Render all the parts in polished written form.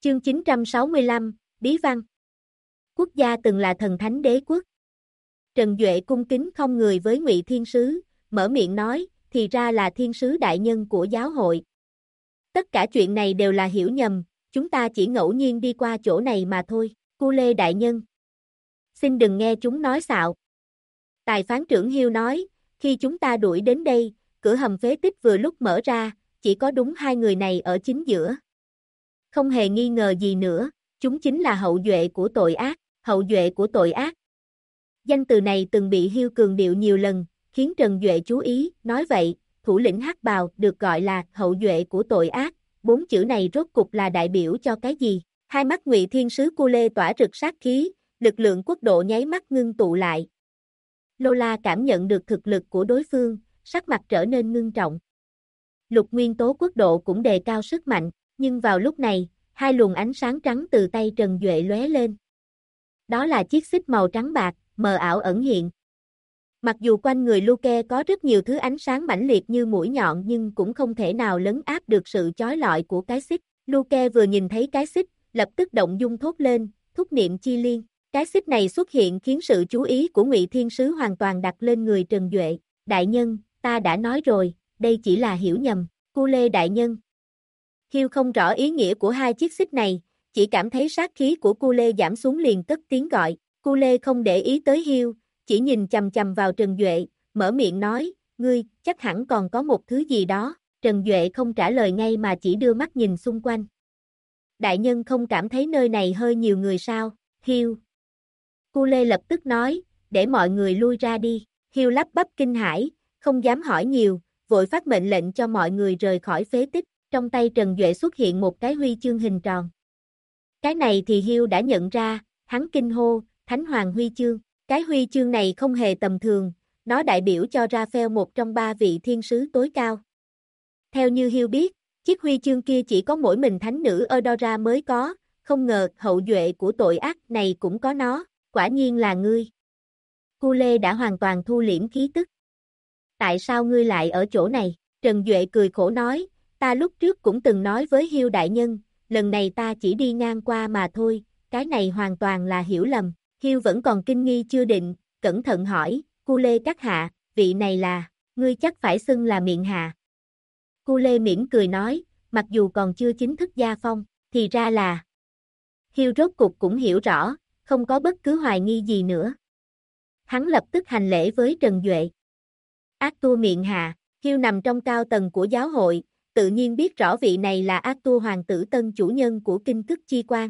Chương 965, Bí văn. Quốc gia từng là thần thánh đế quốc. Trần Duệ cung kính không người với Ngụy Thiên Sứ, mở miệng nói, thì ra là Thiên Sứ đại nhân của giáo hội. Tất cả chuyện này đều là hiểu nhầm, chúng ta chỉ ngẫu nhiên đi qua chỗ này mà thôi, Cu Lê đại nhân. Xin đừng nghe chúng nói xạo. Tài phán trưởng Hiêu nói, khi chúng ta đuổi đến đây, cửa hầm phế tích vừa lúc mở ra, chỉ có đúng hai người này ở chính giữa. Không hề nghi ngờ gì nữa, chúng chính là hậu duệ của tội ác, hậu duệ của tội ác. Danh từ này từng bị Hiêu cường điệu nhiều lần, khiến Trần Duệ chú ý, nói vậy, thủ lĩnh Hắc Bào được gọi là hậu duệ của tội ác, bốn chữ này rốt cục là đại biểu cho cái gì? Hai mắt Ngụy Thiên Sứ Cu Lê tỏa rực sát khí, lực lượng quốc độ nháy mắt ngưng tụ lại. Lola cảm nhận được thực lực của đối phương, sắc mặt trở nên ngưng trọng. Lục nguyên tố quốc độ cũng đề cao sức mạnh, nhưng vào lúc này, hai luồng ánh sáng trắng từ tay Trần Duệ lóe lên. Đó là chiếc xích màu trắng bạc, mờ ảo ẩn hiện. Mặc dù quanh người Luke có rất nhiều thứ ánh sáng mãnh liệt như mũi nhọn nhưng cũng không thể nào lấn áp được sự chói lọi của cái xích. Luke vừa nhìn thấy cái xích, lập tức động dung thốt lên, thúc niệm chi liên. Cái xích này xuất hiện khiến sự chú ý của Ngụy Thiên Sứ hoàn toàn đặt lên người Trần Duệ. Đại nhân, ta đã nói rồi, đây chỉ là hiểu nhầm. Cu Lê đại nhân. Hiêu không rõ ý nghĩa của hai chiếc xích này, chỉ cảm thấy sát khí của Cu Lê giảm xuống liền cất tiếng gọi. Cu Lê không để ý tới Hiêu, chỉ nhìn chằm chằm vào Trần Duệ, mở miệng nói, ngươi, chắc hẳn còn có một thứ gì đó. Trần Duệ không trả lời ngay mà chỉ đưa mắt nhìn xung quanh. Đại nhân không cảm thấy nơi này hơi nhiều người sao? Hiêu. Cu Lê lập tức nói, để mọi người lui ra đi. Hiêu lắp bắp kinh hãi, không dám hỏi nhiều, vội phát mệnh lệnh cho mọi người rời khỏi phế tích. Trong tay Trần Duệ xuất hiện một cái huy chương hình tròn. Cái này thì Hiêu đã nhận ra, hắn kinh hô, Thánh Hoàng huy chương. Cái huy chương này không hề tầm thường, nó đại biểu cho Raphael một trong ba vị thiên sứ tối cao. Theo như Hiêu biết, chiếc huy chương kia chỉ có mỗi mình thánh nữ Eudora mới có, không ngờ hậu duệ của tội ác này cũng có nó, quả nhiên là ngươi. Cu Lê đã hoàn toàn thu liễm khí tức. Tại sao ngươi lại ở chỗ này? Trần Duệ cười khổ nói, ta lúc trước cũng từng nói với Hiêu đại nhân, lần này ta chỉ đi ngang qua mà thôi, cái này hoàn toàn là hiểu lầm. Hiêu vẫn còn kinh nghi chưa định, cẩn thận hỏi, Cu Lê các hạ, vị này là, ngươi chắc phải xưng là miệng hạ. Cu Lê mỉm cười nói, mặc dù còn chưa chính thức gia phong, thì ra là. Hiêu rốt cục cũng hiểu rõ, không có bất cứ hoài nghi gì nữa. Hắn lập tức hành lễ với Trần Duệ. Arthur miệng hạ, Hiêu nằm trong cao tầng của giáo hội, tự nhiên biết rõ vị này là Arthur hoàng tử tân chủ nhân của Kinh Cức Chi Quan.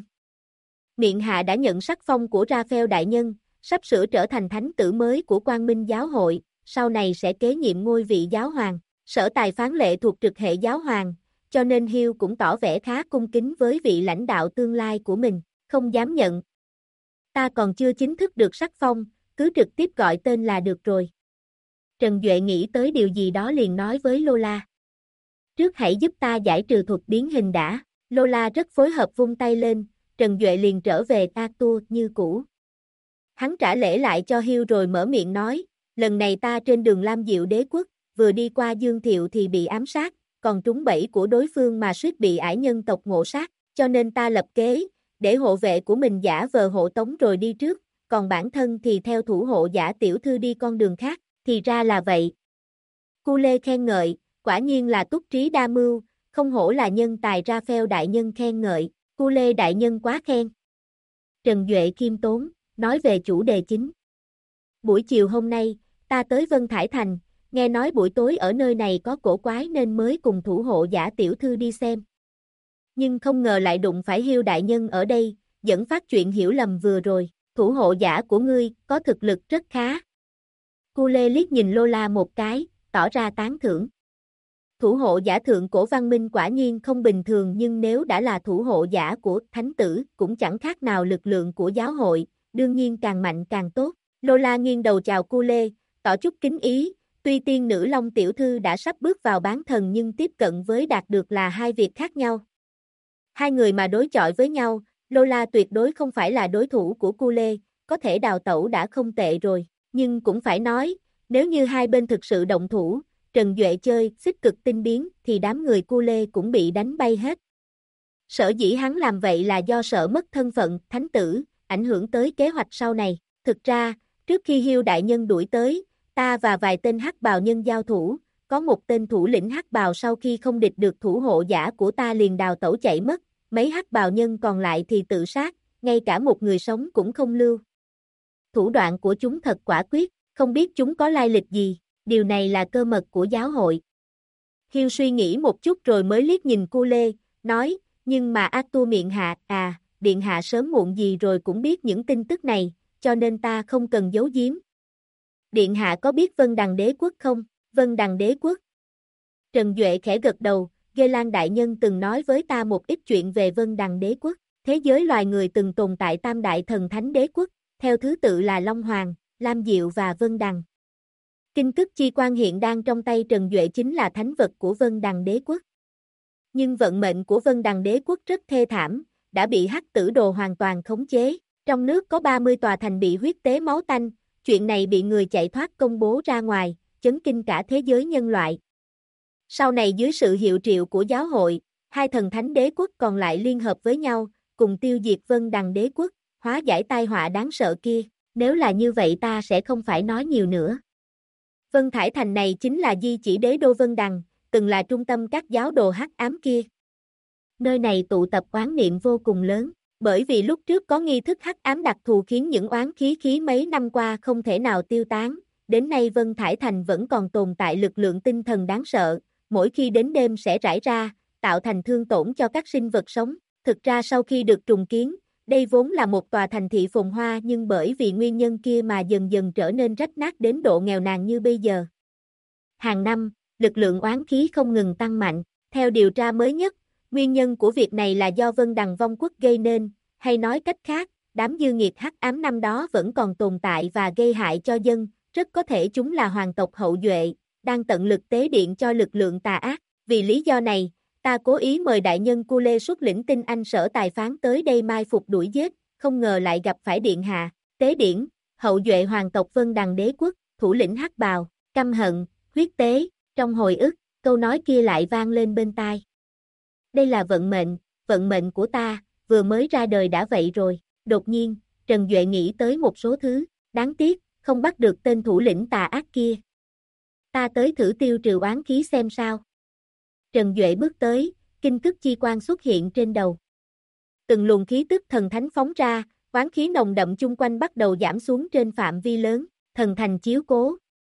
Miệng hạ đã nhận sắc phong của Raphael đại nhân, sắp sửa trở thành thánh tử mới của Quang Minh giáo hội, sau này sẽ kế nhiệm ngôi vị giáo hoàng. Sở Tài phán lệ thuộc trực hệ giáo hoàng, cho nên Hiêu cũng tỏ vẻ khá cung kính với vị lãnh đạo tương lai của mình, không dám nhận. Ta còn chưa chính thức được sắc phong, cứ trực tiếp gọi tên là được rồi. Trần Duệ nghĩ tới điều gì đó liền nói với Lola. Trước hãy giúp ta giải trừ thuật biến hình đã. Lola rất phối hợp vung tay lên, Trần Duệ liền trở về Arthur như cũ. Hắn trả lễ lại cho Hiêu rồi mở miệng nói, lần này ta trên đường Lam Diệu đế quốc, vừa đi qua Dương Thiệu thì bị ám sát, còn trúng bẫy của đối phương mà suýt bị ải nhân tộc ngộ sát, cho nên ta lập kế, để hộ vệ của mình giả vờ hộ tống rồi đi trước, còn bản thân thì theo thủ hộ giả tiểu thư đi con đường khác, thì ra là vậy. Cu Lê khen ngợi, quả nhiên là túc trí đa mưu, không hổ là nhân tài Raphael đại nhân khen ngợi, Cu Lê đại nhân quá khen. Trần Duệ khiêm tốn, nói về chủ đề chính. Buổi chiều hôm nay, ta tới Vân Thải Thành, nghe nói buổi tối ở nơi này có cổ quái nên mới cùng thủ hộ giả tiểu thư đi xem. Nhưng không ngờ lại đụng phải Hiêu đại nhân ở đây, dẫn phát chuyện hiểu lầm vừa rồi, thủ hộ giả của ngươi có thực lực rất khá. Cu Lê liếc nhìn Lola một cái, tỏ ra tán thưởng. Thủ hộ giả thượng cổ văn minh quả nhiên không bình thường nhưng nếu đã là thủ hộ giả của thánh tử cũng chẳng khác nào lực lượng của giáo hội, đương nhiên càng mạnh càng tốt. Lola nghiêng đầu chào Cu Lê, tỏ chút kính ý, tuy tiên nữ Long tiểu thư đã sắp bước vào bán thần nhưng tiếp cận với đạt được là hai việc khác nhau. Hai người mà đối chọi với nhau, Lola tuyệt đối không phải là đối thủ của Cu Lê, có thể đào tẩu đã không tệ rồi, nhưng cũng phải nói, nếu như hai bên thực sự động thủ, Trần Duệ chơi xích cực tinh biến thì đám người Cu Lê cũng bị đánh bay hết. Sở dĩ hắn làm vậy là do sợ mất thân phận thánh tử, ảnh hưởng tới kế hoạch sau này. Thực ra, trước khi Hiêu đại nhân đuổi tới, ta và vài tên hắc bào nhân giao thủ, có một tên thủ lĩnh hắc bào sau khi không địch được thủ hộ giả của ta liền đào tẩu chạy mất, mấy hắc bào nhân còn lại thì tự sát, ngay cả một người sống cũng không lưu. Thủ đoạn của chúng thật quả quyết, không biết chúng có lai lịch gì, điều này là cơ mật của giáo hội. Hiêu suy nghĩ một chút rồi mới liếc nhìn Cu Lê, nói, nhưng mà Arthur miệng hạ, điện hạ sớm muộn gì rồi cũng biết những tin tức này, cho nên ta không cần giấu giếm. Điện hạ có biết Vân Đằng Đế Quốc không? Vân Đằng Đế Quốc. Trần Duệ khẽ gật đầu, Ghê Lan đại nhân từng nói với ta một ít chuyện về Vân Đằng Đế Quốc. Thế giới loài người từng tồn tại tam đại thần thánh đế quốc, theo thứ tự là Long Hoàng, Lam Diệu và Vân Đằng. Kinh Cức Chi Quan hiện đang trong tay Trần Duệ chính là thánh vật của Vân Đằng Đế Quốc. Nhưng vận mệnh của Vân Đằng Đế Quốc rất thê thảm, đã bị Hắc Tử Đồ hoàn toàn khống chế. Trong nước có 30 tòa thành bị huyết tế máu tanh, chuyện này bị người chạy thoát công bố ra ngoài, chấn kinh cả thế giới nhân loại. Sau này dưới sự hiệu triệu của giáo hội, hai thần thánh đế quốc còn lại liên hợp với nhau, cùng tiêu diệt Vân Đằng Đế Quốc, hóa giải tai họa đáng sợ kia. Nếu là như vậy ta sẽ không phải nói nhiều nữa. Vân Thải Thành này chính là di chỉ đế đô Vân Đằng, từng là trung tâm các giáo đồ hắc ám kia. Nơi này tụ tập oán niệm vô cùng lớn, bởi vì lúc trước có nghi thức hắc ám đặc thù khiến những oán khí mấy năm qua không thể nào tiêu tán, đến nay Vân Thải Thành vẫn còn tồn tại lực lượng tinh thần đáng sợ, mỗi khi đến đêm sẽ rải ra, tạo thành thương tổn cho các sinh vật sống. Thực ra sau khi được trùng kiến, đây vốn là một tòa thành thị phồn hoa nhưng bởi vì nguyên nhân kia mà dần dần trở nên rách nát đến độ nghèo nàn như bây giờ. Hàng năm, lực lượng oán khí không ngừng tăng mạnh, theo điều tra mới nhất, nguyên nhân của việc này là do Vân Đằng vong quốc gây nên, hay nói cách khác, đám dư nghiệt hắc ám năm đó vẫn còn tồn tại và gây hại cho dân, rất có thể chúng là hoàng tộc hậu duệ, đang tận lực tế điện cho lực lượng tà ác. Vì lý do này, ta cố ý mời đại nhân Cu Lê xuất lĩnh tinh anh Sở Tài Phán tới đây mai phục đuổi giết, không ngờ lại gặp phải điện hạ. Tế điển, hậu duệ hoàng tộc Vân Đằng Đế Quốc, thủ lĩnh hắc bào, căm hận, huyết tế. Trong hồi ức, câu nói kia lại vang lên bên tai. Đây là vận mệnh của ta, vừa mới ra đời đã vậy rồi. Đột nhiên, Trần Duệ nghĩ tới một số thứ, đáng tiếc, không bắt được tên thủ lĩnh tà ác kia. Ta tới thử tiêu trừ oán khí xem sao. Trần Duệ bước tới, Kinh Cức Chi Quan xuất hiện trên đầu. Từng luồng khí tức thần thánh phóng ra, oán khí nồng đậm chung quanh bắt đầu giảm xuống trên phạm vi lớn, thần thành chiếu cố.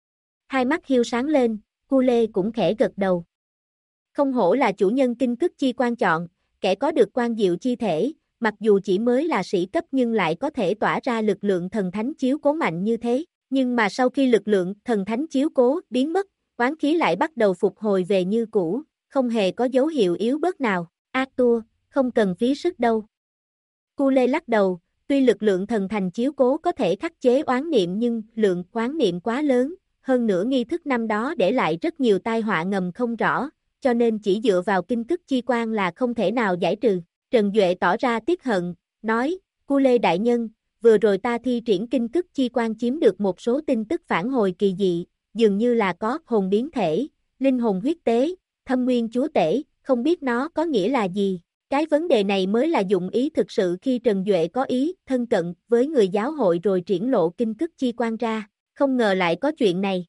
Hai mắt Hiêu sáng lên, Cu Lê cũng khẽ gật đầu. Không hổ là chủ nhân Kinh Cức Chi Quan chọn, kẻ có được quan diệu chi thể, mặc dù chỉ mới là sĩ cấp nhưng lại có thể tỏa ra lực lượng thần thánh chiếu cố mạnh như thế. Nhưng mà sau khi lực lượng thần thánh chiếu cố biến mất, oán khí lại bắt đầu phục hồi về như cũ, không hề có dấu hiệu yếu bớt nào. Arthur, không cần phí sức đâu. Cu Lê lắc đầu, tuy lực lượng thần thành chiếu cố có thể khắc chế oán niệm nhưng lượng oán niệm quá lớn, hơn nữa nghi thức năm đó để lại rất nhiều tai họa ngầm không rõ, cho nên chỉ dựa vào Kinh Cức Chi Quan là không thể nào giải trừ. Trần Duệ tỏ ra tiếc hận, nói, Cu Lê đại nhân, vừa rồi ta thi triển Kinh Cức Chi Quan chiếm được một số tin tức phản hồi kỳ dị, dường như là có hồn biến thể, linh hồn huyết tế, thâm nguyên chúa tể, không biết nó có nghĩa là gì. Cái vấn đề này mới là dụng ý thực sự khi Trần Duệ có ý thân cận với người giáo hội rồi triển lộ Kinh Cức Chi Quan ra, không ngờ lại có chuyện này.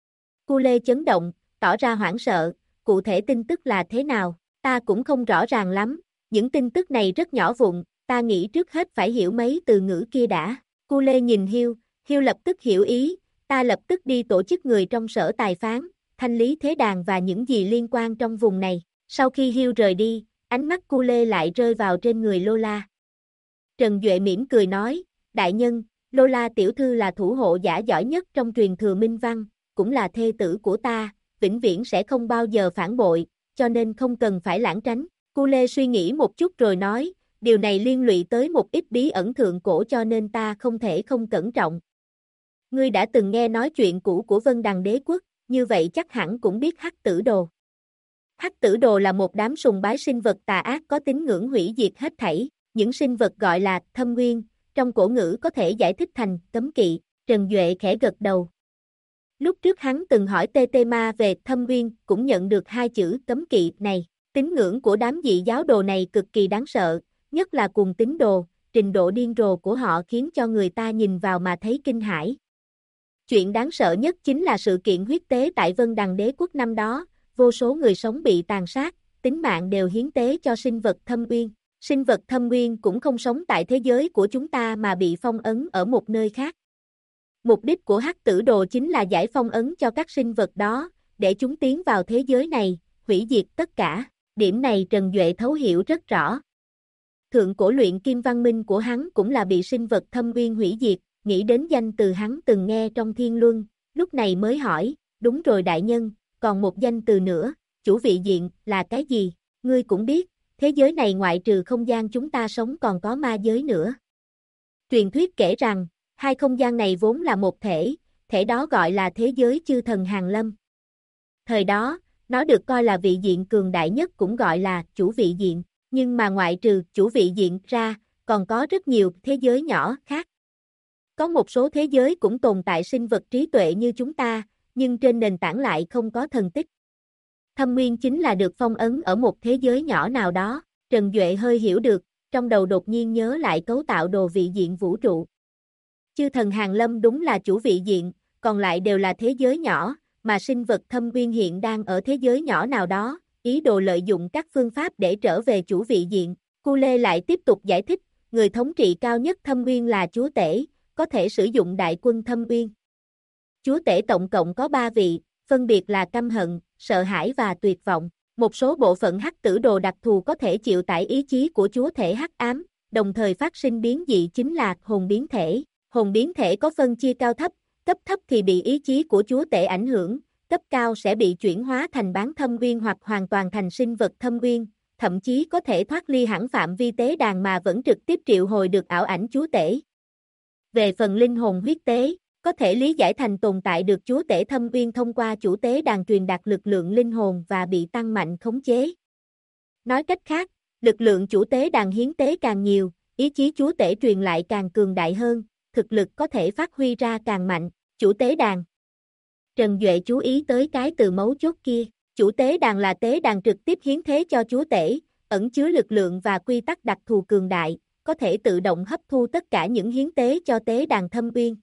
Cu Lê chấn động, tỏ ra hoảng sợ, cụ thể tin tức là thế nào, ta cũng không rõ ràng lắm, những tin tức này rất nhỏ vụn, ta nghĩ trước hết phải hiểu mấy từ ngữ kia đã. Cu Lê nhìn Hiêu lập tức hiểu ý, ta lập tức đi tổ chức người trong Sở Tài Phán, thanh lý thế đàn và những gì liên quan trong vùng này. Sau khi Hiêu rời đi, ánh mắt Cu Lê lại rơi vào trên người Lola. Trần Duệ mỉm cười nói, đại nhân, Lola tiểu thư là thủ hộ giả giỏi nhất trong truyền thừa Minh Văn, cũng là thê tử của ta, vĩnh viễn sẽ không bao giờ phản bội, cho nên không cần phải lảng tránh. Cu Lê suy nghĩ một chút rồi nói, điều này liên lụy tới một ít bí ẩn thượng cổ cho nên ta không thể không cẩn trọng. Ngươi đã từng nghe nói chuyện cũ của Vân Đằng Đế Quốc, như vậy chắc hẳn cũng biết Hắc Tử Đồ. Hắc Tử Đồ là một đám sùng bái sinh vật tà ác có tín ngưỡng hủy diệt hết thảy, những sinh vật gọi là thâm nguyên, trong cổ ngữ có thể giải thích thành cấm kỵ. Trần Duệ khẽ gật đầu. Lúc trước hắn từng hỏi TT Ma về thâm nguyên, cũng nhận được hai chữ cấm kỵ này. Tín ngưỡng của đám dị giáo đồ này cực kỳ đáng sợ, nhất là cùng tín đồ, trình độ điên rồ của họ khiến cho người ta nhìn vào mà thấy kinh hãi. Chuyện đáng sợ nhất chính là sự kiện huyết tế tại Vân Đằng Đế quốc năm đó, vô số người sống bị tàn sát, tính mạng đều hiến tế cho sinh vật thâm uyên. Sinh vật thâm uyên cũng không sống tại thế giới của chúng ta mà bị phong ấn ở một nơi khác. Mục đích của Hắc Tử Đồ chính là giải phong ấn cho các sinh vật đó, để chúng tiến vào thế giới này, hủy diệt tất cả. Điểm này Trần Duệ thấu hiểu rất rõ. Thượng cổ luyện kim văn minh của hắn cũng là bị sinh vật thâm uyên hủy diệt, nghĩ đến danh từ hắn từng nghe trong Thiên Luân, lúc này mới hỏi, đúng rồi đại nhân, còn một danh từ nữa, chủ vị diện, là cái gì? Ngươi cũng biết, thế giới này ngoại trừ không gian chúng ta sống còn có ma giới nữa. Truyền thuyết kể rằng, hai không gian này vốn là một thể, thể đó gọi là thế giới chư thần hàng lâm. Thời đó, nó được coi là vị diện cường đại nhất cũng gọi là chủ vị diện, nhưng mà ngoại trừ chủ vị diện ra, còn có rất nhiều thế giới nhỏ khác. Có một số thế giới cũng tồn tại sinh vật trí tuệ như chúng ta, nhưng trên nền tảng lại không có thần tích. Thâm Nguyên chính là được phong ấn ở một thế giới nhỏ nào đó, Trần Duệ hơi hiểu được, trong đầu đột nhiên nhớ lại cấu tạo đồ vị diện vũ trụ. Chư thần hàng lâm đúng là chủ vị diện, còn lại đều là thế giới nhỏ, mà sinh vật Thâm Nguyên hiện đang ở thế giới nhỏ nào đó, ý đồ lợi dụng các phương pháp để trở về chủ vị diện. Cu Lê lại tiếp tục giải thích, người thống trị cao nhất Thâm Nguyên là chúa tể, có thể sử dụng đại quân Thâm Nguyên. Chúa tể tổng cộng có 3 vị, phân biệt là căm hận, sợ hãi và tuyệt vọng. Một số bộ phận Hắc Tử Đồ đặc thù có thể chịu tải ý chí của chúa thể hắc ám, đồng thời phát sinh biến dị chính là hồn biến thể. Hồn biến thể có phân chia cao thấp, cấp thấp thì bị ý chí của chúa tể ảnh hưởng, cấp cao sẽ bị chuyển hóa thành bán thâm uyên hoặc hoàn toàn thành sinh vật thâm uyên, thậm chí có thể thoát ly hẳn phạm vi tế đàn mà vẫn trực tiếp triệu hồi được ảo ảnh chúa tể. Về phần linh hồn huyết tế, có thể lý giải thành tồn tại được chúa tể thâm uyên thông qua chủ tế đàn truyền đạt lực lượng linh hồn và bị tăng mạnh khống chế. Nói cách khác, lực lượng chủ tế đàn hiến tế càng nhiều, ý chí chúa tể truyền lại càng cường đại hơn, thực lực có thể phát huy ra càng mạnh. Chủ tế đàn. Trần Duệ chú ý tới cái từ mấu chốt kia, chủ tế đàn là tế đàn trực tiếp hiến thế cho chúa tể, ẩn chứa lực lượng và quy tắc đặc thù cường đại, có thể tự động hấp thu tất cả những hiến tế cho tế đàn thâm uyên.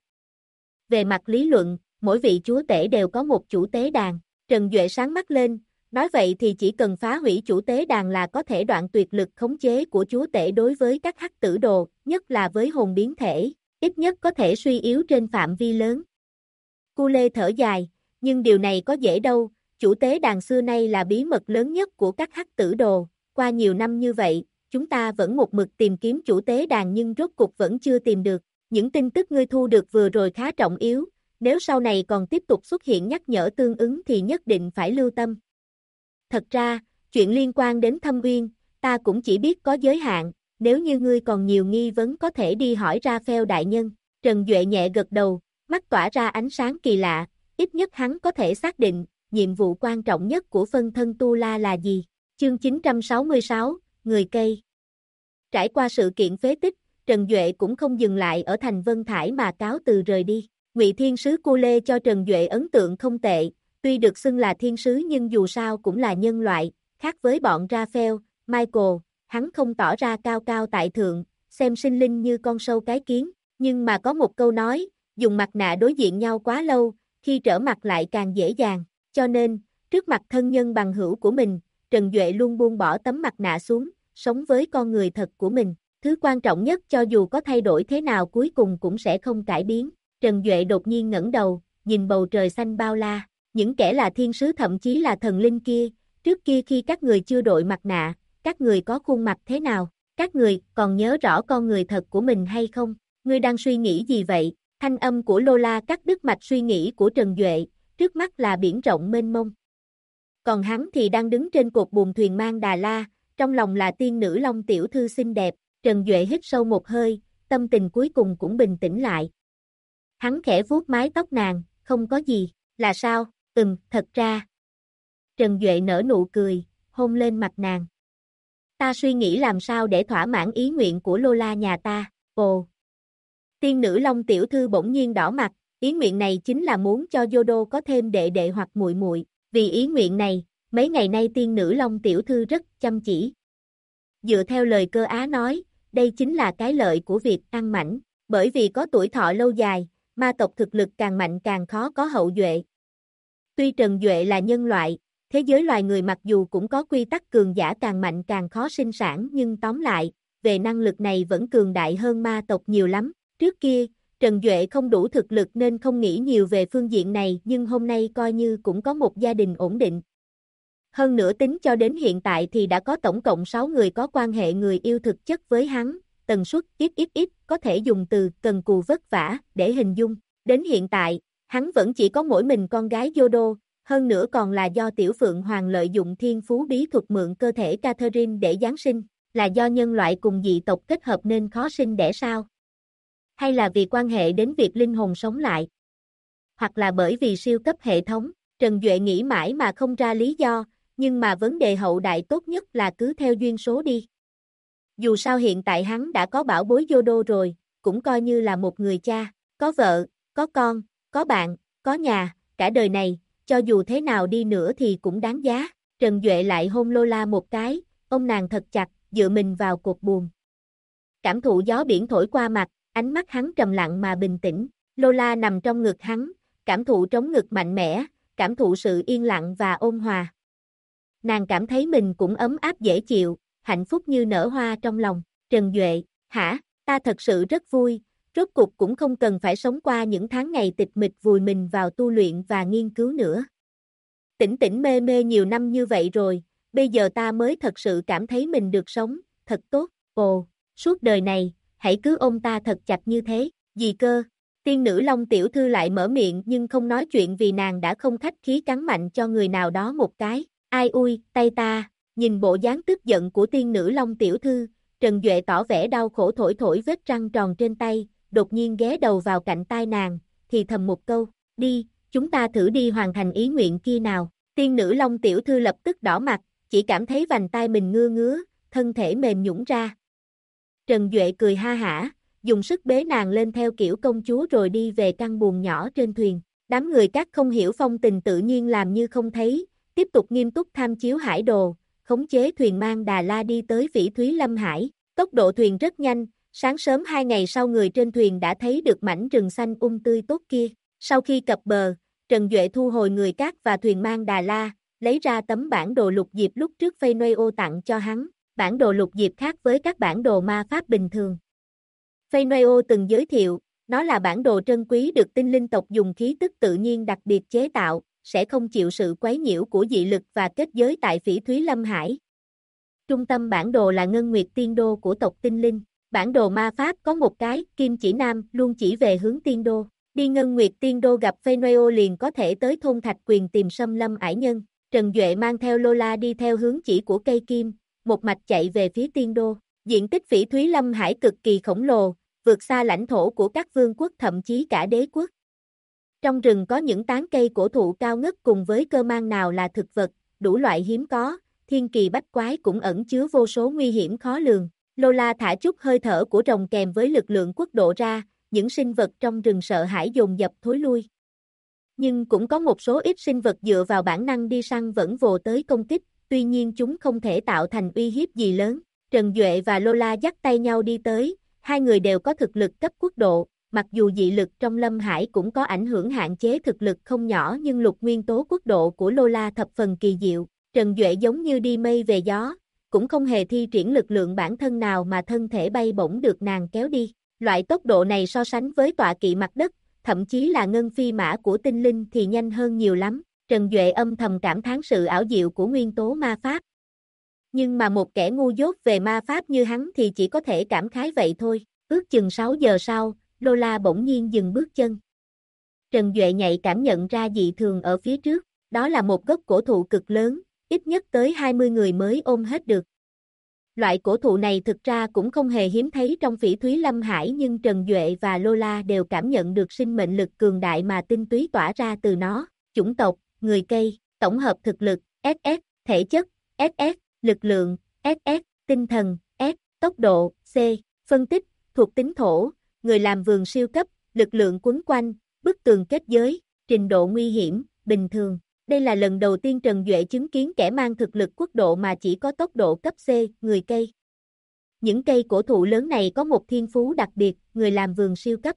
Về mặt lý luận, mỗi vị chúa tể đều có một chủ tế đàn. Trần Duệ sáng mắt lên, nói vậy thì chỉ cần phá hủy chủ tế đàn là có thể đoạn tuyệt lực khống chế của chúa tể đối với các Hắc Tử Đồ, nhất là với hồn biến thể, ít nhất có thể suy yếu trên phạm vi lớn. Cu Lê thở dài, nhưng điều này có dễ đâu, chủ tế đàn xưa nay là bí mật lớn nhất của các Hắc Tử Đồ, qua nhiều năm như vậy, chúng ta vẫn một mực tìm kiếm chủ tế đàn nhưng rốt cục vẫn chưa tìm được. Những tin tức ngươi thu được vừa rồi khá trọng yếu, nếu sau này còn tiếp tục xuất hiện nhắc nhở tương ứng thì nhất định phải lưu tâm. Thật ra, chuyện liên quan đến Thâm Uyên, ta cũng chỉ biết có giới hạn, nếu như ngươi còn nhiều nghi vấn có thể đi hỏi Raphael đại nhân. Trần Duệ nhẹ gật đầu, mắt tỏa ra ánh sáng kỳ lạ, ít nhất hắn có thể xác định, nhiệm vụ quan trọng nhất của phân thân Tu La là gì. Chương 966, Người cây. Trải qua sự kiện phế tích, Trần Duệ cũng không dừng lại ở thành Vân Thải mà cáo từ rời đi. Ngụy Thiên Sứ Cu Lê cho Trần Duệ ấn tượng không tệ, tuy được xưng là thiên sứ nhưng dù sao cũng là nhân loại, khác với bọn Raphael, Michael, hắn không tỏ ra cao cao tại thượng, xem sinh linh như con sâu cái kiến, nhưng mà có một câu nói, dùng mặt nạ đối diện nhau quá lâu, khi trở mặt lại càng dễ dàng, cho nên, trước mặt thân nhân bằng hữu của mình, Trần Duệ luôn buông bỏ tấm mặt nạ xuống, sống với con người thật của mình. Thứ quan trọng nhất cho dù có thay đổi thế nào cuối cùng cũng sẽ không cải biến. Trần Duệ đột nhiên ngẩng đầu, nhìn bầu trời xanh bao la, những kẻ là thiên sứ thậm chí là thần linh kia, trước kia khi các người chưa đội mặt nạ, các người có khuôn mặt thế nào? Các người còn nhớ rõ con người thật của mình hay không? Ngươi đang suy nghĩ gì vậy? Thanh âm của Lola cắt đứt mạch suy nghĩ của Trần Duệ, trước mắt là biển rộng mênh mông. Còn hắn thì đang đứng trên cột buồm thuyền mang Đà La, trong lòng là tiên nữ Long tiểu thư xinh đẹp. Trần Duệ hít sâu một hơi, tâm tình cuối cùng cũng bình tĩnh lại. Hắn khẽ vuốt mái tóc nàng, không có gì, là sao, thật ra. Trần Duệ nở nụ cười, hôn lên mặt nàng. Ta suy nghĩ làm sao để thỏa mãn ý nguyện của Lola nhà ta, ồ. Tiên nữ Long tiểu thư bỗng nhiên đỏ mặt, ý nguyện này chính là muốn cho Yodo có thêm đệ đệ hoặc muội muội. Vì ý nguyện này, Mấy ngày nay tiên nữ Long tiểu thư rất chăm chỉ. Dựa theo lời Cơ Á nói, đây chính là cái lợi của việc ăn mảnh, bởi vì có tuổi thọ lâu dài, ma tộc thực lực càng mạnh càng khó có hậu duệ. Tuy Trần Duệ là nhân loại, thế giới loài người mặc dù cũng có quy tắc cường giả càng mạnh càng khó sinh sản nhưng tóm lại, về năng lực này vẫn cường đại hơn ma tộc nhiều lắm. Trước kia, Trần Duệ không đủ thực lực nên không nghĩ nhiều về phương diện này nhưng hôm nay coi như cũng có một gia đình ổn định. Hơn nữa tính cho đến hiện tại thì đã có tổng cộng 6 người có quan hệ người yêu thực chất với hắn, tần suất ít có thể dùng từ cần cù vất vả để hình dung. Đến hiện tại, hắn vẫn chỉ có mỗi mình con gái Yodo, hơn nữa còn là do Tiểu Phượng Hoàng lợi dụng thiên phú bí thuật mượn cơ thể Catherine để giáng sinh, là do nhân loại cùng dị tộc kết hợp nên khó sinh đẻ sao? Hay là vì quan hệ đến việc linh hồn sống lại? Hoặc là bởi vì siêu cấp hệ thống, Trần Duệ nghĩ mãi mà không ra lý do, nhưng mà vấn đề hậu đại tốt nhất là cứ theo duyên số đi. Dù sao hiện tại hắn đã có bảo bối Yodo rồi, cũng coi như là một người cha, có vợ, có con, có bạn, có nhà, cả đời này, cho dù thế nào đi nữa thì cũng đáng giá. Trần Duệ lại hôn Lola một cái, ôm nàng thật chặt, dựa mình vào cột buồm. Cảm thụ gió biển thổi qua mặt, ánh mắt hắn trầm lặng mà bình tĩnh. Lola nằm trong ngực hắn, cảm thụ trống ngực mạnh mẽ, cảm thụ sự yên lặng và ôn hòa. Nàng cảm thấy mình cũng ấm áp dễ chịu, hạnh phúc như nở hoa trong lòng. Trần Duệ, hả, ta thật sự rất vui, rốt cục cũng không cần phải sống qua những tháng ngày tịch mịch vùi mình vào tu luyện và nghiên cứu nữa. Tỉnh tỉnh mê mê nhiều năm như vậy rồi, bây giờ ta mới thật sự cảm thấy mình được sống, thật tốt. Ồ, suốt đời này, hãy cứ ôm ta thật chặt như thế. Gì cơ? Tiên nữ Long tiểu thư lại mở miệng nhưng không nói chuyện vì nàng đã không khách khí cắn mạnh cho người nào đó một cái. Ai ui, tay ta. Nhìn bộ dáng tức giận của tiên nữ Long tiểu thư, Trần Duệ tỏ vẻ đau khổ thổi thổi vết răng tròn trên tay, đột nhiên ghé đầu vào cạnh tai nàng, thì thầm một câu, đi, chúng ta thử đi hoàn thành ý nguyện kia nào. Tiên nữ Long tiểu thư lập tức đỏ mặt, chỉ cảm thấy vành tai mình ngứa ngứa, thân thể mềm nhũn ra. Trần Duệ cười ha hả, dùng sức bế nàng lên theo kiểu công chúa rồi đi về căn buồng nhỏ trên thuyền. Đám người các không hiểu phong tình tự nhiên làm như không thấy, tiếp tục nghiêm túc tham chiếu hải đồ, khống chế thuyền mang Đà La đi tới Phỉ Thúy Lâm Hải. Tốc độ thuyền rất nhanh, sáng sớm 2 ngày sau người trên thuyền đã thấy được mảnh rừng xanh tươi tốt kia. Sau khi cập bờ, Trần Duệ thu hồi người cát và thuyền mang Đà La, lấy ra tấm bản đồ lục diệp lúc trước Feyenoord tặng cho hắn. Bản đồ lục diệp khác với các bản đồ ma pháp bình thường. Feyenoord từng giới thiệu, nó là bản đồ trân quý được tinh linh tộc dùng khí tức tự nhiên đặc biệt chế tạo, sẽ không chịu sự quấy nhiễu của dị lực và kết giới tại Phỉ Thúy Lâm Hải. Trung tâm bản đồ là Ngân Nguyệt Tiên Đô của tộc tinh linh. Bản đồ ma pháp có một cái, kim chỉ nam, luôn chỉ về hướng Tiên Đô. Đi Ngân Nguyệt Tiên Đô gặp Feyenoord liền có thể tới thôn Thạch Quyền tìm xâm lâm ải nhân. Trần Duệ mang theo Lola đi theo hướng chỉ của cây kim, một mạch chạy về phía Tiên Đô. Diện tích Phỉ Thúy Lâm Hải cực kỳ khổng lồ, vượt xa lãnh thổ của các vương quốc thậm chí cả đế quốc. Trong rừng có những tán cây cổ thụ cao ngất cùng với cơ mang nào là thực vật, đủ loại hiếm có, thiên kỳ bách quái cũng ẩn chứa vô số nguy hiểm khó lường. Lola thả chút hơi thở của rồng kèm với lực lượng quốc độ ra, những sinh vật trong rừng sợ hãi dồn dập thối lui. Nhưng cũng có một số ít sinh vật dựa vào bản năng đi săn vẫn vồ tới công kích, tuy nhiên chúng không thể tạo thành uy hiếp gì lớn. Trần Duệ và Lola dắt tay nhau đi tới, hai người đều có thực lực cấp quốc độ, mặc dù dị lực trong Lâm Hải cũng có ảnh hưởng hạn chế thực lực không nhỏ nhưng lục nguyên tố quốc độ của Lola thập phần kỳ diệu. Trần Duệ giống như đi mây về gió, cũng không hề thi triển lực lượng bản thân nào mà thân thể bay bổng được nàng kéo đi. Loại tốc độ này so sánh với tọa kỵ mặt đất, thậm chí là ngân phi mã của tinh linh thì nhanh hơn nhiều lắm. Trần Duệ âm thầm cảm thán sự ảo diệu của nguyên tố ma pháp. Nhưng mà một kẻ ngu dốt về ma pháp như hắn thì chỉ có thể cảm khái vậy thôi. Ước chừng 6 giờ sau, Lola bỗng nhiên dừng bước chân. Trần Duệ nhạy cảm nhận ra dị thường ở phía trước, đó là một gốc cổ thụ cực lớn, ít nhất tới 20 người mới ôm hết được. Loại cổ thụ này thực ra cũng không hề hiếm thấy trong Phỉ Thúy Lâm Hải nhưng Trần Duệ và Lola đều cảm nhận được sinh mệnh lực cường đại mà tinh túy tỏa ra từ nó. Chủng tộc, người cây, tổng hợp thực lực, SS, thể chất, SS, lực lượng, SS, tinh thần, S, tốc độ, C, phân tích, thuộc tính thổ, người làm vườn siêu cấp, lực lượng quấn quanh, bức tường kết giới, trình độ nguy hiểm, bình thường. Đây là lần đầu tiên Trần Duệ chứng kiến kẻ mang thực lực quốc độ mà chỉ có tốc độ cấp C, người cây. Những cây cổ thụ lớn này có một thiên phú đặc biệt, người làm vườn siêu cấp.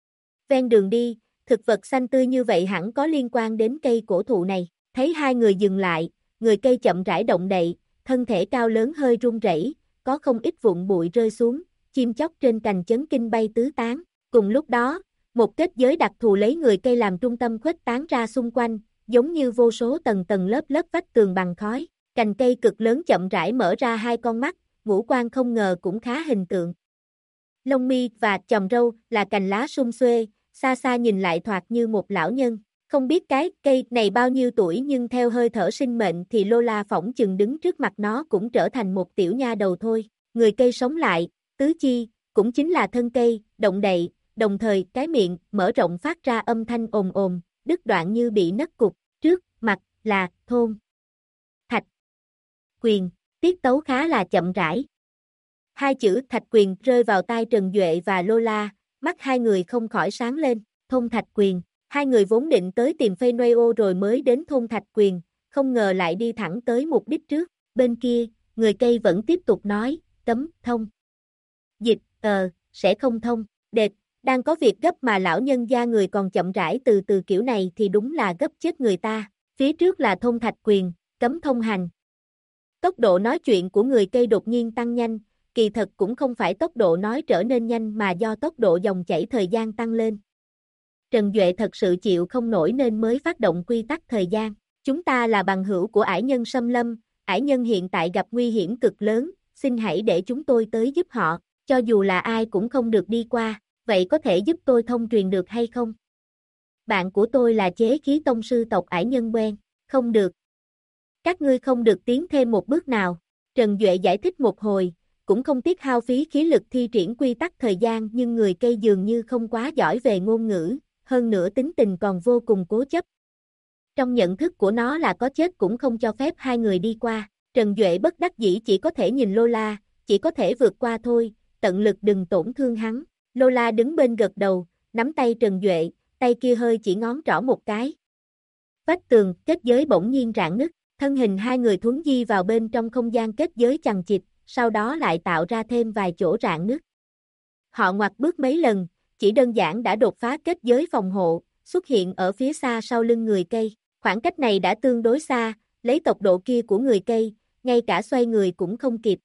Ven đường đi, thực vật xanh tươi như vậy hẳn có liên quan đến cây cổ thụ này. Thấy hai người dừng lại, người cây chậm rãi động đậy, thân thể cao lớn hơi run rẩy, có không ít vụn bụi rơi xuống, chim chóc trên cành chấn kinh bay tứ tán. Cùng lúc đó, một kết giới đặc thù lấy người cây làm trung tâm khuếch tán ra xung quanh, giống như vô số tầng tầng lớp lớp vách tường bằng khói. Cành cây cực lớn chậm rãi mở ra hai con mắt, ngũ quan không ngờ cũng khá hình tượng. Lông mi và chòm râu là cành lá sum xuê, xa xa nhìn lại thoạt như một lão nhân. Không biết cái cây này bao nhiêu tuổi nhưng theo hơi thở sinh mệnh thì Lola phỏng chừng đứng trước mặt nó cũng trở thành một tiểu nha đầu thôi. Người cây sống lại, tứ chi, cũng chính là thân cây, động đậy, đồng thời cái miệng mở rộng phát ra âm thanh ồm ồm, đứt đoạn như bị nứt cục. Trước mặt là thôn Thạch Quyền, tiết tấu khá là chậm rãi. Hai chữ Thạch Quyền rơi vào tai Trần Duệ và Lola, mắt hai người không khỏi sáng lên. Thôn Thạch Quyền. Hai người vốn định tới tìm Fenway rồi mới đến thôn Thạch Quyền, không ngờ lại đi thẳng tới mục đích trước. Bên kia, người cây vẫn tiếp tục nói, cấm thông. Dịch, sẽ không thông. Đệt, đang có việc gấp mà lão nhân gia người còn chậm rãi từ từ kiểu này thì đúng là gấp chết người ta. Phía trước là thôn Thạch Quyền, cấm thông hành. Tốc độ nói chuyện của người cây đột nhiên tăng nhanh, kỳ thật cũng không phải tốc độ nói trở nên nhanh mà do tốc độ dòng chảy thời gian tăng lên. Trần Duệ thật sự chịu không nổi nên mới phát động quy tắc thời gian. Chúng ta là bằng hữu của ải nhân xâm lâm, ải nhân hiện tại gặp nguy hiểm cực lớn, xin hãy để chúng tôi tới giúp họ, cho dù là ai cũng không được đi qua, vậy có thể giúp tôi thông truyền được hay không? Bạn của tôi là chế khí tông sư tộc ải nhân quen, không được. Các ngươi không được tiến thêm một bước nào. Trần Duệ giải thích một hồi, cũng không tiếc hao phí khí lực thi triển quy tắc thời gian nhưng người cây dường như không quá giỏi về ngôn ngữ, hơn nữa tính tình còn vô cùng cố chấp. Trong nhận thức của nó là có chết cũng không cho phép hai người đi qua. Trần Duệ bất đắc dĩ chỉ có thể nhìn Lola, chỉ có thể vượt qua thôi, tận lực đừng tổn thương hắn. Lola đứng bên gật đầu, nắm tay Trần Duệ, tay kia hơi chỉ ngón trỏ một cái. Vách tường, kết giới bỗng nhiên rạn nứt, thân hình hai người thuấn di vào bên trong không gian kết giới chằng chịt, sau đó lại tạo ra thêm vài chỗ rạn nứt. Họ ngoặt bước mấy lần, chỉ đơn giản đã đột phá kết giới phòng hộ, xuất hiện ở phía xa sau lưng người cây. Khoảng cách này đã tương đối xa, lấy tốc độ kia của người cây, ngay cả xoay người cũng không kịp.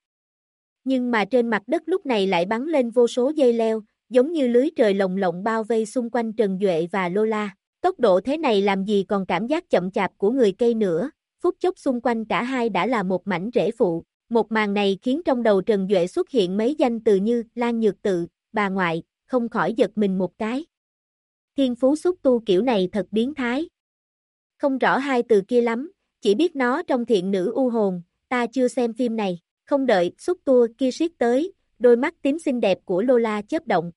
Nhưng mà trên mặt đất lúc này lại bắn lên vô số dây leo, giống như lưới trời lồng lộng bao vây xung quanh Trần Duệ và Lola. Tốc độ thế này làm gì còn cảm giác chậm chạp của người cây nữa, phút chốc xung quanh cả hai đã là một mảnh rễ phụ. Một màn này khiến trong đầu Trần Duệ xuất hiện mấy danh từ như Lan Nhược Tự, bà ngoại, không khỏi giật mình một cái. Thiên phú xúc tu kiểu này thật biến thái. Không rõ hai từ kia lắm, chỉ biết nó trong Thiện Nữ U Hồn, ta chưa xem phim này. Không đợi xúc tua kia siết tới, đôi mắt tím xinh đẹp của Lola chớp động.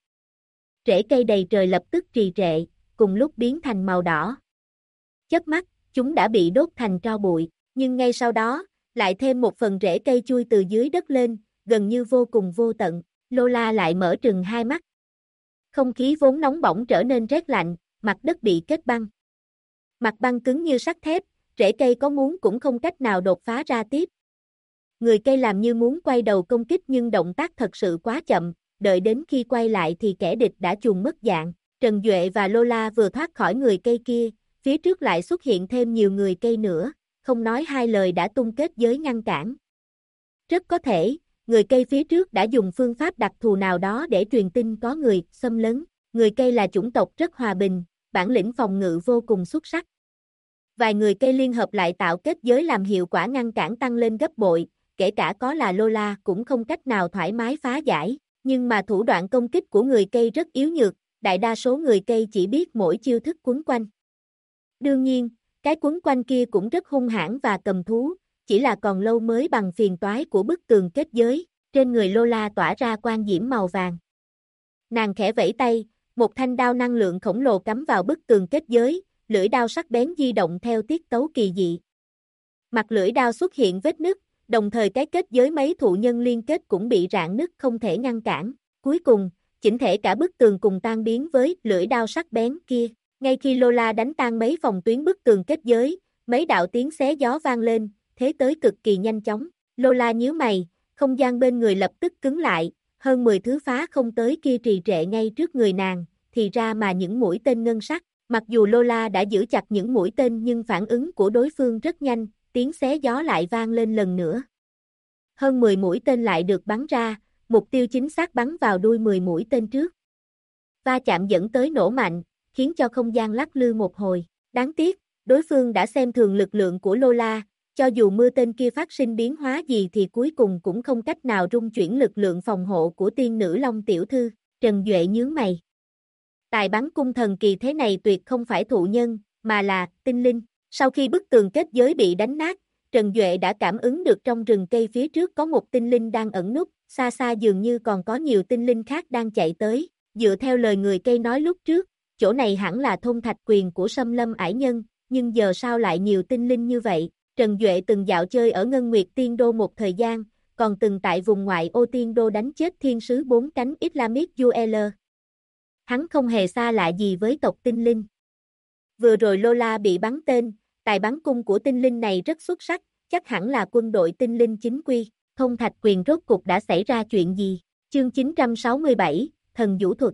Rễ cây đầy trời lập tức trì trệ, cùng lúc biến thành màu đỏ. Chớp mắt, chúng đã bị đốt thành tro bụi, nhưng ngay sau đó, lại thêm một phần rễ cây chui từ dưới đất lên, gần như vô cùng vô tận. Lola lại mở trừng hai mắt. Không khí vốn nóng bỏng trở nên rét lạnh, mặt đất bị kết băng. Mặt băng cứng như sắt thép, rễ cây có muốn cũng không cách nào đột phá ra tiếp. Người cây làm như muốn quay đầu công kích nhưng động tác thật sự quá chậm, đợi đến khi quay lại thì kẻ địch đã chuồn mất dạng. Trần Duệ và Lola vừa thoát khỏi người cây kia, phía trước lại xuất hiện thêm nhiều người cây nữa, không nói hai lời đã tung kết giới ngăn cản. Rất có thể, người cây phía trước đã dùng phương pháp đặc thù nào đó để truyền tin có người xâm lấn. Người cây là chủng tộc rất hòa bình, bản lĩnh phòng ngự vô cùng xuất sắc. Vài người cây liên hợp lại tạo kết giới làm hiệu quả ngăn cản tăng lên gấp bội, kể cả có là Lola cũng không cách nào thoải mái phá giải, nhưng mà thủ đoạn công kích của người cây rất yếu nhược, đại đa số người cây chỉ biết mỗi chiêu thức quấn quanh. Đương nhiên, cái quấn quanh kia cũng rất hung hãn và cầm thú, chỉ là còn lâu mới bằng phiền toái của bức tường kết giới, trên người Lola tỏa ra quang diễm màu vàng. Nàng khẽ vẫy tay, một thanh đao năng lượng khổng lồ cắm vào bức tường kết giới, lưỡi đao sắc bén di động theo tiết tấu kỳ dị. Mặt lưỡi đao xuất hiện vết nứt, đồng thời cái kết giới mấy thụ nhân liên kết cũng bị rạn nứt không thể ngăn cản. Cuối cùng, chỉnh thể cả bức tường cùng tan biến với lưỡi đao sắc bén kia. Ngay khi Lola đánh tan mấy phòng tuyến bức tường kết giới, Mấy đạo tiếng xé gió vang lên, thế tới cực kỳ nhanh chóng. Lola nhíu mày, không gian bên người lập tức cứng lại, hơn 10 thứ phá không tới kia trì trệ ngay trước người nàng, thì ra mà những mũi tên ngân sắc. Mặc dù Lola đã giữ chặt những mũi tên nhưng phản ứng của đối phương rất nhanh, tiếng xé gió lại vang lên lần nữa. Hơn 10 mũi tên lại được bắn ra, mục tiêu chính xác bắn vào đuôi 10 mũi tên trước. Va chạm dẫn tới nổ mạnh, khiến cho không gian lắc lư một hồi. Đáng tiếc, đối phương đã xem thường lực lượng của Lola, cho dù mưa tên kia phát sinh biến hóa gì thì cuối cùng cũng không cách nào rung chuyển lực lượng phòng hộ của tiên nữ Long tiểu thư. Trần Duệ nhướng mày. Tài bắn cung thần kỳ thế này tuyệt không phải thụ nhân, mà là tinh linh. Sau khi bức tường kết giới bị đánh nát, Trần Duệ đã cảm ứng được trong rừng cây phía trước có một tinh linh đang ẩn núp, xa xa dường như còn có nhiều tinh linh khác đang chạy tới. Dựa theo lời người cây nói lúc trước, chỗ này hẳn là thôn Thạch Quyền của Sâm Lâm Ải Nhân, nhưng giờ sao lại nhiều tinh linh như vậy? Trần Duệ từng dạo chơi ở Ngân Nguyệt Tiên Đô một thời gian, còn từng tại vùng ngoại ô Tiên Đô đánh chết thiên sứ 4 cánh Islamic UL. Hắn không hề xa lạ gì với tộc tinh linh. Vừa rồi Lola bị bắn tên, tài bắn cung của tinh linh này rất xuất sắc, chắc hẳn là quân đội tinh linh chính quy. Thôn Thạch Quyền rốt cục đã xảy ra chuyện gì? Chương 967, Thần Vũ Thuật.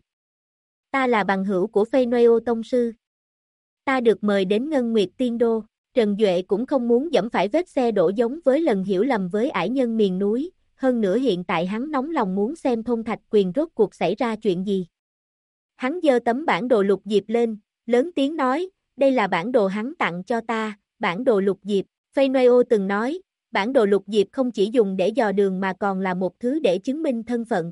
Ta là bằng hữu của Phênôeo Tông Sư. Ta được mời đến Ngân Nguyệt Tiên Đô. Trần Duệ cũng không muốn dẫm phải vết xe đổ giống với lần hiểu lầm với ải nhân miền núi, hơn nữa hiện tại hắn nóng lòng muốn xem Thôn Thạch Quyền rốt cuộc xảy ra chuyện gì. Hắn giơ tấm bản đồ lục diệp lên, lớn tiếng nói, đây là bản đồ hắn tặng cho ta, bản đồ lục diệp. Phênôeo từng nói, bản đồ lục diệp không chỉ dùng để dò đường mà còn là một thứ để chứng minh thân phận.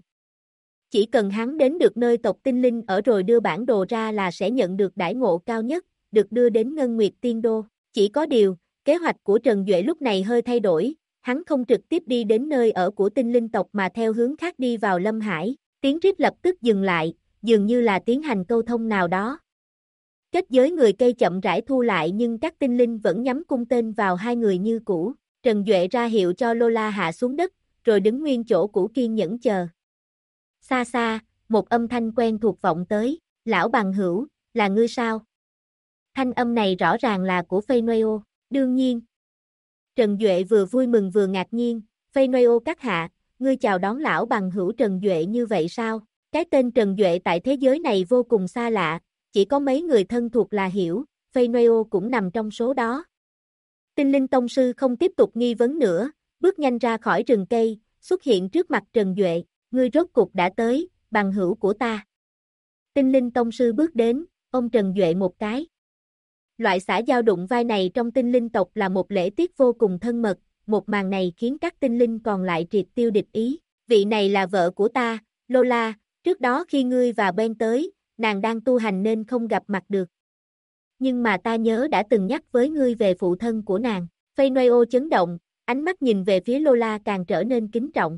Chỉ cần hắn đến được nơi tộc tinh linh ở rồi đưa bản đồ ra là sẽ nhận được đãi ngộ cao nhất, được đưa đến Ngân Nguyệt Tiên Đô. Chỉ có điều, kế hoạch của Trần Duệ lúc này hơi thay đổi, hắn không trực tiếp đi đến nơi ở của tinh linh tộc mà theo hướng khác đi vào Lâm Hải. Tiếng rít lập tức dừng lại, dường như là tiến hành câu thông nào đó. Kết giới người cây chậm rãi thu lại nhưng các tinh linh vẫn nhắm cung tên vào hai người như cũ. Trần Duệ ra hiệu cho Lola hạ xuống đất, rồi đứng nguyên chỗ cũ kiên nhẫn chờ. Xa xa, một âm thanh quen thuộc vọng tới, lão bằng hữu, là ngươi sao? Thanh âm này rõ ràng là của Phênôeo, đương nhiên. Trần Duệ vừa vui mừng vừa ngạc nhiên, Phênôeo các hạ, ngươi chào đón lão bằng hữu Trần Duệ như vậy sao? Cái tên Trần Duệ tại thế giới này vô cùng xa lạ, chỉ có mấy người thân thuộc là hiểu, Phênôeo cũng nằm trong số đó. Tinh linh tông sư không tiếp tục nghi vấn nữa, bước nhanh ra khỏi rừng cây, xuất hiện trước mặt Trần Duệ, ngươi rốt cục đã tới, bằng hữu của ta. Tinh linh tông sư bước đến, ôm Trần Duệ một cái. Loại xã giao đụng vai này trong tinh linh tộc là một lễ tiết vô cùng thân mật, một màn này khiến các tinh linh còn lại triệt tiêu địch ý. Vị này là vợ của ta, Lola, trước đó khi ngươi và Ben tới, nàng đang tu hành nên không gặp mặt được. Nhưng mà ta nhớ đã từng nhắc với ngươi về phụ thân của nàng. Phênôeo chấn động, ánh mắt nhìn về phía Lola càng trở nên kính trọng.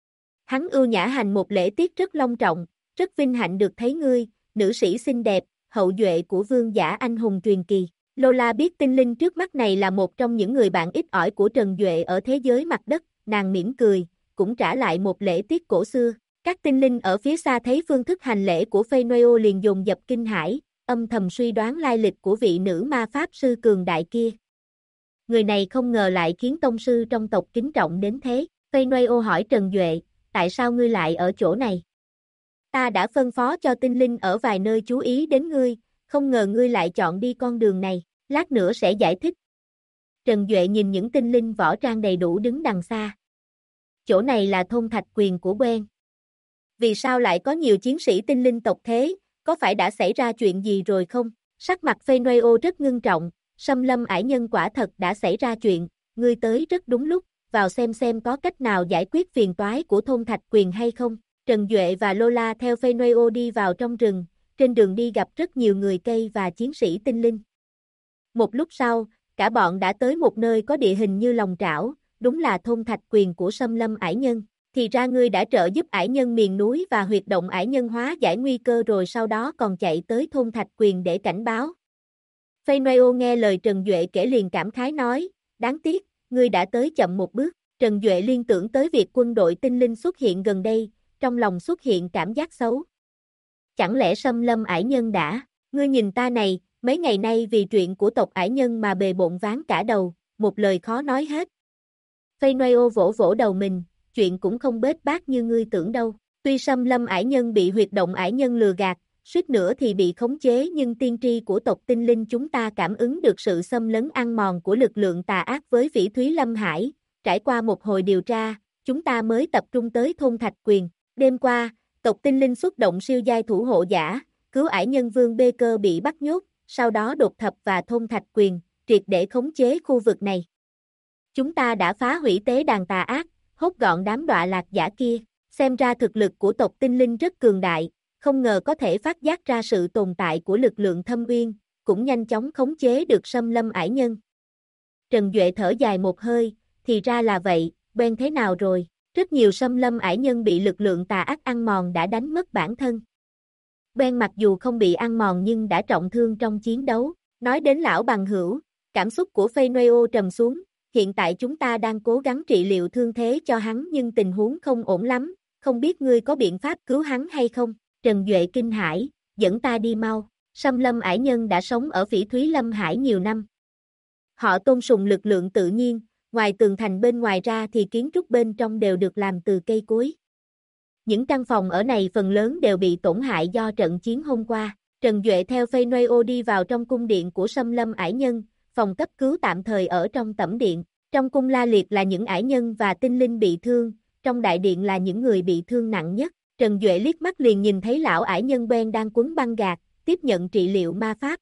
Hắn ưu nhã hành một lễ tiết rất long trọng, rất vinh hạnh được thấy ngươi, nữ sĩ xinh đẹp, hậu duệ của vương giả anh hùng truyền kỳ. Lola biết tinh linh trước mắt này là một trong những người bạn ít ỏi của Trần Duệ ở thế giới mặt đất, nàng mỉm cười, cũng trả lại một lễ tiết cổ xưa. Các tinh linh ở phía xa thấy phương thức hành lễ của Phênôeo liền dồn dập kinh hãi, âm thầm suy đoán lai lịch của vị nữ ma pháp sư cường đại kia. Người này không ngờ lại khiến tông sư trong tộc kính trọng đến thế. Phênôeo hỏi Trần Duệ, tại sao ngươi lại ở chỗ này? Ta đã phân phó cho tinh linh ở vài nơi chú ý đến ngươi, không ngờ ngươi lại chọn đi con đường này, lát nữa sẽ giải thích. Trần Duệ nhìn những tinh linh võ trang đầy đủ đứng đằng xa. Chỗ này là thôn Thạch Quyền của Ben. Vì sao lại có nhiều chiến sĩ tinh linh tộc thế, có phải đã xảy ra chuyện gì rồi không? Sắc mặt Phênôeo rất ngưng trọng, Sâm Lâm Ải Nhân quả thật đã xảy ra chuyện, ngươi tới rất đúng lúc, vào xem có cách nào giải quyết phiền toái của thôn Thạch Quyền hay không. Trần Duệ và Lola theo Phênôeo đi vào trong rừng, trên đường đi gặp rất nhiều người cây và chiến sĩ tinh linh. Một lúc sau, cả bọn đã tới một nơi có địa hình như lòng trảo, đúng là thôn Thạch Quyền của Sâm Lâm Ải Nhân. Thì ra ngươi đã trợ giúp ải nhân miền núi và huyệt động ải nhân hóa giải nguy cơ rồi sau đó còn chạy tới thôn Thạch Quyền để cảnh báo. Phênôeo nghe lời Trần Duệ kể liền cảm khái nói, đáng tiếc, ngươi đã tới chậm một bước. Trần Duệ liên tưởng tới việc quân đội tinh linh xuất hiện gần đây, trong lòng xuất hiện cảm giác xấu. Chẳng lẽ Sâm Lâm Ải Nhân đã, ngươi nhìn ta này, Mấy ngày nay vì chuyện của tộc ải nhân mà bề bộn ván cả đầu, một lời khó nói hết. Phây Noio vỗ vỗ đầu mình, chuyện cũng không bết bát như ngươi tưởng đâu. Tuy xâm lâm ải nhân bị huyệt động ải nhân lừa gạt, suýt nữa thì bị khống chế nhưng tiên tri của tộc tinh linh chúng ta cảm ứng được sự xâm lấn ăn mòn của lực lượng tà ác với Phỉ Thúy Lâm Hải. Trải qua một hồi điều tra, chúng ta mới tập trung tới thôn Thạch Quyền. Đêm qua, tộc tinh linh xuất động siêu giai thủ hộ giả, cứu ải nhân vương Bê Cơ bị bắt nhốt, sau đó đột thập và thôn Thạch Quyền, triệt để khống chế khu vực này. Chúng ta đã phá hủy tế đàn tà ác, hốt gọn đám đọa lạc giả kia. Xem ra thực lực của tộc tinh linh rất cường đại, không ngờ có thể phát giác ra sự tồn tại của lực lượng thâm uyên, cũng nhanh chóng khống chế được xâm lâm ải nhân. Trần Duệ thở dài một hơi, thì ra là vậy, Ben thế nào rồi? Rất nhiều xâm lâm ải nhân bị lực lượng tà ác ăn mòn đã đánh mất bản thân. Ben mặc dù không bị ăn mòn nhưng đã trọng thương trong chiến đấu. Nói đến lão bằng hữu, cảm xúc của Phây Noio trầm xuống, hiện tại chúng ta đang cố gắng trị liệu thương thế cho hắn nhưng tình huống không ổn lắm, không biết ngươi có biện pháp cứu hắn hay không? Trần Duệ kinh hãi, dẫn ta đi mau. Xâm lâm ải nhân đã sống ở Phỉ Thúy Lâm Hải nhiều năm. Họ tôn sùng lực lượng tự nhiên, ngoài tường thành bên ngoài ra thì kiến trúc bên trong đều được làm từ cây cối. Những căn phòng ở này phần lớn đều bị tổn hại do trận chiến hôm qua. Trần Duệ theo Phây Noio đi vào trong cung điện của xâm lâm ải nhân, phòng cấp cứu tạm thời ở trong tẩm điện. Trong cung la liệt là những ải nhân và tinh linh bị thương, trong đại điện là những người bị thương nặng nhất. Trần Duệ liếc mắt liền nhìn thấy lão ải nhân Ben đang quấn băng gạc, tiếp nhận trị liệu ma pháp.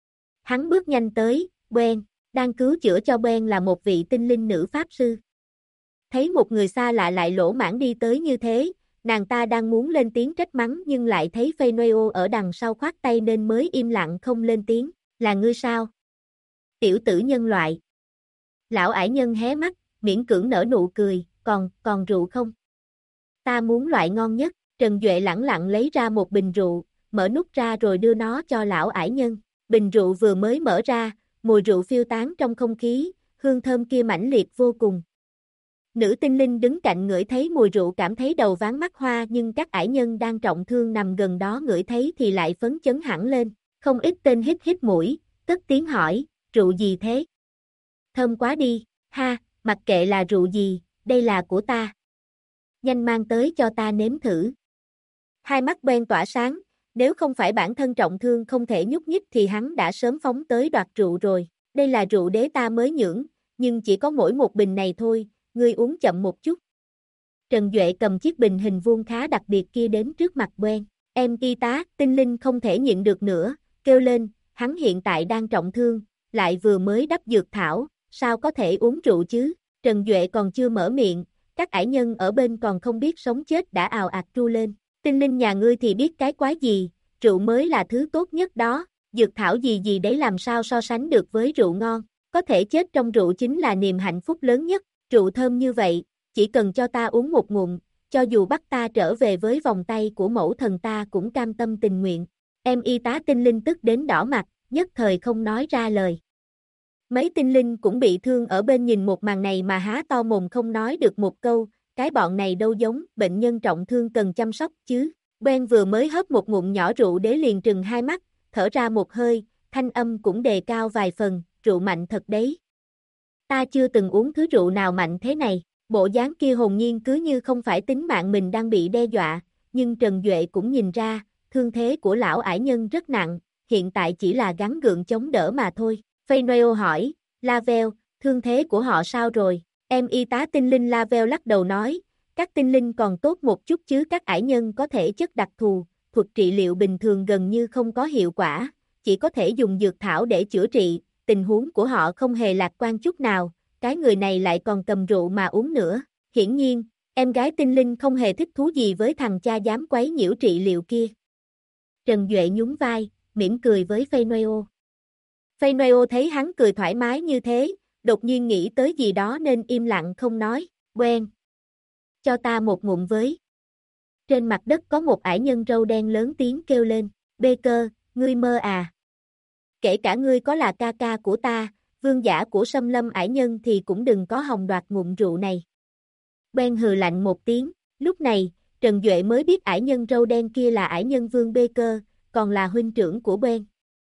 Hắn bước nhanh tới, Ben, đang cứu chữa cho Ben là một vị tinh linh nữ pháp sư. Thấy một người xa lạ lại lỗ mãng đi tới như thế, nàng ta đang muốn lên tiếng trách mắng nhưng lại thấy Phây Noio ở đằng sau khoát tay nên mới im lặng không lên tiếng. Là ngươi sao? Tiểu tử nhân loại. Lão ải nhân hé mắt, miễn cưỡng nở nụ cười, còn rượu không? Ta muốn loại ngon nhất. Trần Duệ lẳng lặng lấy ra một bình rượu, mở nút ra rồi đưa nó cho lão ải nhân. Bình rượu vừa mới mở ra, mùi rượu phiêu tán trong không khí, hương thơm kia mãnh liệt vô cùng. Nữ tinh linh đứng cạnh ngửi thấy mùi rượu cảm thấy đầu váng mắt hoa nhưng các ải nhân đang trọng thương nằm gần đó ngửi thấy thì lại phấn chấn hẳn lên. Không ít tên hít hít mũi, cất tiếng hỏi, rượu gì thế? Thơm quá đi, ha, mặc kệ là rượu gì, đây là của ta. Nhanh mang tới cho ta nếm thử. Hai mắt Ben tỏa sáng, nếu không phải bản thân trọng thương không thể nhúc nhích thì hắn đã sớm phóng tới đoạt rượu rồi. Đây là rượu đế ta mới nhưỡng, nhưng chỉ có mỗi một bình này thôi, ngươi uống chậm một chút. Trần Duệ cầm chiếc bình hình vuông khá đặc biệt kia đến trước mặt Ben. Em y tá, tinh linh không thể nhịn được nữa, kêu lên, hắn hiện tại đang trọng thương, lại vừa mới đắp dược thảo, sao có thể uống rượu chứ? Trần Duệ còn chưa mở miệng, các ải nhân ở bên còn không biết sống chết đã ào ạt tru lên. Tinh linh nhà ngươi thì biết cái quái gì, rượu mới là thứ tốt nhất đó, dược thảo gì gì đấy làm sao so sánh được với rượu ngon, có thể chết trong rượu chính là niềm hạnh phúc lớn nhất, rượu thơm như vậy, chỉ cần cho ta uống một ngụm, cho dù bắt ta trở về với vòng tay của mẫu thần ta cũng cam tâm tình nguyện. Em y tá tinh linh tức đến đỏ mặt, nhất thời không nói ra lời. Mấy tinh linh cũng bị thương ở bên nhìn một màn này mà há to mồm không nói được một câu, cái bọn này đâu giống bệnh nhân trọng thương cần chăm sóc chứ. Ben vừa mới hớp một ngụm nhỏ rượu đế liền trừng hai mắt, thở ra một hơi, thanh âm cũng đề cao vài phần, rượu mạnh thật đấy. Ta chưa từng uống thứ rượu nào mạnh thế này, bộ dáng kia hồn nhiên cứ như không phải tính mạng mình đang bị đe dọa, nhưng Trần Duệ cũng nhìn ra, thương thế của lão ải nhân rất nặng, hiện tại chỉ là gắng gượng chống đỡ mà thôi. Phây Noio hỏi, Lavel, thương thế của họ sao rồi? Em y tá tinh linh Lavel lắc đầu nói, các tinh linh còn tốt một chút chứ các ải nhân có thể chất đặc thù, thuật trị liệu bình thường gần như không có hiệu quả, chỉ có thể dùng dược thảo để chữa trị, tình huống của họ không hề lạc quan chút nào, cái người này lại còn cầm rượu mà uống nữa. Hiển nhiên, em gái tinh linh không hề thích thú gì với thằng cha dám quấy nhiễu trị liệu kia. Trần Duệ nhún vai, mỉm cười với Phây Noio. Phây Noio thấy hắn cười thoải mái như thế, đột nhiên nghĩ tới gì đó nên im lặng không nói, quen. Cho ta một ngụm với. Trên mặt đất có một ải nhân râu đen lớn tiếng kêu lên, Bê Cơ, ngươi mơ à? Kể cả ngươi có là ca ca của ta, vương giả của xâm lâm ải nhân thì cũng đừng có hòng đoạt ngụm rượu này. Ben hừ lạnh một tiếng, lúc này, Trần Duệ mới biết ải nhân râu đen kia là ải nhân vương Bê Cơ, còn là huynh trưởng của Ben.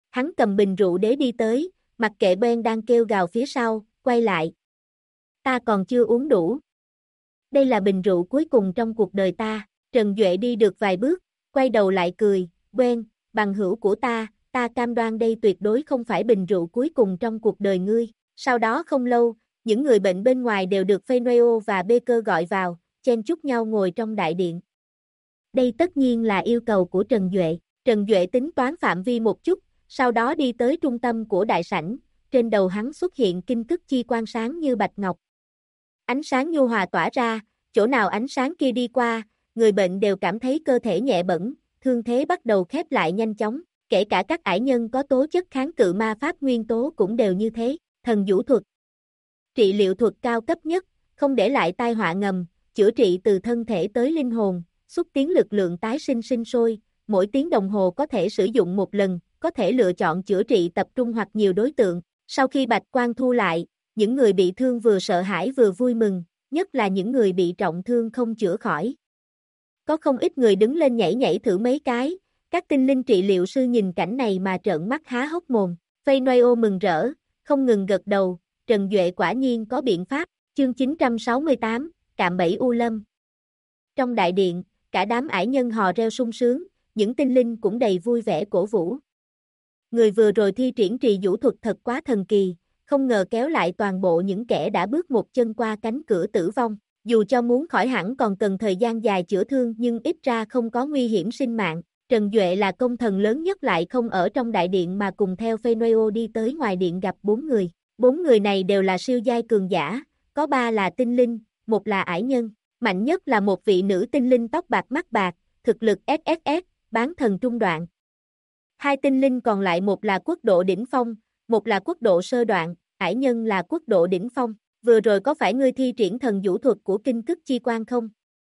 Hắn cầm bình rượu đế đi tới, mặc kệ Ben đang kêu gào phía sau, quay lại. Ta còn chưa uống đủ. Đây là bình rượu cuối cùng trong cuộc đời ta. Trần Duệ đi được vài bước, quay đầu lại cười, Ben, bằng hữu của ta cam đoan đây tuyệt đối không phải bình rượu cuối cùng trong cuộc đời ngươi. Sau đó không lâu, những người bệnh bên ngoài đều được Fenway và Baker gọi vào, chen chúc nhau ngồi trong đại điện. Đây tất nhiên là yêu cầu của Trần Duệ. Trần Duệ tính toán phạm vi một chút, sau đó đi tới trung tâm của đại sảnh, trên đầu hắn xuất hiện kinh cức chi quang sáng như bạch ngọc. Ánh sáng nhu hòa tỏa ra, chỗ nào ánh sáng kia đi qua, người bệnh đều cảm thấy cơ thể nhẹ bẫng, thương thế bắt đầu khép lại nhanh chóng, kể cả các ải nhân có tố chất kháng cự ma pháp nguyên tố cũng đều như thế. Thần vũ thuật, trị liệu thuật cao cấp nhất, không để lại tai họa ngầm, chữa trị từ thân thể tới linh hồn, xúc tiến lực lượng tái sinh sinh sôi, mỗi tiếng đồng hồ có thể sử dụng một lần, có thể lựa chọn chữa trị tập trung hoặc nhiều đối tượng. Sau khi bạch quang thu lại, những người bị thương vừa sợ hãi vừa vui mừng, nhất là những người bị trọng thương không chữa khỏi. Có không ít người đứng lên nhảy nhảy thử mấy cái, các tinh linh trị liệu sư nhìn cảnh này mà trợn mắt há hốc mồm. Fenway mừng rỡ, không ngừng gật đầu, Trần Duệ quả nhiên có biện pháp. Chương 968, cạm bẫy U Lâm. Trong đại điện, cả đám ải nhân hò reo sung sướng, những tinh linh cũng đầy vui vẻ cổ vũ. Người vừa rồi thi triển trì vũ thuật thật quá thần kỳ, không ngờ kéo lại toàn bộ những kẻ đã bước một chân qua cánh cửa tử vong. Dù cho muốn khỏi hẳn còn cần thời gian dài chữa thương nhưng ít ra không có nguy hiểm sinh mạng. Trần Duệ là công thần lớn nhất lại không ở trong đại điện mà cùng theo Fenway đi tới ngoài điện gặp 4 người. 4 người này đều là siêu giai cường giả, có 3 là tinh linh, 1 là ải nhân. Mạnh nhất là một vị nữ tinh linh tóc bạc mắt bạc, thực lực SSS, bán thần trung đoạn. 2 tinh linh còn lại, 1 là quốc độ đỉnh phong, 1 là quốc độ sơ đoạn, ải nhân là quốc độ đỉnh phong. Vừa rồi có phải ngươi thi triển thần vũ thuật của kinh cức chi quang không?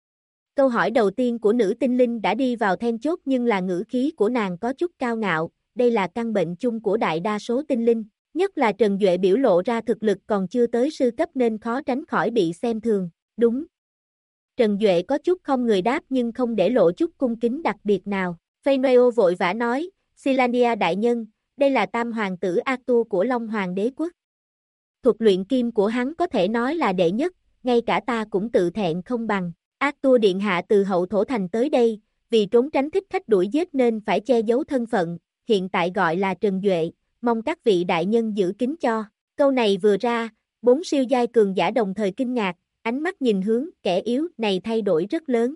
Câu hỏi đầu tiên của nữ tinh linh đã đi vào then chốt nhưng là ngữ khí của nàng có chút cao ngạo, đây là căn bệnh chung của đại đa số tinh linh, nhất là Trần Duệ biểu lộ ra thực lực còn chưa tới sư cấp nên khó tránh khỏi bị xem thường, đúng. Trần Duệ có chút không người đáp nhưng không để lộ chút cung kính đặc biệt nào. Fenway vội vã nói, Silania đại nhân, đây là tam hoàng tử Arthur của Long Hoàng đế quốc. Thuật luyện kim của hắn có thể nói là đệ nhất, ngay cả ta cũng tự thẹn không bằng. Arthur điện hạ từ hậu thổ thành tới đây, vì trốn tránh thích khách đuổi giết nên phải che giấu thân phận, hiện tại gọi là Trần Duệ, mong các vị đại nhân giữ kín cho. Câu này vừa ra, 4 siêu giai cường giả đồng thời kinh ngạc, ánh mắt nhìn hướng kẻ yếu này thay đổi rất lớn.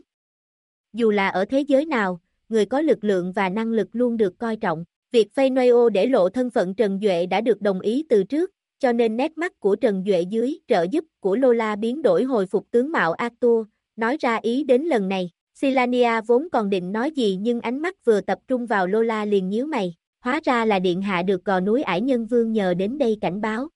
Dù là ở thế giới nào, người có lực lượng và năng lực luôn được coi trọng. Việc Fenway để lộ thân phận Trần Duệ đã được đồng ý từ trước, cho nên nét mắt của Trần Duệ dưới trợ giúp của Lola biến đổi hồi phục tướng mạo Arthur, nói ra ý đến lần này. Silania vốn còn định nói gì nhưng ánh mắt vừa tập trung vào Lola liền nhíu mày, hóa ra là điện hạ được Gò núi Ải Nhân Vương nhờ đến đây cảnh báo.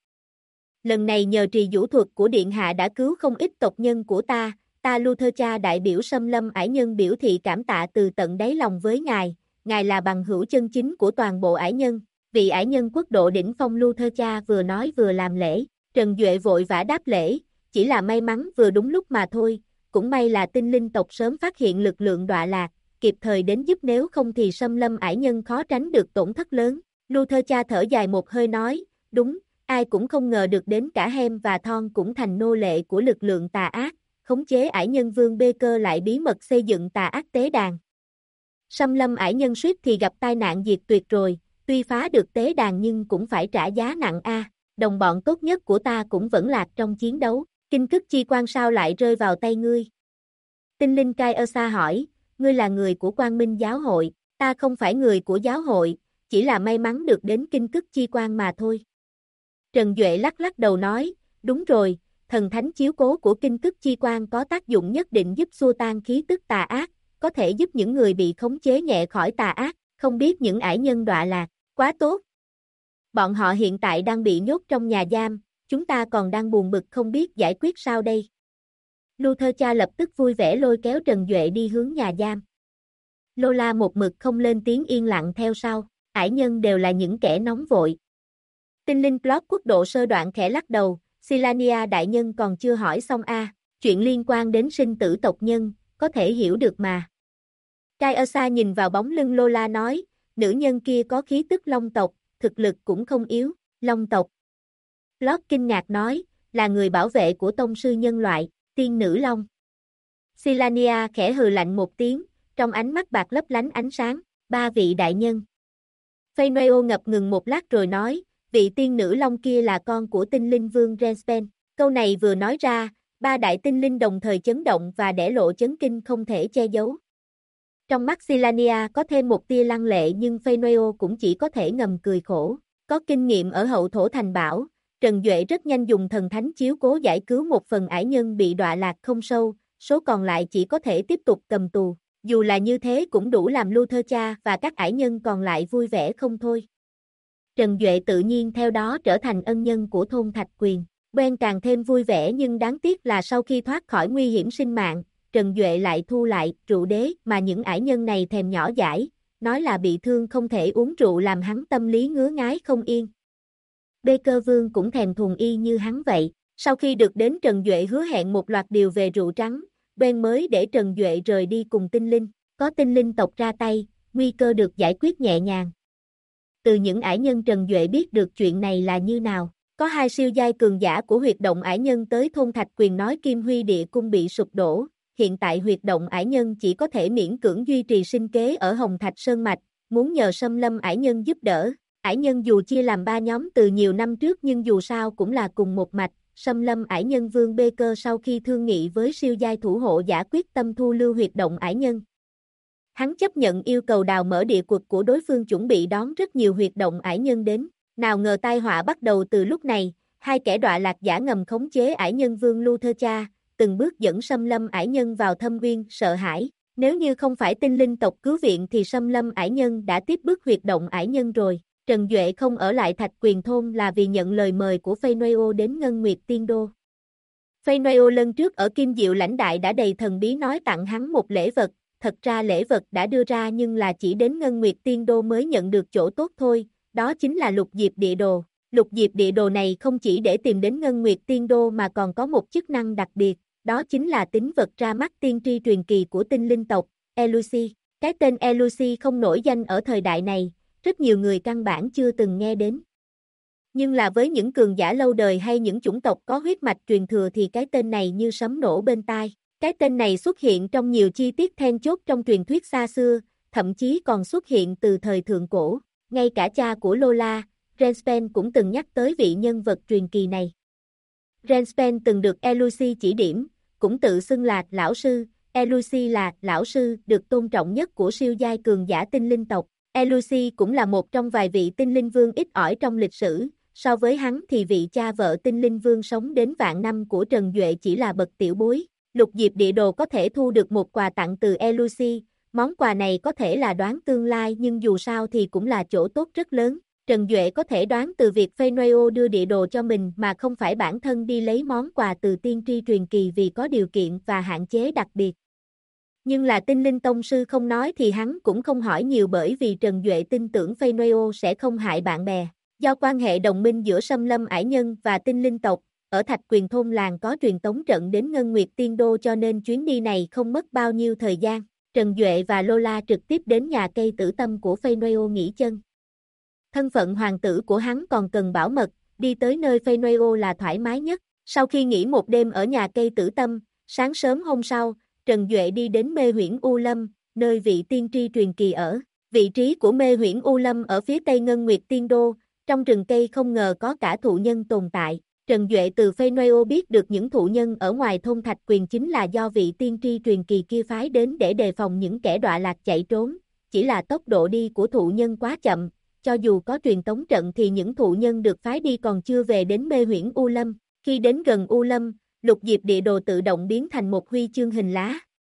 Lần này nhờ trì vũ thuật của điện hạ đã cứu không ít tộc nhân của ta Luther cha đại biểu xâm lâm ải nhân biểu thị cảm tạ từ tận đáy lòng với ngài là bằng hữu chân chính của toàn bộ ải nhân. Vị ải nhân quốc độ đỉnh phong Luther cha vừa nói vừa làm lễ, Trần Duệ vội vã đáp lễ, chỉ là may mắn vừa đúng lúc mà thôi, cũng may là tinh linh tộc sớm phát hiện lực lượng đọa lạc, kịp thời đến giúp nếu không thì xâm lâm ải nhân khó tránh được tổn thất lớn. Luther cha thở dài một hơi nói, đúng, ai cũng không ngờ được đến cả Hem và Thon cũng thành nô lệ của lực lượng tà ác, khống chế ải nhân vương Baker lại bí mật xây dựng tà ác tế đàn. Xâm lâm ải nhân suýt thì gặp tai nạn diệt tuyệt rồi, tuy phá được tế đàn nhưng cũng phải trả giá nặng a. Đồng bọn tốt nhất của ta cũng vẫn lạc trong chiến đấu, kinh cức chi quan sao lại rơi vào tay ngươi? Tinh linh Kai Ursa hỏi, ngươi là người của Quang Minh giáo hội, ta không phải người của giáo hội, chỉ là may mắn được đến kinh cức chi quan mà thôi. Trần Duệ lắc lắc đầu nói, đúng rồi, thần thánh chiếu cố của kinh cức chi quan có tác dụng nhất định giúp xua tan khí tức tà ác, có thể giúp những người bị khống chế nhẹ khỏi tà ác, không biết những ải nhân đọa lạc, quá tốt. Bọn họ hiện tại đang bị nhốt trong nhà giam, chúng ta còn đang buồn bực không biết giải quyết sao đây. Luther cha lập tức vui vẻ lôi kéo Trần Duệ đi hướng nhà giam. Lola một mực không lên tiếng yên lặng theo sau, ải nhân đều là những kẻ nóng vội. Tinh linh Plot quốc độ sơ đoạn khẽ lắc đầu, Silania đại nhân còn chưa hỏi xong a, chuyện liên quan đến sinh tử tộc nhân, có thể hiểu được mà. Kai Ursa nhìn vào bóng lưng Lola nói, nữ nhân kia có khí tức long tộc, thực lực cũng không yếu, Long tộc. Lord kinh ngạc nói, là người bảo vệ của tông sư nhân loại, tiên nữ Long. Silania khẽ hừ lạnh một tiếng, trong ánh mắt bạc lấp lánh ánh sáng, ba vị đại nhân. Fenway ngập ngừng một lát rồi nói, vị tiên nữ Long kia là con của tinh linh vương Renspen. Câu này vừa nói ra, ba đại tinh linh đồng thời chấn động và để lộ chấn kinh không thể che giấu. Trong mắt Silania có thêm một tia lăng lệ nhưng Fenway cũng chỉ có thể ngầm cười khổ. Có kinh nghiệm ở hậu thổ thành bảo, Trần Duệ rất nhanh dùng thần thánh chiếu cố giải cứu một phần ải nhân bị đọa lạc không sâu, số còn lại chỉ có thể tiếp tục cầm tù. Dù là như thế cũng đủ làm Luther cha và các ải nhân còn lại vui vẻ không thôi. Trần Duệ tự nhiên theo đó trở thành ân nhân của thôn Thạch Quyền. Ben càng thêm vui vẻ nhưng đáng tiếc là sau khi thoát khỏi nguy hiểm sinh mạng, Trần Duệ lại thu lại rượu đế mà những ải nhân này thèm nhỏ dãi, nói là bị thương không thể uống rượu làm hắn tâm lý ngứa ngái không yên. Bê Cơ Vương cũng thèm thuồng y như hắn vậy. Sau khi được đến Trần Duệ hứa hẹn một loạt điều về rượu trắng, Ben mới để Trần Duệ rời đi cùng tinh linh. Có tinh linh tộc ra tay, nguy cơ được giải quyết nhẹ nhàng. Từ những ải nhân Trần Duệ biết được chuyện này là như nào. Có hai siêu giai cường giả của huyệt động ải nhân tới thôn Thạch Quyền nói Kim Huy địa cung bị sụp đổ. Hiện tại huyệt động ải nhân chỉ có thể miễn cưỡng duy trì sinh kế ở Hồng Thạch Sơn Mạch, muốn nhờ Sâm Lâm ải nhân giúp đỡ. Ải nhân dù chia làm 3 nhóm từ nhiều năm trước nhưng dù sao cũng là cùng một mạch. Sâm Lâm ải nhân Vương Bê Cơ sau khi thương nghị với siêu giai thủ hộ giả quyết tâm thu lưu huyệt động ải nhân. Hắn chấp nhận yêu cầu đào mở địa quật của đối phương chuẩn bị đón rất nhiều huyệt động ải nhân đến. Nào ngờ tai họa bắt đầu từ lúc này, hai kẻ đọa lạc giả ngầm khống chế ải nhân Vương Luther cha, từng bước dẫn Sâm Lâm ải nhân vào thâm uyên, sợ hãi. Nếu như không phải tinh linh tộc cứu viện thì Sâm Lâm ải nhân đã tiếp bước huyệt động ải nhân rồi. Trần Duệ không ở lại Thạch Quyền thôn là vì nhận lời mời của Fenway đến Ngân Nguyệt Tiên Đô. Fenway lần trước ở Kim Diệu lãnh đại đã đầy thần bí nói tặng hắn một lễ vật, thật ra lễ vật đã đưa ra nhưng là chỉ đến Ngân Nguyệt Tiên Đô mới nhận được chỗ tốt thôi, đó chính là lục diệp địa đồ. Lục diệp địa đồ này không chỉ để tìm đến Ngân Nguyệt Tiên Đô mà còn có một chức năng đặc biệt, đó chính là tín vật ra mắt tiên tri truyền kỳ của tinh linh tộc, Elusi. Cái tên Elusi không nổi danh ở thời đại này, rất nhiều người căn bản chưa từng nghe đến. Nhưng là với những cường giả lâu đời hay những chủng tộc có huyết mạch truyền thừa thì cái tên này như sấm nổ bên tai. Cái tên này xuất hiện trong nhiều chi tiết then chốt trong truyền thuyết xa xưa, thậm chí còn xuất hiện từ thời thượng cổ. Ngay cả cha của Lola, Renspen cũng từng nhắc tới vị nhân vật truyền kỳ này. Renspen từng được Elusi chỉ điểm, cũng tự xưng là lão sư. Elusi là lão sư được tôn trọng nhất của siêu giai cường giả tinh linh tộc. Elusi cũng là một trong vài vị tinh linh vương ít ỏi trong lịch sử, so với hắn thì vị cha vợ tinh linh vương sống đến vạn năm của Trần Duệ chỉ là bậc tiểu bối. Lục diệp địa đồ có thể thu được một quà tặng từ Elusi, món quà này có thể là đoán tương lai nhưng dù sao thì cũng là chỗ tốt rất lớn. Trần Duệ có thể đoán từ việc Fenway đưa địa đồ cho mình mà không phải bản thân đi lấy món quà từ tiên tri truyền kỳ vì có điều kiện và hạn chế đặc biệt. Nhưng là tinh linh tông sư không nói thì hắn cũng không hỏi nhiều bởi vì Trần Duệ tin tưởng Fenway sẽ không hại bạn bè. Do quan hệ đồng minh giữa Sâm Lâm ải nhân và tinh linh tộc, ở Thạch Quyền thôn làng có truyền tống trận đến Ngân Nguyệt Tiên Đô cho nên chuyến đi này không mất bao nhiêu thời gian. Trần Duệ và Lola trực tiếp đến nhà cây tử tâm của Fenway nghỉ chân. Thân phận hoàng tử của hắn còn cần bảo mật, đi tới nơi Fenway là thoải mái nhất. Sau khi nghỉ một đêm ở nhà cây tử tâm, sáng sớm hôm sau, Trần Duệ đi đến mê huyễn U Lâm, nơi vị tiên tri truyền kỳ ở. Vị trí của mê huyễn U Lâm ở phía tây Ngân Nguyệt Tiên Đô, trong rừng cây không ngờ có cả thụ nhân tồn tại. Trần Duệ từ Fenway biết được những thụ nhân ở ngoài thôn Thạch Quyền chính là do vị tiên tri truyền kỳ kia phái đến để đề phòng những kẻ đọa lạc chạy trốn. Chỉ là tốc độ đi của thụ nhân quá chậm, cho dù có truyền tống trận thì những thụ nhân được phái đi còn chưa về đến mê huyễn U Lâm. Khi đến gần U Lâm, lục diệp địa đồ tự động biến thành một huy chương hình lá.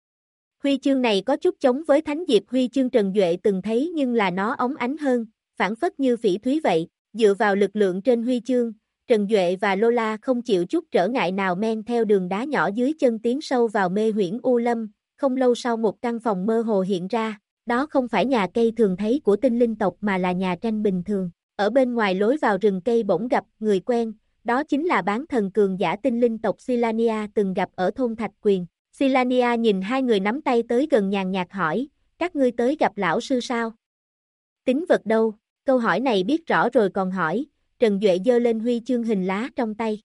Huy chương này có chút giống với thánh diệp huy chương Trần Duệ từng thấy nhưng là nó óng ánh hơn, phản phất như phỉ thúy vậy. Dựa vào lực lượng trên huy chương, Trần Duệ và Lola không chịu chút trở ngại nào men theo đường đá nhỏ dưới chân tiến sâu vào mê huyễn U Lâm. Không lâu sau một căn phòng mơ hồ hiện ra, đó không phải nhà cây thường thấy của tinh linh tộc mà là nhà tranh bình thường. Ở bên ngoài lối vào rừng cây bỗng gặp người quen, đó chính là bán thần cường giả tinh linh tộc Silania từng gặp ở thôn Thạch Quyền. Silania nhìn hai người nắm tay tới gần nhàn nhạt hỏi, các ngươi tới gặp lão sư sao? Tín vật đâu? Câu hỏi này biết rõ rồi còn hỏi, Trần Duệ giơ lên huy chương hình lá trong tay.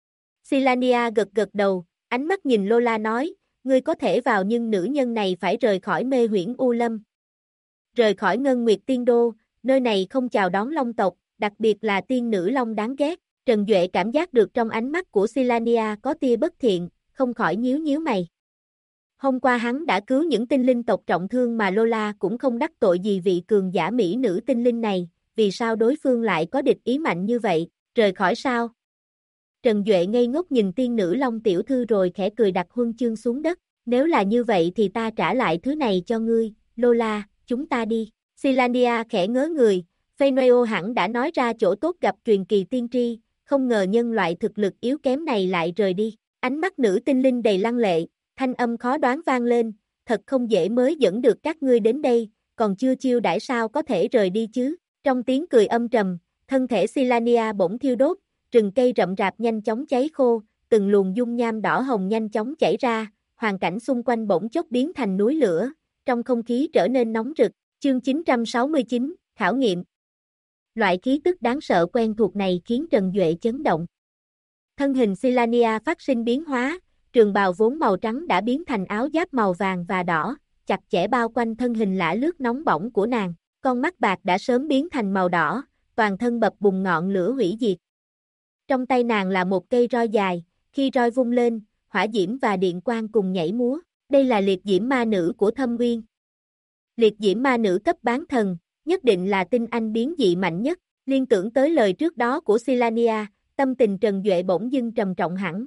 Silania gật gật đầu, ánh mắt nhìn Lola nói, ngươi có thể vào nhưng nữ nhân này phải rời khỏi mê huyễn U Lâm. Rời khỏi Ngân Nguyệt Tiên Đô, nơi này không chào đón Long tộc, đặc biệt là tiên nữ Long đáng ghét. Trần Duệ cảm giác được trong ánh mắt của Silania có tia bất thiện, không khỏi nhíu nhíu mày. Hôm qua hắn đã cứu những tinh linh tộc trọng thương mà Lola cũng không đắc tội gì vị cường giả mỹ nữ tinh linh này, vì sao đối phương lại có địch ý mạnh như vậy, rời khỏi sao? Trần Duệ ngây ngốc nhìn tiên nữ Long tiểu thư rồi khẽ cười đặt huân chương xuống đất, nếu là như vậy thì ta trả lại thứ này cho ngươi, Lola, chúng ta đi. Silania khẽ ngớ người, Phaineo hẳn đã nói ra chỗ tốt gặp truyền kỳ tiên tri, không ngờ nhân loại thực lực yếu kém này lại rời đi. Ánh mắt nữ tinh linh đầy lăng lệ, thanh âm khó đoán vang lên, thật không dễ mới dẫn được các ngươi đến đây, còn chưa chiêu đãi sao có thể rời đi chứ. Trong tiếng cười âm trầm, thân thể Silania bỗng thiêu đốt, rừng cây rậm rạp nhanh chóng cháy khô, từng luồng dung nham đỏ hồng nhanh chóng chảy ra, hoàn cảnh xung quanh bỗng chốc biến thành núi lửa, trong không khí trở nên nóng rực. Chương 969, khảo nghiệm. Loại khí tức đáng sợ quen thuộc này khiến Trần Duệ chấn động. Thân hình Silania phát sinh biến hóa, trường bào vốn màu trắng đã biến thành áo giáp màu vàng và đỏ, chặt chẽ bao quanh thân hình lả lướt nóng bỏng của nàng, con mắt bạc đã sớm biến thành màu đỏ, toàn thân bập bùng ngọn lửa hủy diệt. Trong tay nàng là một cây roi dài, khi roi vung lên, hỏa diễm và điện quang cùng nhảy múa, đây là liệt diễm ma nữ của Thâm Uyên. Liệt diễm ma nữ cấp bán thần, nhất định là tinh anh biến dị mạnh nhất, liên tưởng tới lời trước đó của Silania, tâm tình Trần Duệ bỗng dưng trầm trọng hẳn.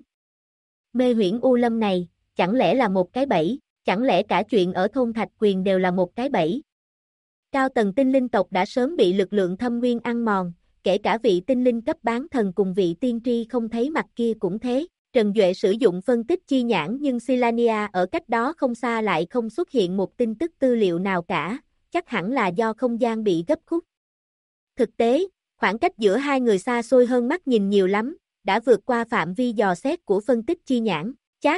Mê huyễn U Lâm này, chẳng lẽ là một cái bẫy, chẳng lẽ cả chuyện ở thôn Thạch Quyền đều là một cái bẫy? Cao tầng tinh linh tộc đã sớm bị lực lượng Thâm Nguyên ăn mòn, kể cả vị tinh linh cấp bán thần cùng vị tiên tri không thấy mặt kia cũng thế. Trần Duệ sử dụng phân tích chi nhãn nhưng Silania ở cách đó không xa lại không xuất hiện một tin tức tư liệu nào cả, chắc hẳn là do không gian bị gấp khúc. Thực tế, khoảng cách giữa hai người xa xôi hơn mắt nhìn nhiều lắm, đã vượt qua phạm vi dò xét của phân tích chi nhãn, chát.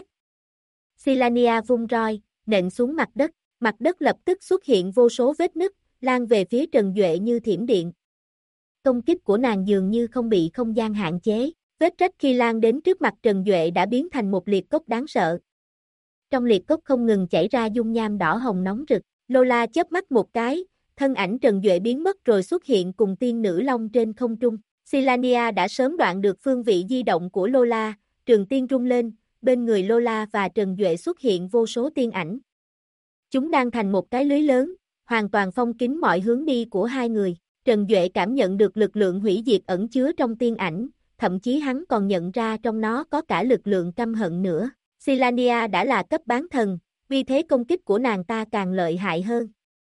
Silania vung roi, nện xuống mặt đất lập tức xuất hiện vô số vết nứt, lan về phía Trần Duệ như thiểm điện. Công kích của nàng dường như không bị không gian hạn chế, vết rách khi lan đến trước mặt Trần Duệ đã biến thành một liệt cốc đáng sợ. Trong liệt cốc không ngừng chảy ra dung nham đỏ hồng nóng rực, Lola chớp mắt một cái, thân ảnh Trần Duệ biến mất rồi xuất hiện cùng tiên nữ Long trên không trung. Silania đã sớm đoạn được phương vị di động của Lola, trường tiên rung lên, bên người Lola và Trần Duệ xuất hiện vô số tiên ảnh. Chúng đang thành một cái lưới lớn, hoàn toàn phong kín mọi hướng đi của hai người. Trần Duệ cảm nhận được lực lượng hủy diệt ẩn chứa trong tiên ảnh, thậm chí hắn còn nhận ra trong nó có cả lực lượng căm hận nữa. Silania đã là cấp bán thần, vì thế công kích của nàng ta càng lợi hại hơn.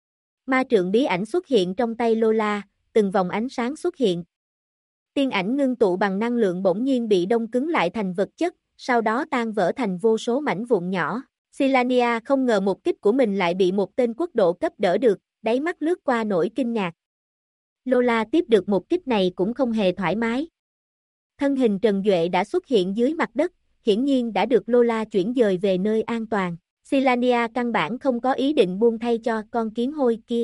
Ma trượng bí ảnh xuất hiện trong tay Lola, từng vòng ánh sáng xuất hiện. Tiên ảnh ngưng tụ bằng năng lượng bỗng nhiên bị đông cứng lại thành vật chất, sau đó tan vỡ thành vô số mảnh vụn nhỏ. Silania không ngờ một kích của mình lại bị một tên quốc độ cấp đỡ được, đáy mắt lướt qua nỗi kinh ngạc. Lola tiếp được một kích này cũng không hề thoải mái. Thân hình Trần Duệ đã xuất hiện dưới mặt đất, hiển nhiên đã được Lola chuyển dời về nơi an toàn. Silania căn bản không có ý định buông thay cho con kiến hôi kia.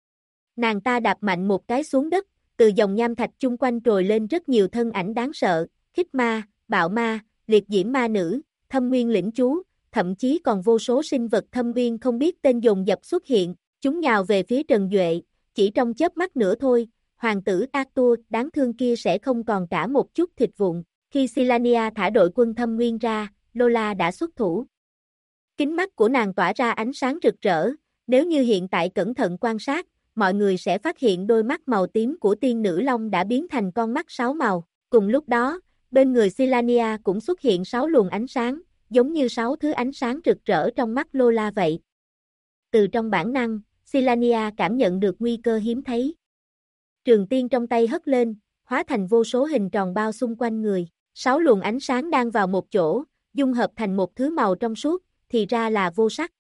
Nàng ta đạp mạnh một cái xuống đất, từ dòng nham thạch chung quanh trồi lên rất nhiều thân ảnh đáng sợ, khích ma, bạo ma, liệt diễm ma nữ, Thâm Nguyên lĩnh chú, thậm chí còn vô số sinh vật thâm nguyên không biết tên dồn dập xuất hiện, chúng nhào về phía Trần Duệ, chỉ trong chớp mắt nữa thôi, hoàng tử Arthur đáng thương kia sẽ không còn cả một chút thịt vụn. Khi Silania thả đội quân Thâm Nguyên ra, Lola đã xuất thủ. Kính mắt của nàng tỏa ra ánh sáng rực rỡ, nếu như hiện tại cẩn thận quan sát, mọi người sẽ phát hiện đôi mắt màu tím của tiên nữ Long đã biến thành con mắt 6 màu. Cùng lúc đó, bên người Silania cũng xuất hiện 6 luồng ánh sáng, giống như 6 thứ ánh sáng rực rỡ trong mắt Lola vậy. Từ trong bản năng, Silania cảm nhận được nguy cơ hiếm thấy. Trường tiên trong tay hất lên, hóa thành vô số hình tròn bao xung quanh người. 6 luồng ánh sáng đang vào một chỗ, dung hợp thành một thứ màu trong suốt, thì ra là vô sắc.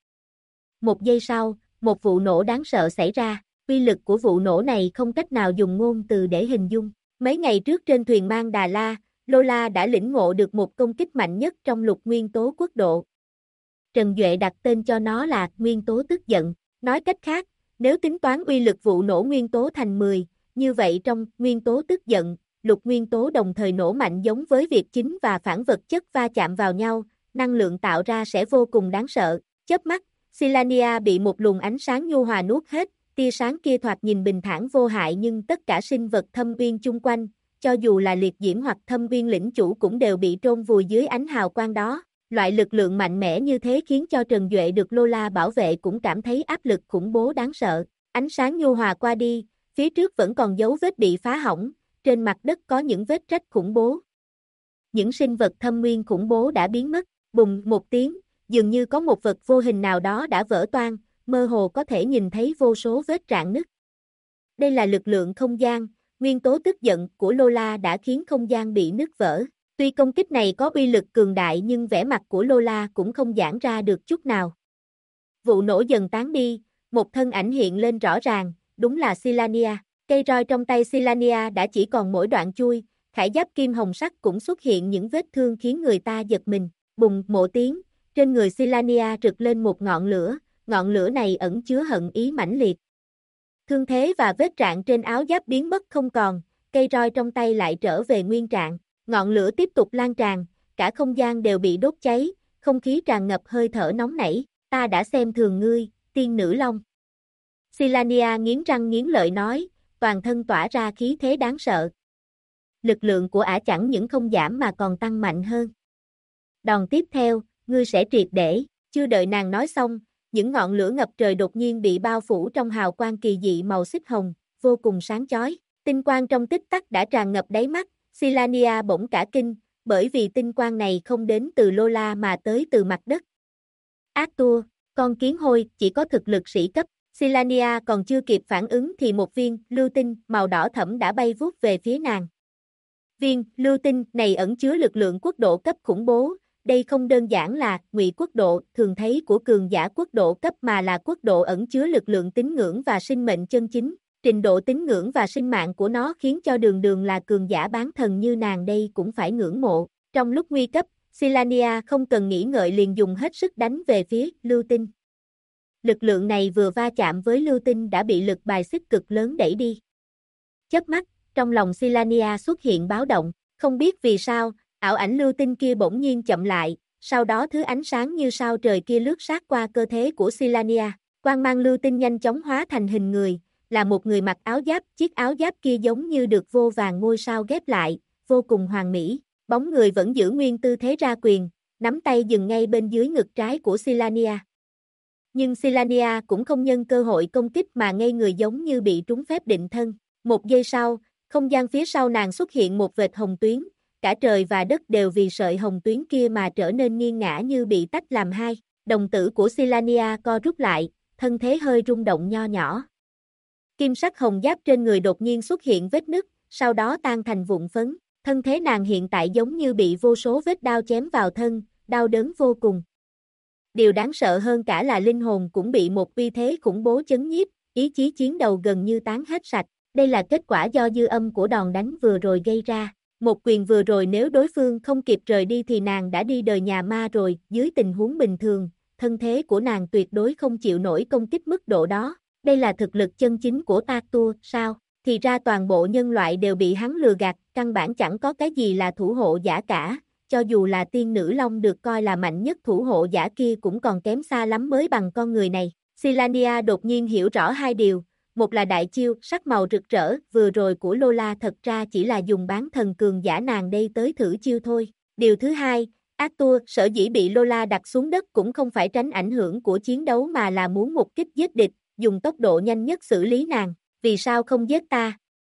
Một giây sau, một vụ nổ đáng sợ xảy ra. Uy lực của vụ nổ này không cách nào dùng ngôn từ để hình dung. Mấy ngày trước trên thuyền mang Đà La, Lola đã lĩnh ngộ được một công kích mạnh nhất trong lục nguyên tố quốc độ. Trần Duệ đặt tên cho nó là nguyên tố tức giận. Nói cách khác, nếu tính toán uy lực vụ nổ nguyên tố thành 10, như vậy trong nguyên tố tức giận, lục nguyên tố đồng thời nổ mạnh giống với việc chính và phản vật chất va chạm vào nhau, năng lượng tạo ra sẽ vô cùng đáng sợ. Chớp mắt, Sylania bị một luồng ánh sáng nhu hòa nuốt hết, tia sáng kia thoạt nhìn bình thản vô hại nhưng tất cả sinh vật thâm uyên chung quanh, cho dù là liệt diễm hoặc thâm uyên lĩnh chủ cũng đều bị trôn vùi dưới ánh hào quang đó. Loại lực lượng mạnh mẽ như thế khiến cho Trần Duệ được Lola bảo vệ cũng cảm thấy áp lực khủng bố đáng sợ. Ánh sáng nhu hòa qua đi, phía trước vẫn còn dấu vết bị phá hỏng, trên mặt đất có những vết rách khủng bố. Những sinh vật thâm nguyên khủng bố đã biến mất, bùng một tiếng, dường như có một vật vô hình nào đó đã vỡ toang, mơ hồ có thể nhìn thấy vô số vết rạn nứt. Đây là lực lượng không gian, nguyên tố tức giận của Lola đã khiến không gian bị nứt vỡ. Tuy công kích này có uy lực cường đại nhưng vẻ mặt của Lola cũng không giãn ra được chút nào. Vụ nổ dần tán đi, một thân ảnh hiện lên rõ ràng, đúng là Sylania. Cây roi trong tay Sylania đã chỉ còn mỗi đoạn chui, khải giáp kim hồng sắc cũng xuất hiện những vết thương khiến người ta giật mình. Bùng một tiếng, trên người Sylania rực lên một ngọn lửa này ẩn chứa hận ý mãnh liệt. Thương thế và vết rạn trên áo giáp biến mất không còn, cây roi trong tay lại trở về nguyên trạng. Ngọn lửa tiếp tục lan tràn, cả không gian đều bị đốt cháy, không khí tràn ngập hơi thở nóng nảy. Ta đã xem thường ngươi, tiên nữ long. Sylania nghiến răng nghiến lợi nói, toàn thân tỏa ra khí thế đáng sợ. Lực lượng của ả chẳng những không giảm mà còn tăng mạnh hơn. Đòn tiếp theo, ngươi sẽ triệt để. Chưa đợi nàng nói xong, những ngọn lửa ngập trời đột nhiên bị bao phủ trong hào quang kỳ dị màu xích hồng, vô cùng sáng chói. Tinh quang trong tích tắc đã tràn ngập đáy mắt, Sylania bỗng cả kinh, bởi vì tinh quang này không đến từ Lola mà tới từ mặt đất. Arthur, con kiến hôi, chỉ có thực lực sĩ cấp. Sylania còn chưa kịp phản ứng thì một viên lưu tinh màu đỏ thẫm đã bay vút về phía nàng. Viên lưu tinh này ẩn chứa lực lượng quốc độ cấp khủng bố, đây không đơn giản là ngụy quốc độ thường thấy của cường giả quốc độ cấp mà là quốc độ ẩn chứa lực lượng tín ngưỡng và sinh mệnh chân chính. Trình độ tín ngưỡng và sinh mạng của nó khiến cho đường đường là cường giả bán thần như nàng đây cũng phải ngưỡng mộ. Trong lúc nguy cấp, Sylania không cần nghĩ ngợi liền dùng hết sức đánh về phía lưu tinh. Lực lượng này vừa va chạm với lưu tinh đã bị lực bài xích cực lớn đẩy đi. Chớp mắt, trong lòng Sylania xuất hiện báo động, không biết vì sao, ảo ảnh lưu tinh kia bỗng nhiên chậm lại, sau đó thứ ánh sáng như sao trời kia lướt sát qua cơ thể của Sylania. Quang mang lưu tinh nhanh chóng hóa thành hình người, là một người mặc áo giáp, chiếc áo giáp kia giống như được vô vàn ngôi sao ghép lại, vô cùng hoàn mỹ. Bóng người vẫn giữ nguyên tư thế ra quyền, nắm tay dừng ngay bên dưới ngực trái của Sylania. Nhưng Sylania cũng không nhân cơ hội công kích mà ngây người giống như bị trúng phép định thân. Một giây sau, không gian phía sau nàng xuất hiện một vệt hồng tuyến, cả trời và đất đều vì sợi hồng tuyến kia mà trở nên nghiêng ngã như bị tách làm hai. Đồng tử của Sylania co rút lại, thân thế hơi rung động nho nhỏ. Kim sắc hồng giáp trên người đột nhiên xuất hiện vết nứt, sau đó tan thành vụn phấn. Thân thế nàng hiện tại giống như bị vô số vết đao chém vào thân, đau đớn vô cùng. Điều đáng sợ hơn cả là linh hồn cũng bị một uy thế khủng bố chấn nhiếp, ý chí chiến đầu gần như tán hết sạch. Đây là kết quả do dư âm của đòn đánh vừa rồi gây ra. Một quyền vừa rồi nếu đối phương không kịp rời đi thì nàng đã đi đời nhà ma rồi. Dưới tình huống bình thường, thân thế của nàng tuyệt đối không chịu nổi công kích mức độ đó. Đây là thực lực chân chính của Arthur, sao? Thì ra toàn bộ nhân loại đều bị hắn lừa gạt, căn bản chẳng có cái gì là thủ hộ giả cả, cho dù là tiên nữ long được coi là mạnh nhất thủ hộ giả kia cũng còn kém xa lắm mới bằng con người này. Sylania đột nhiên hiểu rõ hai điều, một là đại chiêu sắc màu rực rỡ vừa rồi của Lola thật ra chỉ là dùng bán thần cường giả nàng đây tới thử chiêu thôi. Điều thứ hai, Arthur sở dĩ bị Lola đặt xuống đất cũng không phải tránh ảnh hưởng của chiến đấu mà là muốn một kích giết địch, dùng tốc độ nhanh nhất xử lý nàng. Vì sao không giết ta?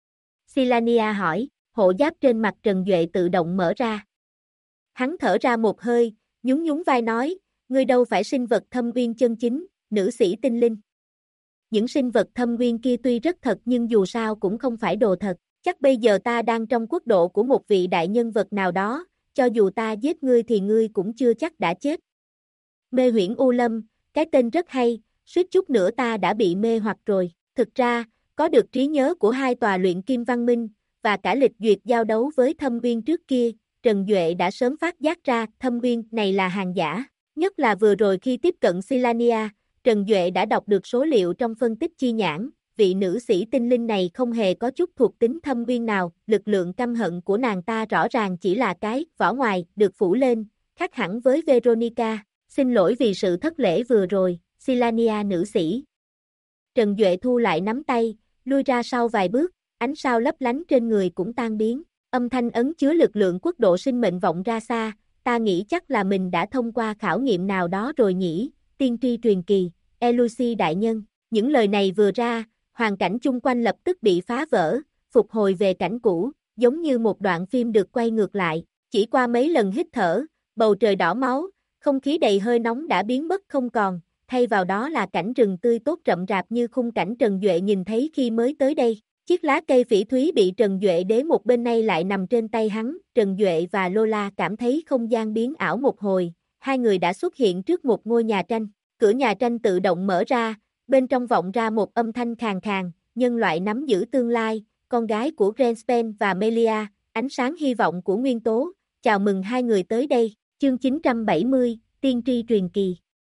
Sylania hỏi, hộ giáp trên mặt Trần Duệ tự động mở ra. Hắn thở ra một hơi, nhún nhún vai nói, ngươi đâu phải sinh vật thâm uyên chân chính, nữ sĩ tinh linh. Những sinh vật thâm uyên kia tuy rất thật nhưng dù sao cũng không phải đồ thật, chắc bây giờ ta đang trong quốc độ của một vị đại nhân vật nào đó, cho dù ta giết ngươi thì ngươi cũng chưa chắc đã chết. Mê huyễn U Lâm, cái tên rất hay, suýt chút nữa ta đã bị mê hoặc rồi. Thực ra, có được trí nhớ của hai tòa luyện kim văn minh, và cả lịch duyệt giao đấu với Thâm Uyên trước kia, Trần Duệ đã sớm phát giác ra Thâm Uyên này là hàng giả. Nhất là vừa rồi khi tiếp cận Sylania, Trần Duệ đã đọc được số liệu trong phân tích chi nhãn, vị nữ sĩ tinh linh này không hề có chút thuộc tính thâm uyên nào, lực lượng căm hận của nàng ta rõ ràng chỉ là cái vỏ ngoài được phủ lên, khác hẳn với Veronica. Xin lỗi vì sự thất lễ vừa rồi, Silania nữ sĩ. Trần Duệ thu lại nắm tay, lui ra sau vài bước, ánh sao lấp lánh trên người cũng tan biến, âm thanh ấn chứa lực lượng quốc độ sinh mệnh vọng ra xa, ta nghĩ chắc là mình đã thông qua khảo nghiệm nào đó rồi nhỉ, tiên tri truyền kỳ, Elusi đại nhân. Những lời này vừa ra, hoàn cảnh chung quanh lập tức bị phá vỡ, phục hồi về cảnh cũ, giống như một đoạn phim được quay ngược lại, chỉ qua mấy lần hít thở, bầu trời đỏ máu, không khí đầy hơi nóng đã biến mất không còn, thay vào đó là cảnh rừng tươi tốt rậm rạp như khung cảnh Trần Duệ nhìn thấy khi mới tới đây. Chiếc lá cây phỉ thúy bị Trần Duệ đế một bên nay lại nằm trên tay hắn, Trần Duệ và Lola cảm thấy không gian biến ảo một hồi, hai người đã xuất hiện trước một ngôi nhà tranh, cửa nhà tranh tự động mở ra, bên trong vọng ra một âm thanh khàn khàn, nhân loại nắm giữ tương lai, con gái của Grenspen và Melia, ánh sáng hy vọng của nguyên tố, chào mừng hai người tới đây, chương 970, tiên tri truyền kỳ.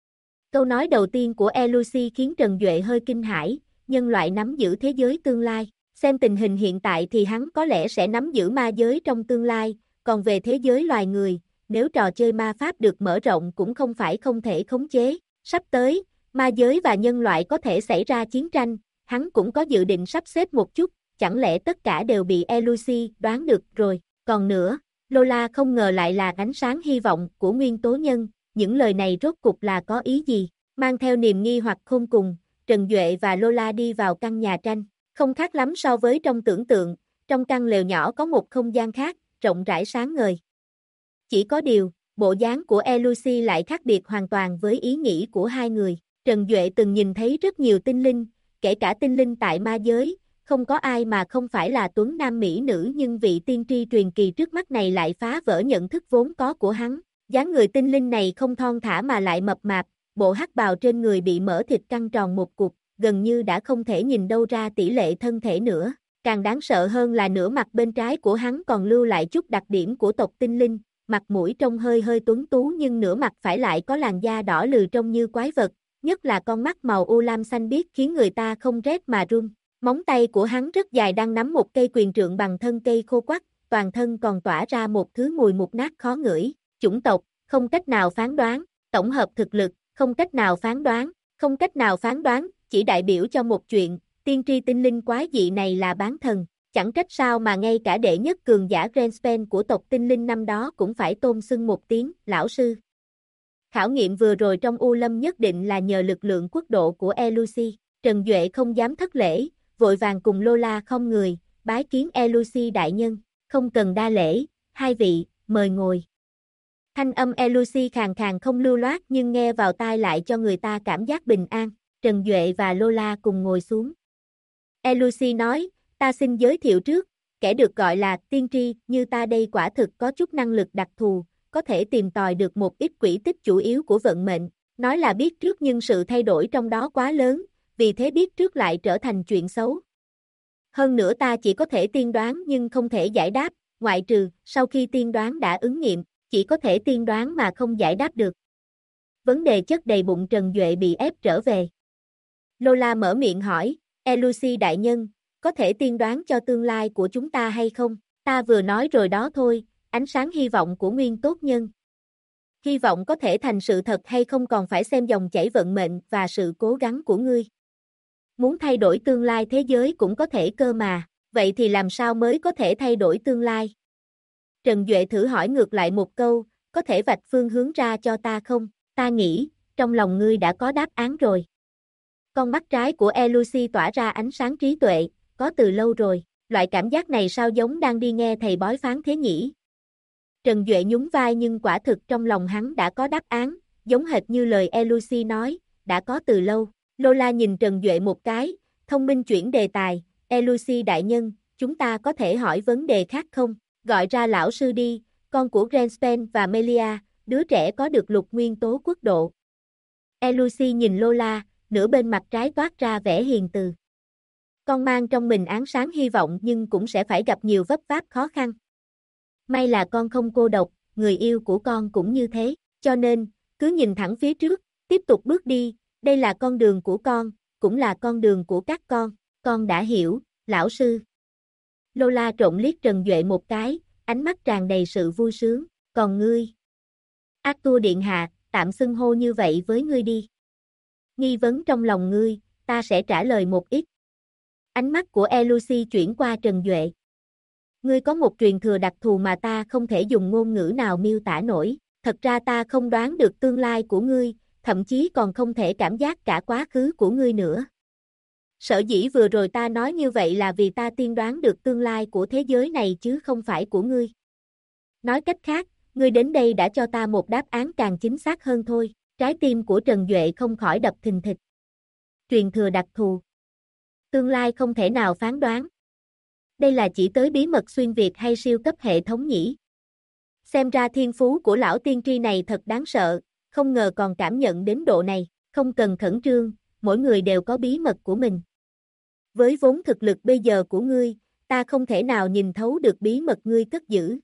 Câu nói đầu tiên của Elusi khiến Trần Duệ hơi kinh hãi, nhân loại nắm giữ thế giới tương lai, xem tình hình hiện tại thì hắn có lẽ sẽ nắm giữ ma giới trong tương lai, còn về thế giới loài người, nếu trò chơi ma pháp được mở rộng cũng không phải không thể khống chế, sắp tới, ma giới và nhân loại có thể xảy ra chiến tranh, hắn cũng có dự định sắp xếp một chút, chẳng lẽ tất cả đều bị Elusi đoán được rồi, còn nữa, Lola không ngờ lại là ánh sáng hy vọng của nguyên tố nhân, những lời này rốt cục là có ý gì, mang theo niềm nghi hoặc khôn cùng, Trần Duệ và Lola đi vào căn nhà tranh, không khác lắm so với trong tưởng tượng, trong căn lều nhỏ có một không gian khác, rộng rãi sáng ngời. Chỉ có điều, bộ dáng của Elusi lại khác biệt hoàn toàn với ý nghĩ của hai người. Trần Duệ từng nhìn thấy rất nhiều tinh linh, kể cả tinh linh tại ma giới, không có ai mà không phải là tuấn nam mỹ nữ nhưng vị tiên tri truyền kỳ trước mắt này lại phá vỡ nhận thức vốn có của hắn. Dáng người tinh linh này không thon thả mà lại mập mạp, bộ hắc bào trên người bị mỡ thịt căng tròn một cục, gần như đã không thể nhìn đâu ra tỷ lệ thân thể nữa. Càng đáng sợ hơn là nửa mặt bên trái của hắn còn lưu lại chút đặc điểm của tộc tinh linh, mặt mũi trông hơi hơi tuấn tú nhưng nửa mặt phải lại có làn da đỏ lừ trông như quái vật, nhất là con mắt màu u lam xanh biếc khiến người ta không rét mà run. Móng tay của hắn rất dài đang nắm một cây quyền trượng bằng thân cây khô quắt, toàn thân còn tỏa ra một thứ mùi mục nát khó ngửi. Chủng tộc, không cách nào phán đoán, tổng hợp thực lực, không cách nào phán đoán, không cách nào phán đoán, chỉ đại biểu cho một chuyện, tiên tri tinh linh quái dị này là bán thần, chẳng trách sao mà ngay cả đệ nhất cường giả Grenspen của tộc tinh linh năm đó cũng phải tôn xưng một tiếng, lão sư. Khảo nghiệm vừa rồi trong U Lâm nhất định là nhờ lực lượng quốc độ của Elusi, Trần Duệ không dám thất lễ, vội vàng cùng Lola không người, bái kiến Elusi đại nhân, không cần đa lễ, hai vị, mời ngồi. Thanh âm Elusi khàn khàn không lưu loát nhưng nghe vào tai lại cho người ta cảm giác bình an, Trần Duệ và Lola cùng ngồi xuống. Elusi nói, ta xin giới thiệu trước, kẻ được gọi là tiên tri như ta đây quả thực có chút năng lực đặc thù, có thể tìm tòi được một ít quỹ tích chủ yếu của vận mệnh, nói là biết trước nhưng sự thay đổi trong đó quá lớn, vì thế biết trước lại trở thành chuyện xấu. Hơn nữa ta chỉ có thể tiên đoán nhưng không thể giải đáp, ngoại trừ sau khi tiên đoán đã ứng nghiệm, chỉ có thể tiên đoán mà không giải đáp được. Vấn đề chất đầy bụng Trần Duệ bị ép trở về. Lola mở miệng hỏi, Elusi đại nhân, có thể tiên đoán cho tương lai của chúng ta hay không? Ta vừa nói rồi đó thôi, ánh sáng hy vọng của nguyên tốt nhân. Hy vọng có thể thành sự thật hay không còn phải xem dòng chảy vận mệnh và sự cố gắng của ngươi. Muốn thay đổi tương lai thế giới cũng có thể cơ mà, vậy thì làm sao mới có thể thay đổi tương lai? Trần Duệ thử hỏi ngược lại một câu, có thể vạch phương hướng ra cho ta không? Ta nghĩ, trong lòng ngươi đã có đáp án rồi. Con mắt trái của Elusi tỏa ra ánh sáng trí tuệ, có từ lâu rồi, loại cảm giác này sao giống đang đi nghe thầy bói phán thế nhỉ? Trần Duệ nhún vai nhưng quả thực trong lòng hắn đã có đáp án, giống hệt như lời Elusi nói, đã có từ lâu. Lola nhìn Trần Duệ một cái, thông minh chuyển đề tài, Elusi đại nhân, chúng ta có thể hỏi vấn đề khác không? Gọi ra lão sư đi, con của Grenspen và Melia, đứa trẻ có được lục nguyên tố quốc độ. Elusi nhìn Lola, nửa bên mặt trái toát ra vẻ hiền từ. Con mang trong mình ánh sáng hy vọng nhưng cũng sẽ phải gặp nhiều vấp váp khó khăn. May là con không cô độc, người yêu của con cũng như thế, cho nên, cứ nhìn thẳng phía trước, tiếp tục bước đi, đây là con đường của con, cũng là con đường của các con. Con đã hiểu, lão sư. Lola trộn liếc Trần Duệ một cái, ánh mắt tràn đầy sự vui sướng, còn ngươi? Arthur điện hạ, tạm xưng hô như vậy với ngươi đi. Nghi vấn trong lòng ngươi, ta sẽ trả lời một ít. Ánh mắt của Elucy chuyển qua Trần Duệ. Ngươi có một truyền thừa đặc thù mà ta không thể dùng ngôn ngữ nào miêu tả nổi, thật ra ta không đoán được tương lai của ngươi, thậm chí còn không thể cảm giác cả quá khứ của ngươi nữa. Sở dĩ vừa rồi ta nói như vậy là vì ta tiên đoán được tương lai của thế giới này chứ không phải của ngươi. Nói cách khác, ngươi đến đây đã cho ta một đáp án càng chính xác hơn thôi. Trái tim của Trần Duệ không khỏi đập thình thịch. Truyền thừa đặc thù. Tương lai không thể nào phán đoán. Đây là chỉ tới bí mật xuyên việt hay siêu cấp hệ thống nhỉ? Xem ra thiên phú của lão tiên tri này thật đáng sợ, không ngờ còn cảm nhận đến độ này, không cần khẩn trương, mỗi người đều có bí mật của mình. Với vốn thực lực bây giờ của ngươi, ta không thể nào nhìn thấu được bí mật ngươi cất giữ.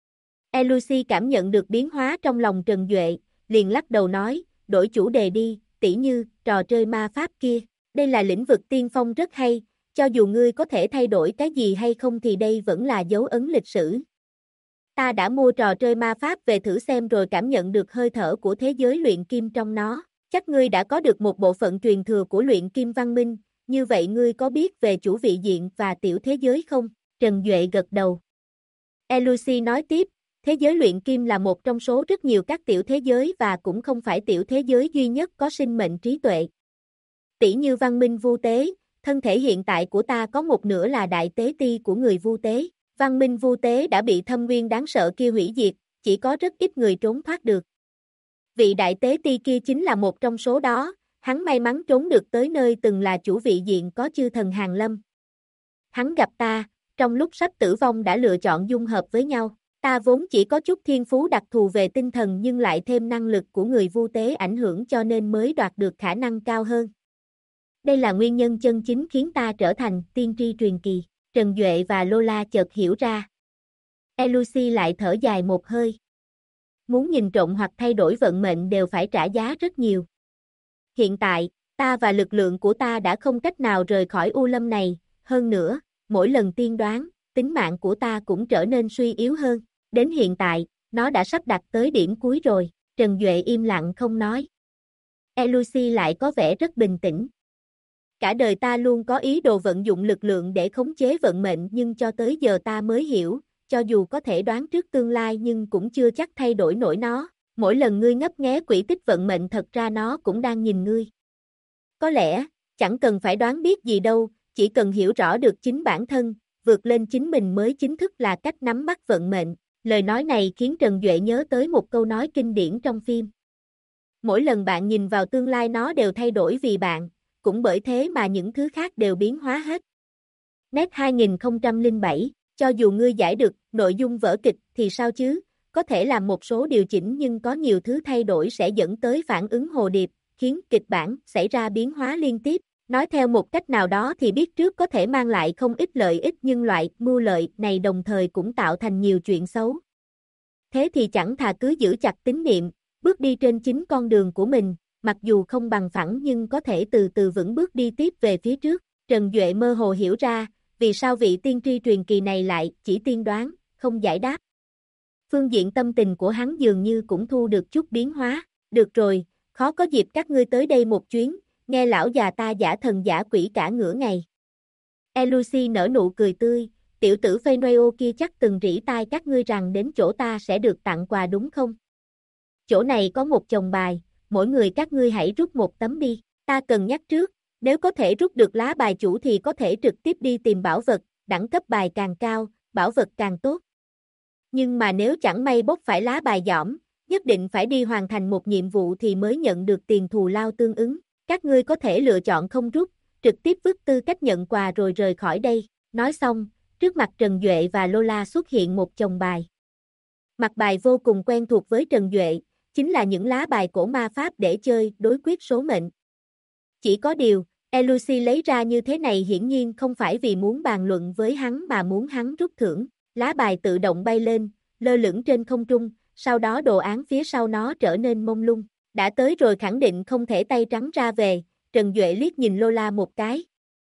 Elucy cảm nhận được biến hóa trong lòng Trần Duệ, liền lắc đầu nói, đổi chủ đề đi, tỉ như, trò chơi ma pháp kia, đây là lĩnh vực tiên phong rất hay, cho dù ngươi có thể thay đổi cái gì hay không thì đây vẫn là dấu ấn lịch sử. Ta đã mua trò chơi ma pháp về thử xem rồi cảm nhận được hơi thở của thế giới luyện kim trong nó, chắc ngươi đã có được một bộ phận truyền thừa của luyện kim văn minh, như vậy ngươi có biết về chủ vị diện và tiểu thế giới không? Trần Duệ gật đầu. Elucy nói tiếp, thế giới luyện kim là một trong số rất nhiều các tiểu thế giới và cũng không phải tiểu thế giới duy nhất có sinh mệnh trí tuệ. Tỷ như văn minh vu tế, thân thể hiện tại của ta có một nửa là đại tế ti của người vu tế. Văn minh vu tế đã bị thâm nguyên đáng sợ kia hủy diệt, chỉ có rất ít người trốn thoát được. Vị đại tế ti kia chính là một trong số đó, hắn may mắn trốn được tới nơi từng là chủ vị diện có chư thần hàng lâm. Hắn gặp ta, trong lúc sắp tử vong đã lựa chọn dung hợp với nhau. Ta vốn chỉ có chút thiên phú đặc thù về tinh thần nhưng lại thêm năng lực của người vu tế ảnh hưởng cho nên mới đoạt được khả năng cao hơn. Đây là nguyên nhân chân chính khiến ta trở thành tiên tri truyền kỳ. Trần Duệ và Lola chợt hiểu ra. Elucy lại thở dài một hơi. Muốn nhìn trộm hoặc thay đổi vận mệnh đều phải trả giá rất nhiều. Hiện tại, ta và lực lượng của ta đã không cách nào rời khỏi U Lâm này, hơn nữa, mỗi lần tiên đoán, tính mạng của ta cũng trở nên suy yếu hơn. Đến hiện tại, nó đã sắp đạt tới điểm cuối rồi. Trần Duệ im lặng không nói. Elucy lại có vẻ rất bình tĩnh. Cả đời ta luôn có ý đồ vận dụng lực lượng để khống chế vận mệnh nhưng cho tới giờ ta mới hiểu, cho dù có thể đoán trước tương lai nhưng cũng chưa chắc thay đổi nổi nó. Mỗi lần ngươi ngấp nghé quỹ tích vận mệnh thật ra nó cũng đang nhìn ngươi. Có lẽ, chẳng cần phải đoán biết gì đâu, chỉ cần hiểu rõ được chính bản thân, vượt lên chính mình mới chính thức là cách nắm bắt vận mệnh. Lời nói này khiến Trần Duệ nhớ tới một câu nói kinh điển trong phim. Mỗi lần bạn nhìn vào tương lai nó đều thay đổi vì bạn, cũng bởi thế mà những thứ khác đều biến hóa hết. Net 2007, cho dù ngươi giải được nội dung vở kịch thì sao chứ, có thể làm một số điều chỉnh nhưng có nhiều thứ thay đổi sẽ dẫn tới phản ứng hồ điệp, khiến kịch bản xảy ra biến hóa liên tiếp. Nói theo một cách nào đó thì biết trước có thể mang lại không ít lợi ích nhưng loại mưu lợi này đồng thời cũng tạo thành nhiều chuyện xấu. Thế thì chẳng thà cứ giữ chặt tín niệm, bước đi trên chính con đường của mình, mặc dù không bằng phẳng nhưng có thể từ từ vững bước đi tiếp về phía trước. Trần Duệ mơ hồ hiểu ra, vì sao vị tiên tri truyền kỳ này lại chỉ tiên đoán, không giải đáp. Phương diện tâm tình của hắn dường như cũng thu được chút biến hóa. Được rồi, khó có dịp các ngươi tới đây một chuyến, nghe lão già ta giả thần giả quỷ cả nửa ngày. Elucy nở nụ cười tươi, tiểu tử Fenrio kia chắc từng rỉ tai các ngươi rằng đến chỗ ta sẽ được tặng quà đúng không? Chỗ này có một chồng bài, mỗi người các ngươi hãy rút một tấm đi, ta cần nhắc trước, nếu có thể rút được lá bài chủ thì có thể trực tiếp đi tìm bảo vật, đẳng cấp bài càng cao, bảo vật càng tốt. Nhưng mà nếu chẳng may bốc phải lá bài giỏm, nhất định phải đi hoàn thành một nhiệm vụ thì mới nhận được tiền thù lao tương ứng. Các ngươi có thể lựa chọn không rút, trực tiếp vứt tư cách nhận quà rồi rời khỏi đây. Nói xong, trước mặt Trần Duệ và Lola xuất hiện một chồng bài. Mặt bài vô cùng quen thuộc với Trần Duệ, chính là những lá bài cổ ma pháp để chơi đối quyết số mệnh. Chỉ có điều, Elucy lấy ra như thế này hiển nhiên không phải vì muốn bàn luận với hắn mà muốn hắn rút thưởng. Lá bài tự động bay lên, lơ lửng trên không trung, sau đó đồ án phía sau nó trở nên mông lung. Đã tới rồi khẳng định không thể tay trắng ra về, Trần Duệ liếc nhìn Lola một cái.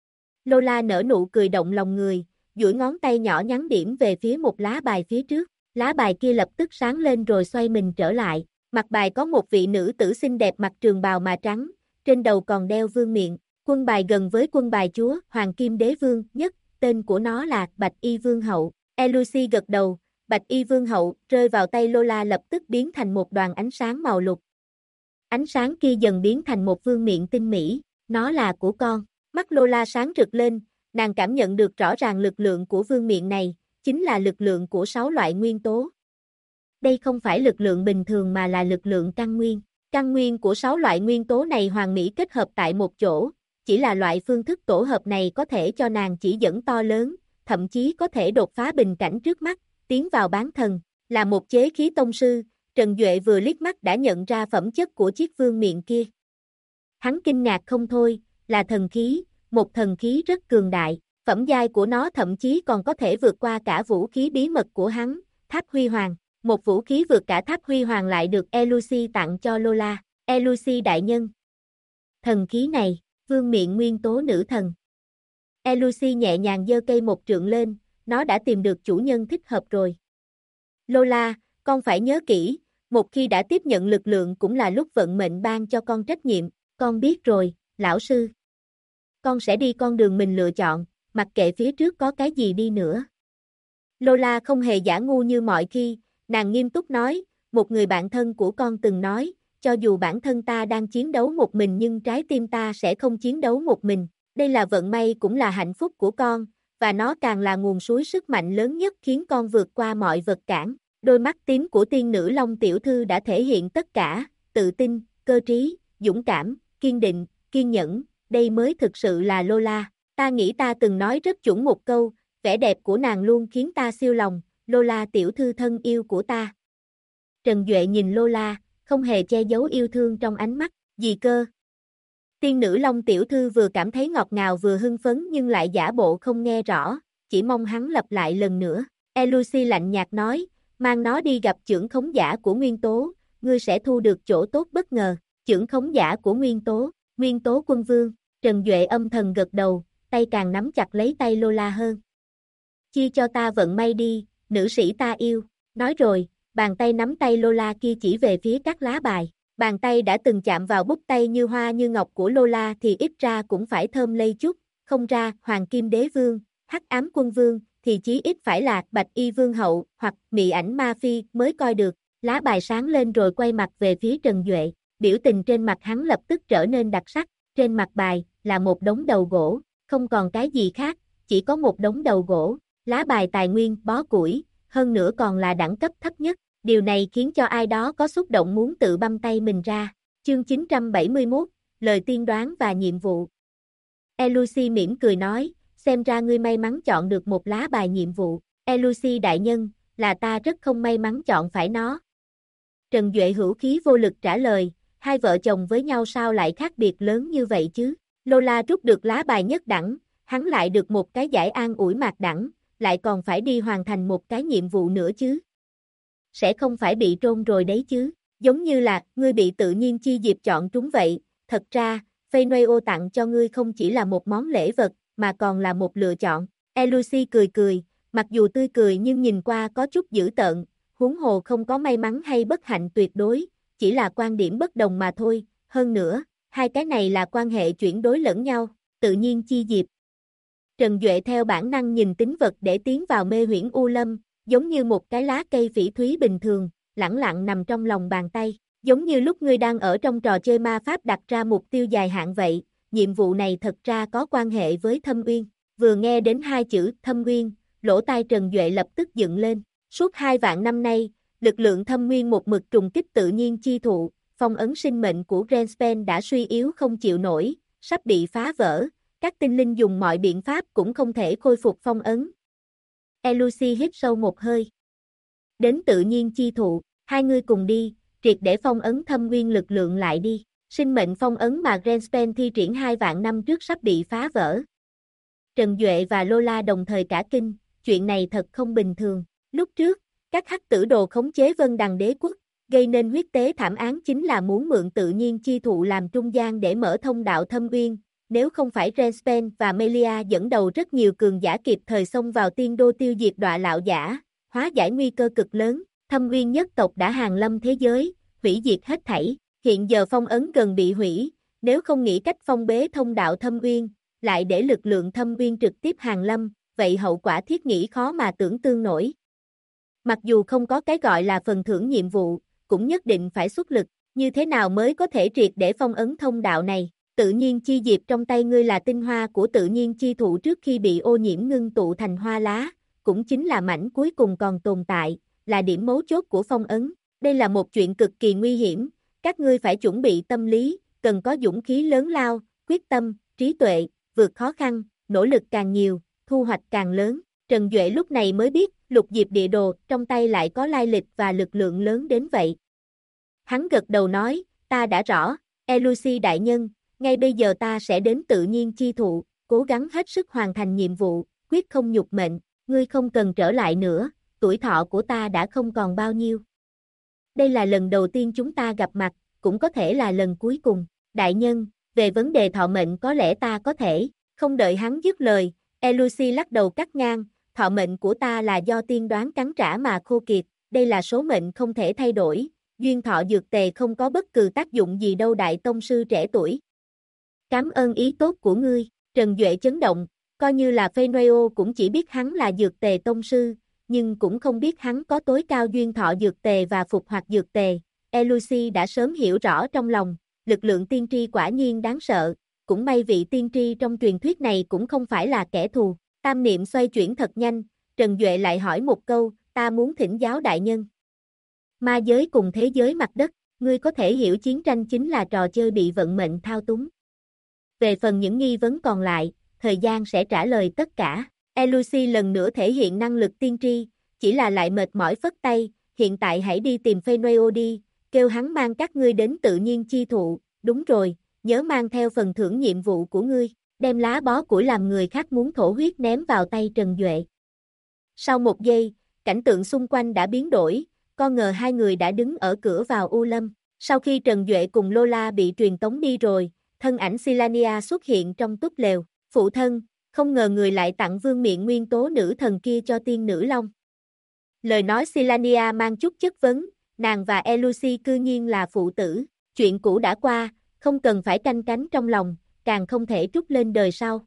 Lola nở nụ cười động lòng người, duỗi ngón tay nhỏ nhắn điểm về phía một lá bài phía trước. Lá bài kia lập tức sáng lên rồi xoay mình trở lại. Mặt bài có một vị nữ tử xinh đẹp mặc trường bào mà trắng, trên đầu còn đeo vương miện. Quân bài gần với quân bài chúa, Hoàng Kim Đế Vương nhất, tên của nó là Bạch Y Vương Hậu. Elucy gật đầu, Bạch Y Vương Hậu rơi vào tay Lola lập tức biến thành một đoàn ánh sáng màu lục. Ánh sáng kia dần biến thành một vương miện tinh mỹ, nó là của con. Mắt Lola sáng rực lên, nàng cảm nhận được rõ ràng lực lượng của vương miện này, chính là lực lượng của 6 loại nguyên tố. Đây không phải lực lượng bình thường mà là lực lượng căn nguyên. Căn nguyên của 6 loại nguyên tố này hoàn mỹ kết hợp tại một chỗ, chỉ là loại phương thức tổ hợp này có thể cho nàng chỉ dẫn to lớn, thậm chí có thể đột phá bình cảnh trước mắt, tiến vào bán thần, là một chế khí tông sư. Trần Duệ vừa liếc mắt đã nhận ra phẩm chất của chiếc vương miện kia. Hắn kinh ngạc không thôi, là thần khí, một thần khí rất cường đại, phẩm giai của nó thậm chí còn có thể vượt qua cả vũ khí bí mật của hắn, Tháp Huy Hoàng. Một vũ khí vượt cả Tháp Huy Hoàng lại được Elucy tặng cho Lola. Elucy đại nhân. Thần khí này, vương miện nguyên tố nữ thần. Elucy nhẹ nhàng giơ cây một trượng lên, nó đã tìm được chủ nhân thích hợp rồi. Lola, con phải nhớ kỹ, một khi đã tiếp nhận lực lượng cũng là lúc vận mệnh ban cho con trách nhiệm, con biết rồi, lão sư. Con sẽ đi con đường mình lựa chọn, mặc kệ phía trước có cái gì đi nữa. Lola không hề giả ngu như mọi khi, nàng nghiêm túc nói, một người bạn thân của con từng nói, cho dù bản thân ta đang chiến đấu một mình nhưng trái tim ta sẽ không chiến đấu một mình. Đây là vận may cũng là hạnh phúc của con, và nó càng là nguồn suối sức mạnh lớn nhất khiến con vượt qua mọi vật cản. Đôi mắt tím của tiên nữ Long tiểu thư đã thể hiện tất cả, tự tin, cơ trí, dũng cảm, kiên định, kiên nhẫn, đây mới thực sự là Lola. Ta nghĩ ta từng nói rất chuẩn một câu, vẻ đẹp của nàng luôn khiến ta siêu lòng, Lola tiểu thư thân yêu của ta. Trần Duệ nhìn Lola, không hề che giấu yêu thương trong ánh mắt, gì cơ? Tiên nữ Long tiểu thư vừa cảm thấy ngọt ngào vừa hưng phấn nhưng lại giả bộ không nghe rõ, chỉ mong hắn lặp lại lần nữa. Elucy lạnh nhạt nói, mang nó đi gặp chưởng khống giả của nguyên tố, ngươi sẽ thu được chỗ tốt bất ngờ. Chưởng khống giả của nguyên tố quân vương. Trần Duệ âm thầm gật đầu, tay càng nắm chặt lấy tay Lola hơn. Chia cho ta vận may đi, nữ sĩ ta yêu. Nói rồi, bàn tay nắm tay Lola kia chỉ về phía các lá bài. Bàn tay đã từng chạm vào bút tay như hoa như ngọc của Lola thì ít ra cũng phải thơm lây chút, không ra Hoàng Kim Đế Vương, Hắc Ám Quân Vương thì chí ít phải là Bạch Y Vương Hậu hoặc Mị Ảnh Ma Phi mới coi được. Lá bài sáng lên rồi quay mặt về phía Trần Duệ, biểu tình trên mặt hắn lập tức trở nên đặc sắc. Trên mặt bài là một đống đầu gỗ, không còn cái gì khác, chỉ có một đống đầu gỗ. Lá bài tài nguyên bó củi, hơn nữa còn là đẳng cấp thấp nhất. Điều này khiến cho ai đó có xúc động muốn tự băm tay mình ra. Chương 971, lời tiên đoán và nhiệm vụ. Elucy mỉm cười nói, xem ra ngươi may mắn chọn được một lá bài nhiệm vụ. Elucy đại nhân, là ta rất không may mắn chọn phải nó. Trần Duệ hữu khí vô lực trả lời, hai vợ chồng với nhau sao lại khác biệt lớn như vậy chứ? Lola rút được lá bài nhất đẳng, hắn lại được một cái giải an ủi mạc đẳng, lại còn phải đi hoàn thành một cái nhiệm vụ nữa chứ. Sẽ không phải bị trôn rồi đấy chứ, giống như là ngươi bị tự nhiên chi diệp chọn trúng vậy. Thật ra, Feyenoord tặng cho ngươi không chỉ là một món lễ vật, mà còn là một lựa chọn. Elucy cười cười, mặc dù tươi cười nhưng nhìn qua có chút dữ tợn, huống hồ không có may mắn hay bất hạnh tuyệt đối, chỉ là quan điểm bất đồng mà thôi. Hơn nữa, hai cái này là quan hệ chuyển đối lẫn nhau, tự nhiên chi diệp. Trần Duệ theo bản năng nhìn tính vật để tiến vào mê huyễn U Lâm, giống như một cái lá cây phỉ thúy bình thường, lẳng lặng nằm trong lòng bàn tay, giống như lúc ngươi đang ở trong trò chơi ma pháp đặt ra mục tiêu dài hạn vậy. Nhiệm vụ này thật ra có quan hệ với Thâm Uyên. Vừa nghe đến hai chữ Thâm Uyên, lỗ tai Trần Duệ lập tức dựng lên. Suốt 2 vạn năm nay, lực lượng Thâm Uyên một mực trùng kích tự nhiên chi thụ, phong ấn sinh mệnh của Grenspen đã suy yếu không chịu nổi, sắp bị phá vỡ, các tinh linh dùng mọi biện pháp cũng không thể khôi phục phong ấn. Elucy hít sâu một hơi. Đến tự nhiên chi thụ, hai người cùng đi, triệt để phong ấn Thâm Uyên lực lượng lại đi. Sinh mệnh phong ấn mà Grenspen thi triển 2 vạn năm trước sắp bị phá vỡ. Trần Duệ và Lola đồng thời cả kinh, chuyện này thật không bình thường. Lúc trước, các hắc tử đồ khống chế Vân Đằng Đế quốc, gây nên huyết tế thảm án chính là muốn mượn tự nhiên chi thụ làm trung gian để mở thông đạo Thâm Uyên, nếu không phải Renspen và Melia dẫn đầu rất nhiều cường giả kịp thời xông vào tiên đô tiêu diệt đọa lạo giả, hóa giải nguy cơ cực lớn, Thâm Uyên nhất tộc đã hàng lâm thế giới, hủy diệt hết thảy, hiện giờ phong ấn gần bị hủy, nếu không nghĩ cách phong bế thông đạo Thâm Uyên, lại để lực lượng Thâm Uyên trực tiếp hàng lâm, vậy hậu quả thiết nghĩ khó mà tưởng tượng nổi. Mặc dù không có cái gọi là phần thưởng nhiệm vụ, cũng nhất định phải xuất lực, như thế nào mới có thể triệt để phong ấn thông đạo này? Tự nhiên chi diệp trong tay ngươi là tinh hoa của tự nhiên chi thụ trước khi bị ô nhiễm ngưng tụ thành hoa lá, cũng chính là mảnh cuối cùng còn tồn tại, là điểm mấu chốt của phong ấn. Đây là một chuyện cực kỳ nguy hiểm, các ngươi phải chuẩn bị tâm lý, cần có dũng khí lớn lao, quyết tâm, trí tuệ, vượt khó khăn, nỗ lực càng nhiều, thu hoạch càng lớn. Trần Duệ lúc này mới biết, lục diệp địa đồ trong tay lại có lai lịch và lực lượng lớn đến vậy. Hắn gật đầu nói, ta đã rõ, Elusi đại nhân, ngay bây giờ ta sẽ đến tự nhiên chi thụ, cố gắng hết sức hoàn thành nhiệm vụ, quyết không nhục mệnh, ngươi không cần trở lại nữa, tuổi thọ của ta đã không còn bao nhiêu. Đây là lần đầu tiên chúng ta gặp mặt, cũng có thể là lần cuối cùng, đại nhân, về vấn đề thọ mệnh có lẽ ta có thể, không đợi hắn dứt lời, Elusi lắc đầu cắt ngang, thọ mệnh của ta là do tiên đoán cắn trả mà khô kiệt, đây là số mệnh không thể thay đổi, duyên thọ dược tề không có bất cứ tác dụng gì đâu đại tông sư trẻ tuổi. Cảm ơn ý tốt của ngươi, Trần Duệ chấn động, coi như là Phênôeo cũng chỉ biết hắn là dược tề tông sư, nhưng cũng không biết hắn có tối cao duyên thọ dược tề và phục hoạt dược tề. Elusi đã sớm hiểu rõ trong lòng, lực lượng tiên tri quả nhiên đáng sợ, cũng may vị tiên tri trong truyền thuyết này cũng không phải là kẻ thù. Tam niệm xoay chuyển thật nhanh, Trần Duệ lại hỏi một câu, ta muốn thỉnh giáo đại nhân. Ma giới cùng thế giới mặt đất, ngươi có thể hiểu chiến tranh chính là trò chơi bị vận mệnh thao túng. Về phần những nghi vấn còn lại, thời gian sẽ trả lời tất cả. Elusi lần nữa thể hiện năng lực tiên tri, chỉ là lại mệt mỏi phất tay, hiện tại hãy đi tìm Phênôeo đi, kêu hắn mang các ngươi đến tự nhiên chi thụ, đúng rồi, nhớ mang theo phần thưởng nhiệm vụ của ngươi, đem lá bó củi làm người khác muốn thổ huyết ném vào tay Trần Duệ. Sau một giây, cảnh tượng xung quanh đã biến đổi, con ngờ hai người đã đứng ở cửa vào U Lâm. Sau khi Trần Duệ cùng Lola bị truyền tống đi rồi, thân ảnh Silania xuất hiện trong túp lều. Phụ thân, không ngờ người lại tặng vương miện nguyên tố nữ thần kia cho tiên nữ long. Lời nói Silania mang chút chất vấn, nàng và Elusi cư nhiên là phụ tử. Chuyện cũ đã qua, không cần phải canh cánh trong lòng, càng không thể trút lên đời sau.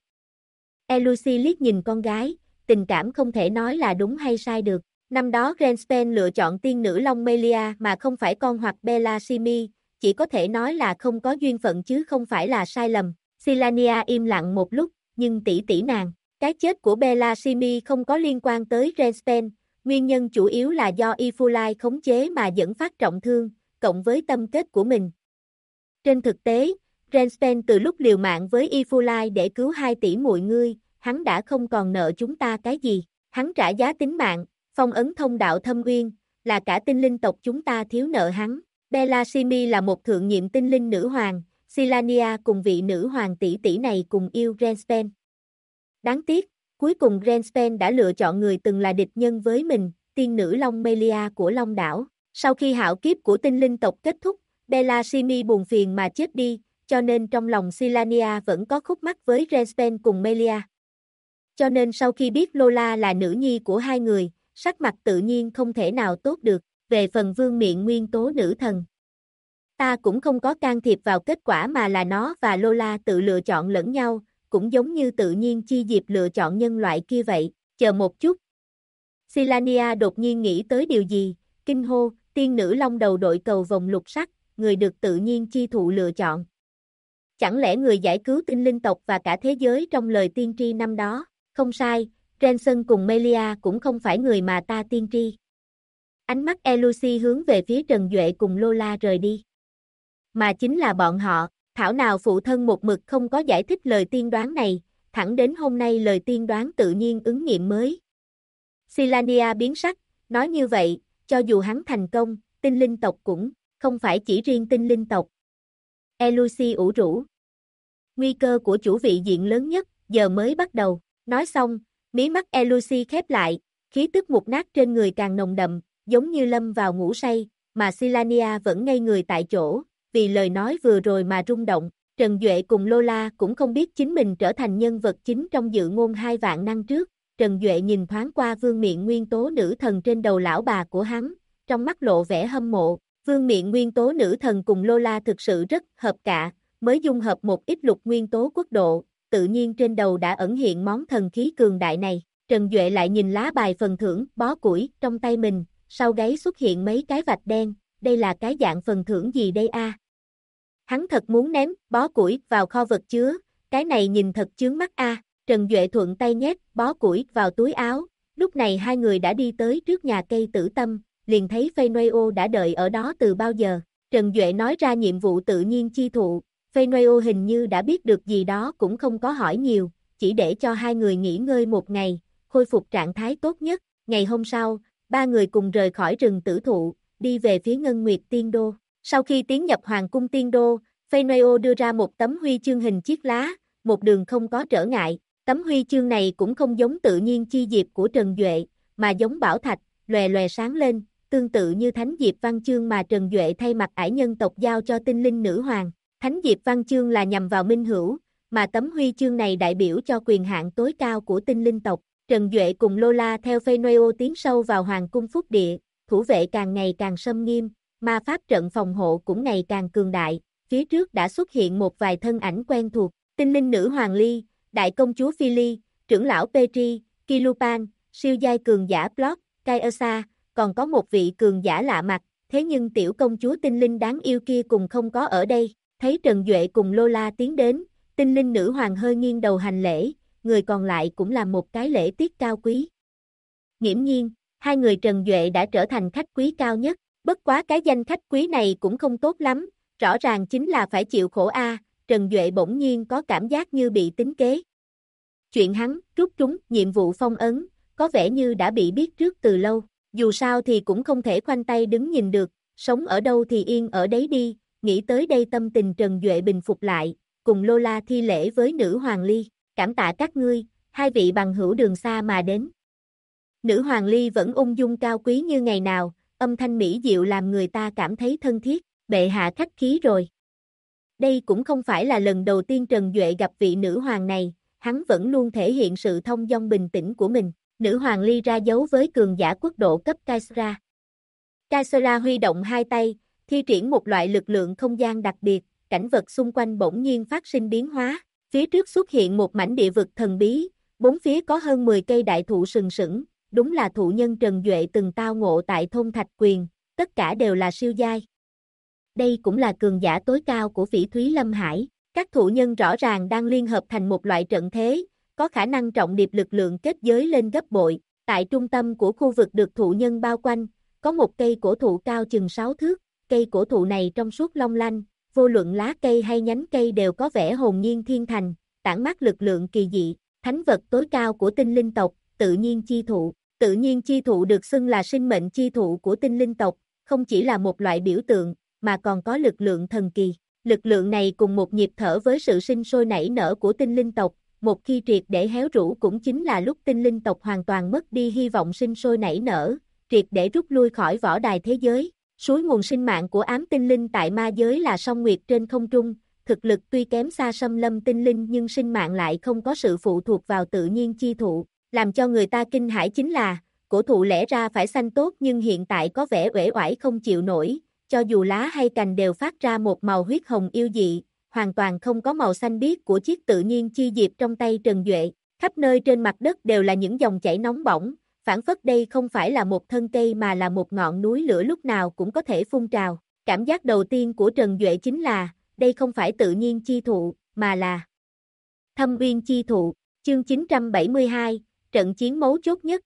Elusi liếc nhìn con gái, tình cảm không thể nói là đúng hay sai được. Năm đó Renspen lựa chọn tiên nữ Long Melia mà không phải con hoặc Bella Simi, chỉ có thể nói là không có duyên phận chứ không phải là sai lầm. Silania im lặng một lúc, nhưng tỷ tỷ nàng, cái chết của Bella Simi không có liên quan tới Renspen, nguyên nhân chủ yếu là do Ifulai khống chế mà dẫn phát trọng thương, cộng với tâm kết của mình. Trên thực tế, Renspen từ lúc liều mạng với Ifulai để cứu 2 tỷ muội ngươi, hắn đã không còn nợ chúng ta cái gì, hắn trả giá tính mạng, phong ấn thông đạo Thâm Uyên, là cả tinh linh tộc chúng ta thiếu nợ hắn. Bella Simi là một thượng nhiệm tinh linh nữ hoàng, Silania cùng vị nữ hoàng tỷ tỷ này cùng yêu Renspen. Đáng tiếc, cuối cùng Renspen đã lựa chọn người từng là địch nhân với mình, tiên nữ Long Melia của Long đảo. Sau khi hạo kiếp của tinh linh tộc kết thúc, Bella Simi buồn phiền mà chết đi, cho nên trong lòng Silania vẫn có khúc mắc với Renspen cùng Melia. Cho nên sau khi biết Lola là nữ nhi của hai người, sắc mặt tự nhiên không thể nào tốt được. Về phần vương miện nguyên tố nữ thần, ta cũng không có can thiệp vào kết quả mà là nó và Lola tự lựa chọn lẫn nhau, cũng giống như tự nhiên chi diệp lựa chọn nhân loại kia vậy. Chờ một chút. Silania đột nhiên nghĩ tới điều gì, kinh hô, tiên nữ long đầu đội cầu vòng lục sắc, người được tự nhiên chi thụ lựa chọn. Chẳng lẽ người giải cứu tinh linh tộc và cả thế giới trong lời tiên tri năm đó? Không sai, Renson cùng Melia cũng không phải người mà ta tiên tri. Ánh mắt Elusi hướng về phía Trần Duệ cùng Lola rời đi. Mà chính là bọn họ, thảo nào phụ thân một mực không có giải thích lời tiên đoán này, thẳng đến hôm nay lời tiên đoán tự nhiên ứng nghiệm mới. Silania biến sắc, nói như vậy, cho dù hắn thành công, tinh linh tộc cũng, không phải chỉ riêng tinh linh tộc. Elusi ủ rũ. Nguy cơ của chủ vị diện lớn nhất, giờ mới bắt đầu. Nói xong, mí mắt Elusi khép lại, khí tức mục nát trên người càng nồng đậm, giống như lâm vào ngủ say, mà Silania vẫn ngây người tại chỗ, vì lời nói vừa rồi mà rung động. Trần Duệ cùng Lola cũng không biết chính mình trở thành nhân vật chính trong dự ngôn 2 vạn năm trước. Trần Duệ nhìn thoáng qua vương miện nguyên tố nữ thần trên đầu lão bà của hắn, trong mắt lộ vẻ hâm mộ. Vương miện nguyên tố nữ thần cùng Lola thực sự rất hợp cạ, mới dung hợp một ít lục nguyên tố quốc độ, tự nhiên trên đầu đã ẩn hiện món thần khí cường đại này. Trần Duệ lại nhìn lá bài phần thưởng, bó củi, trong tay mình, sau gáy xuất hiện mấy cái vạch đen, đây là cái dạng phần thưởng gì đây a? Hắn thật muốn ném bó củi vào kho vật chứa, cái này nhìn thật chướng mắt a. Trần Duệ thuận tay nhét bó củi vào túi áo, lúc này hai người đã đi tới trước nhà cây tử tâm, liền thấy Phenoeo đã đợi ở đó từ bao giờ. Trần Duệ nói ra nhiệm vụ tự nhiên chi thụ, Phenoeo hình như đã biết được gì đó cũng không có hỏi nhiều, chỉ để cho hai người nghỉ ngơi một ngày, khôi phục trạng thái tốt nhất. Ngày hôm sau, ba người cùng rời khỏi rừng tử thụ, đi về phía Ngân Nguyệt Tiên Đô. Sau khi tiến nhập Hoàng cung Tiên Đô, Phenoeo đưa ra một tấm huy chương hình chiếc lá, một đường không có trở ngại. Tấm huy chương này cũng không giống tự nhiên chi diệp của Trần Duệ, mà giống bảo thạch, lòe lòe sáng lên, tương tự như thánh diệp văn chương mà Trần Duệ thay mặt ải nhân tộc giao cho tinh linh nữ hoàng. Thánh diệp văn chương là nhằm vào minh hữu, mà tấm huy chương này đại biểu cho quyền hạn tối cao của tinh linh tộc. Trần Duệ cùng Lola theo Phenoeo tiến sâu vào Hoàng cung Phúc Địa, thủ vệ càng ngày càng sâm nghiêm, ma pháp trận phòng hộ cũng ngày càng cường đại, phía trước đã xuất hiện một vài thân ảnh quen thuộc, tinh linh nữ hoàng Ly, đại công chúa Philly, trưởng lão Petri, Kilupan, siêu giai cường giả Plot, Kaiasa, còn có một vị cường giả lạ mặt, thế nhưng tiểu công chúa tinh linh đáng yêu kia cùng không có ở đây. Thấy Trần Duệ cùng Lola tiến đến, tinh linh nữ hoàng hơi nghiêng đầu hành lễ, người còn lại cũng làm một cái lễ tiết cao quý. Nghiễm nhiên, hai người Trần Duệ đã trở thành khách quý cao nhất, bất quá cái danh khách quý này cũng không tốt lắm, rõ ràng chính là phải chịu khổ a. Trần Duệ bỗng nhiên có cảm giác như bị tính kế. Chuyện hắn rút trúng nhiệm vụ phong ấn, có vẻ như đã bị biết trước từ lâu, dù sao thì cũng không thể khoanh tay đứng nhìn được, sống ở đâu thì yên ở đấy đi. Nghĩ tới đây tâm tình Trần Duệ bình phục lại, cùng Lola thi lễ với nữ hoàng Ly, cảm tạ các ngươi, hai vị bằng hữu đường xa mà đến. Nữ hoàng Ly vẫn ung dung cao quý như ngày nào, âm thanh mỹ diệu làm người ta cảm thấy thân thiết, bệ hạ khách khí rồi. Đây cũng không phải là lần đầu tiên Trần Duệ gặp vị nữ hoàng này, hắn vẫn luôn thể hiện sự thông dong bình tĩnh của mình. Nữ hoàng Ly ra dấu với cường giả quốc độ cấp Kaisra. Kaisra huy động hai tay, thi triển một loại lực lượng không gian đặc biệt, cảnh vật xung quanh bỗng nhiên phát sinh biến hóa. Phía trước xuất hiện một mảnh địa vực thần bí, bốn phía có hơn 10 cây đại thụ sừng sững, đúng là thụ nhân Trần Duệ từng tao ngộ tại thôn Thạch Quyền, tất cả đều là siêu giai. Đây cũng là cường giả tối cao của Phỉ Thúy Lâm Hải, các thụ nhân rõ ràng đang liên hợp thành một loại trận thế, có khả năng trọng điệp lực lượng kết giới lên gấp bội. Tại trung tâm của khu vực được thụ nhân bao quanh, có một cây cổ thụ cao chừng 6 thước, cây cổ thụ này trong suốt long lanh, vô luận lá cây hay nhánh cây đều có vẻ hồn nhiên thiên thành, tản mát lực lượng kỳ dị, thánh vật tối cao của tinh linh tộc, tự nhiên chi thụ. Tự nhiên chi thụ được xưng là sinh mệnh chi thụ của tinh linh tộc, không chỉ là một loại biểu tượng, mà còn có lực lượng thần kỳ. Lực lượng này cùng một nhịp thở với sự sinh sôi nảy nở của tinh linh tộc, một khi triệt để héo rũ cũng chính là lúc tinh linh tộc hoàn toàn mất đi hy vọng sinh sôi nảy nở, triệt để rút lui khỏi võ đài thế giới. Suối nguồn sinh mạng của ám tinh linh tại ma giới là song nguyệt trên không trung, thực lực tuy kém xa xâm lâm tinh linh nhưng sinh mạng lại không có sự phụ thuộc vào tự nhiên chi thụ. Làm cho người ta kinh hãi chính là, cổ thụ lẽ ra phải xanh tốt nhưng hiện tại có vẻ uể oải không chịu nổi, cho dù lá hay cành đều phát ra một màu huyết hồng yêu dị, hoàn toàn không có màu xanh biếc của chiếc tự nhiên chi diệp trong tay Trần Duệ. Khắp nơi trên mặt đất đều là những dòng chảy nóng bỏng, phản phất đây không phải là một thân cây mà là một ngọn núi lửa lúc nào cũng có thể phun trào. Cảm giác đầu tiên của Trần Duệ chính là, đây không phải tự nhiên chi thụ, mà là Thâm Uyên chi thụ. Chương 972, trận chiến mấu chốt nhất.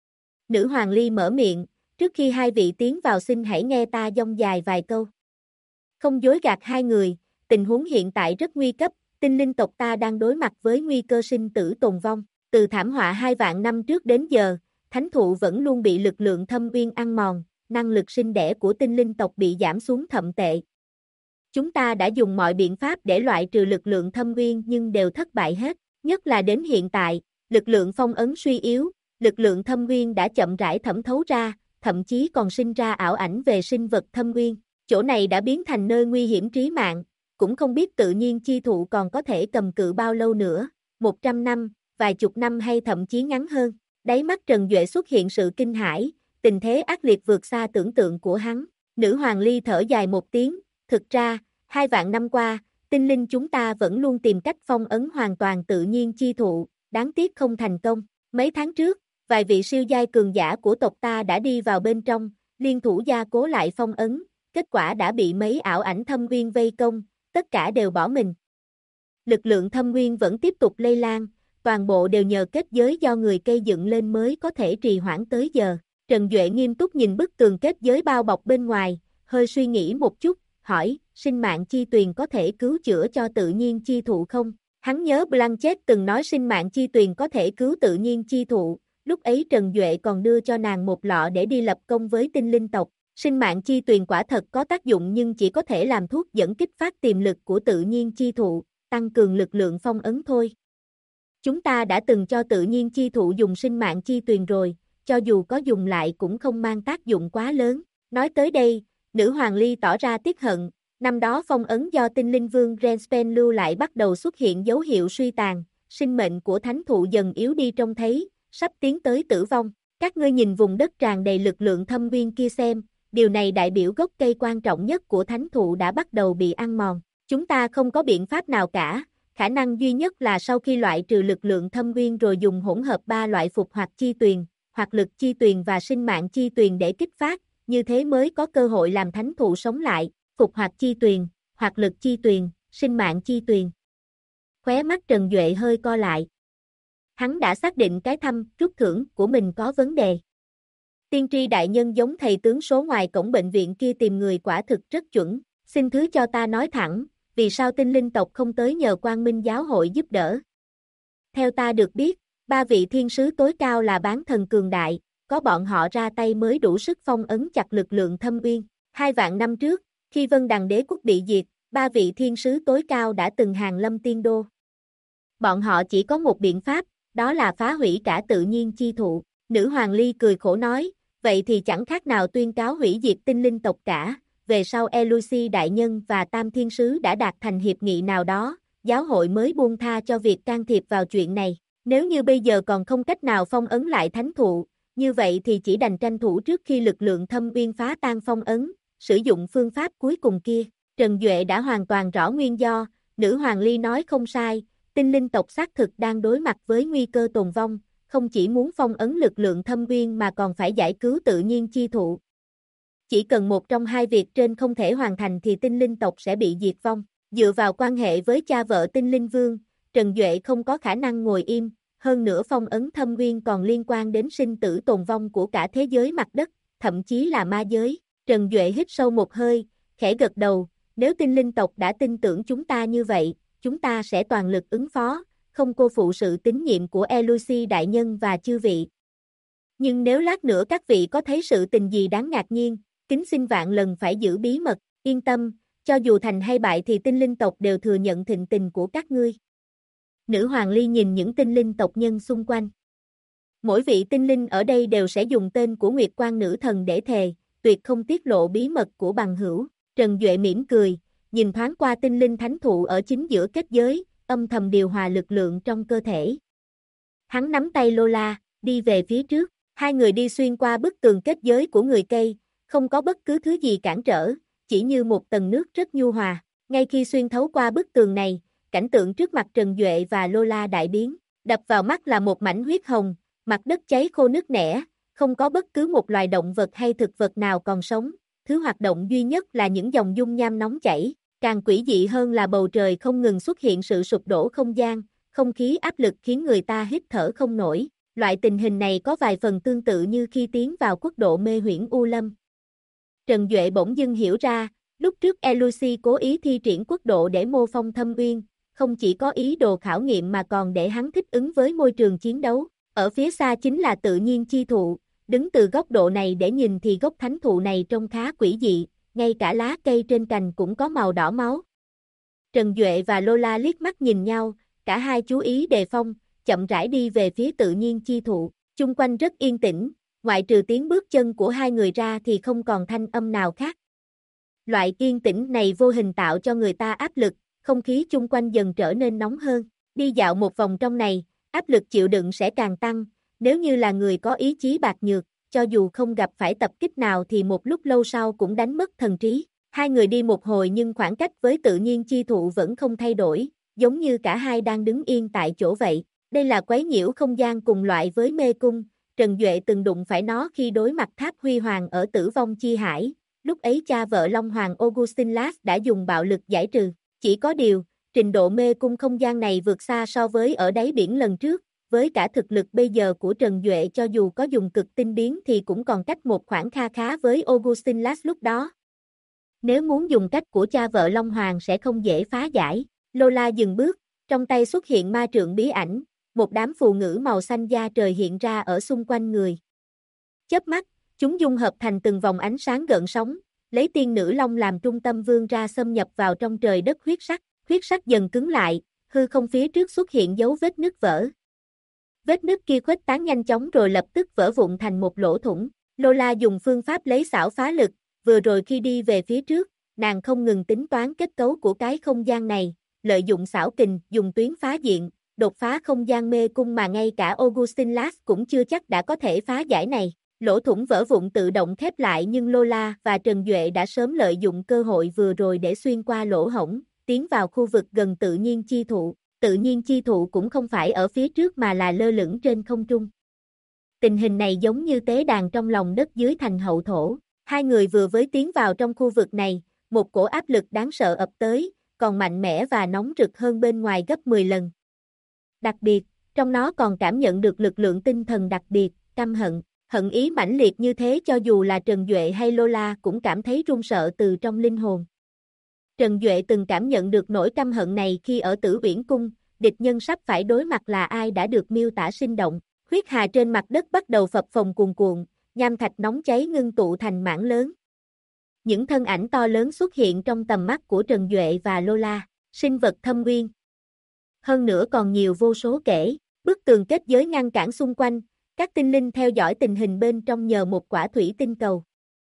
Nữ hoàng Ly mở miệng, trước khi hai vị tiến vào xin hãy nghe ta dông dài vài câu. Không dối gạt hai người, tình huống hiện tại rất nguy cấp, tinh linh tộc ta đang đối mặt với nguy cơ sinh tử tồn vong. Từ thảm họa 2 vạn năm trước đến giờ, thánh thụ vẫn luôn bị lực lượng thâm uyên ăn mòn, năng lực sinh đẻ của tinh linh tộc bị giảm xuống thậm tệ. Chúng ta đã dùng mọi biện pháp để loại trừ lực lượng thâm uyên nhưng đều thất bại hết, nhất là đến hiện tại, lực lượng phong ấn suy yếu, lực lượng thâm uyên đã chậm rãi thẩm thấu ra, thậm chí còn sinh ra ảo ảnh về sinh vật thâm uyên. Chỗ này đã biến thành nơi nguy hiểm trí mạng, cũng không biết tự nhiên chi thụ còn có thể cầm cự bao lâu nữa, 100 năm, vài chục năm hay thậm chí ngắn hơn. Đáy mắt Trần Duệ xuất hiện sự kinh hãi, tình thế ác liệt vượt xa tưởng tượng của hắn. Nữ hoàng Ly thở dài một tiếng, thực ra, 2 vạn năm qua, tinh linh chúng ta vẫn luôn tìm cách phong ấn hoàn toàn tự nhiên chi thụ, đáng tiếc không thành công. Mấy tháng trước, vài vị siêu giai cường giả của tộc ta đã đi vào bên trong, liên thủ gia cố lại phong ấn, kết quả đã bị mấy ảo ảnh thâm uyên vây công, tất cả đều bỏ mình. Lực lượng thâm uyên vẫn tiếp tục lây lan, toàn bộ đều nhờ kết giới do người cây dựng lên mới có thể trì hoãn tới giờ. Trần Duệ nghiêm túc nhìn bức tường kết giới bao bọc bên ngoài, hơi suy nghĩ một chút, hỏi, sinh mạng chi tuyền có thể cứu chữa cho tự nhiên chi thụ không? Hắn nhớ Blanchett từng nói sinh mạng chi tuyền có thể cứu tự nhiên chi thụ, lúc ấy Trần Duệ còn đưa cho nàng một lọ để đi lập công với tinh linh tộc. Sinh mạng chi tuyền quả thật có tác dụng nhưng chỉ có thể làm thuốc dẫn kích phát tiềm lực của tự nhiên chi thụ, tăng cường lực lượng phong ấn thôi. Chúng ta đã từng cho tự nhiên chi thụ dùng sinh mạng chi tuyền rồi, cho dù có dùng lại cũng không mang tác dụng quá lớn. Nói tới đây, nữ hoàng Ly tỏ ra tiếc hận, năm đó phong ấn do tinh linh vương Renspen lưu lại bắt đầu xuất hiện dấu hiệu suy tàn, sinh mệnh của thánh thụ dần yếu đi trông thấy, sắp tiến tới tử vong. Các ngươi nhìn vùng đất tràn đầy lực lượng thâm uyên kia xem, điều này đại biểu gốc cây quan trọng nhất của thánh thụ đã bắt đầu bị ăn mòn. Chúng ta không có biện pháp nào cả, khả năng duy nhất là sau khi loại trừ lực lượng thâm uyên rồi dùng hỗn hợp 3 loại phục hoạt chi tuyền, hoặc lực chi tuyền và sinh mạng chi tuyền để kích phát, như thế mới có cơ hội làm thánh thụ sống lại, phục hoạt chi tuyền, hoặc lực chi tuyền, sinh mạng chi tuyền. Khóe mắt Trần Duệ hơi co lại. Hắn đã xác định cái thăm, rút thưởng của mình có vấn đề. Tiên tri đại nhân giống thầy tướng số ngoài cổng bệnh viện kia tìm người quả thực rất chuẩn, xin thứ cho ta nói thẳng, vì sao tinh linh tộc không tới nhờ Quang Minh giáo hội giúp đỡ? Theo ta được biết, 3 vị thiên sứ tối cao là bán thần cường đại, có bọn họ ra tay mới đủ sức phong ấn chặt lực lượng thâm uyên. 2 vạn năm trước, khi Vân Đằng đế quốc bị diệt, 3 vị thiên sứ tối cao đã từng hàng lâm tiên đô. Bọn họ chỉ có một biện pháp, đó là phá hủy cả tự nhiên chi thụ. Nữ hoàng Ly cười khổ nói, vậy thì chẳng khác nào tuyên cáo hủy diệt tinh linh tộc cả. Về sau Elusi đại nhân và Tam thiên sứ đã đạt thành hiệp nghị nào đó, giáo hội mới buông tha cho việc can thiệp vào chuyện này. Nếu như bây giờ còn không cách nào phong ấn lại thánh thụ, như vậy thì chỉ đành tranh thủ trước khi lực lượng thâm uyên phá tan phong ấn, sử dụng phương pháp cuối cùng kia. Trần Duệ đã hoàn toàn rõ nguyên do, nữ hoàng Ly nói không sai, tinh linh tộc xác thực đang đối mặt với nguy cơ tồn vong, không chỉ muốn phong ấn lực lượng thâm uyên mà còn phải giải cứu tự nhiên chi thụ. Chỉ cần một trong hai việc trên không thể hoàn thành thì tinh linh tộc sẽ bị diệt vong. Dựa vào quan hệ với cha vợ tinh linh vương, Trần Duệ không có khả năng ngồi im, hơn nữa phong ấn thâm uyên còn liên quan đến sinh tử tồn vong của cả thế giới mặt đất, thậm chí là ma giới. Trần Duệ hít sâu một hơi, khẽ gật đầu, nếu tinh linh tộc đã tin tưởng chúng ta như vậy, chúng ta sẽ toàn lực ứng phó, không cô phụ sự tín nhiệm của Elusi đại nhân và chư vị. Nhưng nếu lát nữa các vị có thấy sự tình gì đáng ngạc nhiên, kính xin vạn lần phải giữ bí mật, yên tâm, cho dù thành hay bại thì tinh linh tộc đều thừa nhận thịnh tình của các ngươi. Nữ hoàng Ly nhìn những tinh linh tộc nhân xung quanh. Mỗi vị tinh linh ở đây đều sẽ dùng tên của Nguyệt Quan nữ thần để thề, tuyệt không tiết lộ bí mật của bằng hữu. Trần Duệ mỉm cười, nhìn thoáng qua tinh linh thánh thụ ở chính giữa kết giới, âm thầm điều hòa lực lượng trong cơ thể. Hắn nắm tay Lola, đi về phía trước, hai người đi xuyên qua bức tường kết giới của người cây, không có bất cứ thứ gì cản trở, chỉ như một tầng nước rất nhu hòa. Ngay khi xuyên thấu qua bức tường này, cảnh tượng trước mặt Trần Duệ và Lola đại biến, đập vào mắt là một mảnh huyết hồng, mặt đất cháy khô nứt nẻ, không có bất cứ một loài động vật hay thực vật nào còn sống, thứ hoạt động duy nhất là những dòng dung nham nóng chảy, càng quỷ dị hơn là bầu trời không ngừng xuất hiện sự sụp đổ không gian, không khí áp lực khiến người ta hít thở không nổi. Loại tình hình này có vài phần tương tự như khi tiến vào quốc độ mê huyễn U Lâm. Trần Duệ bỗng dưng hiểu ra, lúc trước Elusi cố ý thi triển quốc độ để mô phông thâm uyên, không chỉ có ý đồ khảo nghiệm mà còn để hắn thích ứng với môi trường chiến đấu. Ở phía xa chính là tự nhiên chi thụ, đứng từ góc độ này để nhìn thì gốc thánh thụ này trông khá quỷ dị, ngay cả lá cây trên cành cũng có màu đỏ máu. Trần Duệ và Lola liếc mắt nhìn nhau, cả hai chú ý đề phòng, chậm rãi đi về phía tự nhiên chi thụ, chung quanh rất yên tĩnh, ngoại trừ tiếng bước chân của hai người ra thì không còn thanh âm nào khác. Loại yên tĩnh này vô hình tạo cho người ta áp lực, không khí chung quanh dần trở nên nóng hơn. Đi dạo một vòng trong này, áp lực chịu đựng sẽ càng tăng, nếu như là người có ý chí bạc nhược, cho dù không gặp phải tập kích nào thì một lúc lâu sau cũng đánh mất thần trí. Hai người đi một hồi nhưng khoảng cách với tự nhiên chi thụ vẫn không thay đổi, giống như cả hai đang đứng yên tại chỗ vậy. Đây là quấy nhiễu không gian cùng loại với mê cung, Trần Duệ từng đụng phải nó khi đối mặt Tháp Huy Hoàng ở Tử Vong Chi Hải, lúc ấy cha vợ Long Hoàng Augustin Lass đã dùng bạo lực giải trừ. Chỉ có điều, trình độ mê cung không gian này vượt xa so với ở đáy biển lần trước, với cả thực lực bây giờ của Trần Duệ cho dù có dùng cực tinh biến thì cũng còn cách một khoảng kha khá với Augustin Lass lúc đó. Nếu muốn dùng cách của cha vợ Long Hoàng sẽ không dễ phá giải. Lola dừng bước, trong tay xuất hiện ma trượng bí ảnh, một đám phù ngữ màu xanh da trời hiện ra ở xung quanh người. Chớp mắt, chúng dung hợp thành từng vòng ánh sáng gợn sóng, lấy tiên nữ long làm trung tâm vươn ra xâm nhập vào trong trời đất huyết sắc dần cứng lại, hư không phía trước xuất hiện dấu vết nứt vỡ. Vết nứt kia khuếch tán nhanh chóng rồi lập tức vỡ vụn thành một lỗ thủng. Lola dùng phương pháp lấy xảo phá lực, vừa rồi khi đi về phía trước, nàng không ngừng tính toán kết cấu của cái không gian này, lợi dụng xảo kình, dùng tuyến phá diện, đột phá không gian mê cung mà ngay cả Augustin Lass cũng chưa chắc đã có thể phá giải này. Lỗ thủng vỡ vụn tự động khép lại nhưng Lola và Trần Duệ đã sớm lợi dụng cơ hội vừa rồi để xuyên qua lỗ hổng, tiến vào khu vực gần tự nhiên chi thụ. Tự nhiên chi thụ cũng không phải ở phía trước mà là lơ lửng trên không trung. Tình hình này giống như tế đàn trong lòng đất dưới thành hậu thổ. Hai người vừa mới tiến vào trong khu vực này, một cổ áp lực đáng sợ ập tới, còn mạnh mẽ và nóng rực hơn bên ngoài gấp 10 lần. Đặc biệt, trong nó còn cảm nhận được lực lượng tinh thần đặc biệt, căm hận. Hận ý mãnh liệt như thế cho dù là Trần Duệ hay Lola cũng cảm thấy run sợ từ trong linh hồn. Trần Duệ từng cảm nhận được nỗi căm hận này khi ở Tử Uyển Cung, địch nhân sắp phải đối mặt là ai đã được miêu tả sinh động. Huyết hà trên mặt đất bắt đầu phập phồng cuồn cuộn, nham thạch nóng cháy ngưng tụ thành mảng lớn. Những thân ảnh to lớn xuất hiện trong tầm mắt của Trần Duệ và Lola, sinh vật thâm uyên. Hơn nữa còn nhiều vô số kể, bức tường kết giới ngăn cản xung quanh, các tinh linh theo dõi tình hình bên trong nhờ một quả thủy tinh cầu.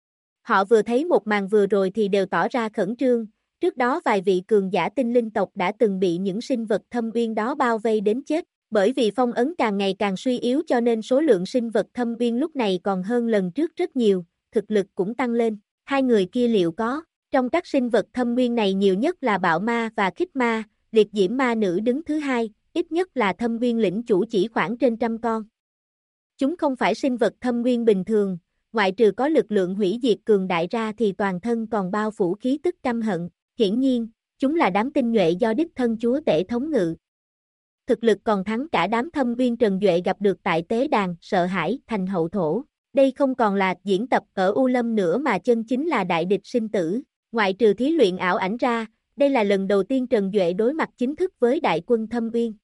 Họ vừa thấy một màn vừa rồi thì đều tỏ ra khẩn trương, trước đó vài vị cường giả tinh linh tộc đã từng bị những sinh vật thâm uyên đó bao vây đến chết, bởi vì phong ấn càng ngày càng suy yếu cho nên số lượng sinh vật thâm uyên lúc này còn hơn lần trước rất nhiều, thực lực cũng tăng lên. Hai người kia liệu có, trong các sinh vật thâm uyên này nhiều nhất là bạo ma và khích ma, liệt diễm ma nữ đứng thứ hai, ít nhất là thâm uyên lĩnh chủ chỉ khoảng trên 100 con. Chúng không phải sinh vật thâm uyên bình thường, ngoại trừ có lực lượng hủy diệt cường đại ra thì toàn thân còn bao phủ khí tức căm hận, hiển nhiên, chúng là đám tinh nhuệ do đích thân chúa tể thống ngự. Thực lực còn thắng cả đám thâm uyên Trần Duệ gặp được tại tế đàn, sợ hãi, thành hậu thổ. Đây không còn là diễn tập ở U Lâm nữa mà chân chính là đại địch sinh tử, ngoại trừ thí luyện ảo ảnh ra, đây là lần đầu tiên Trần Duệ đối mặt chính thức với đại quân thâm uyên.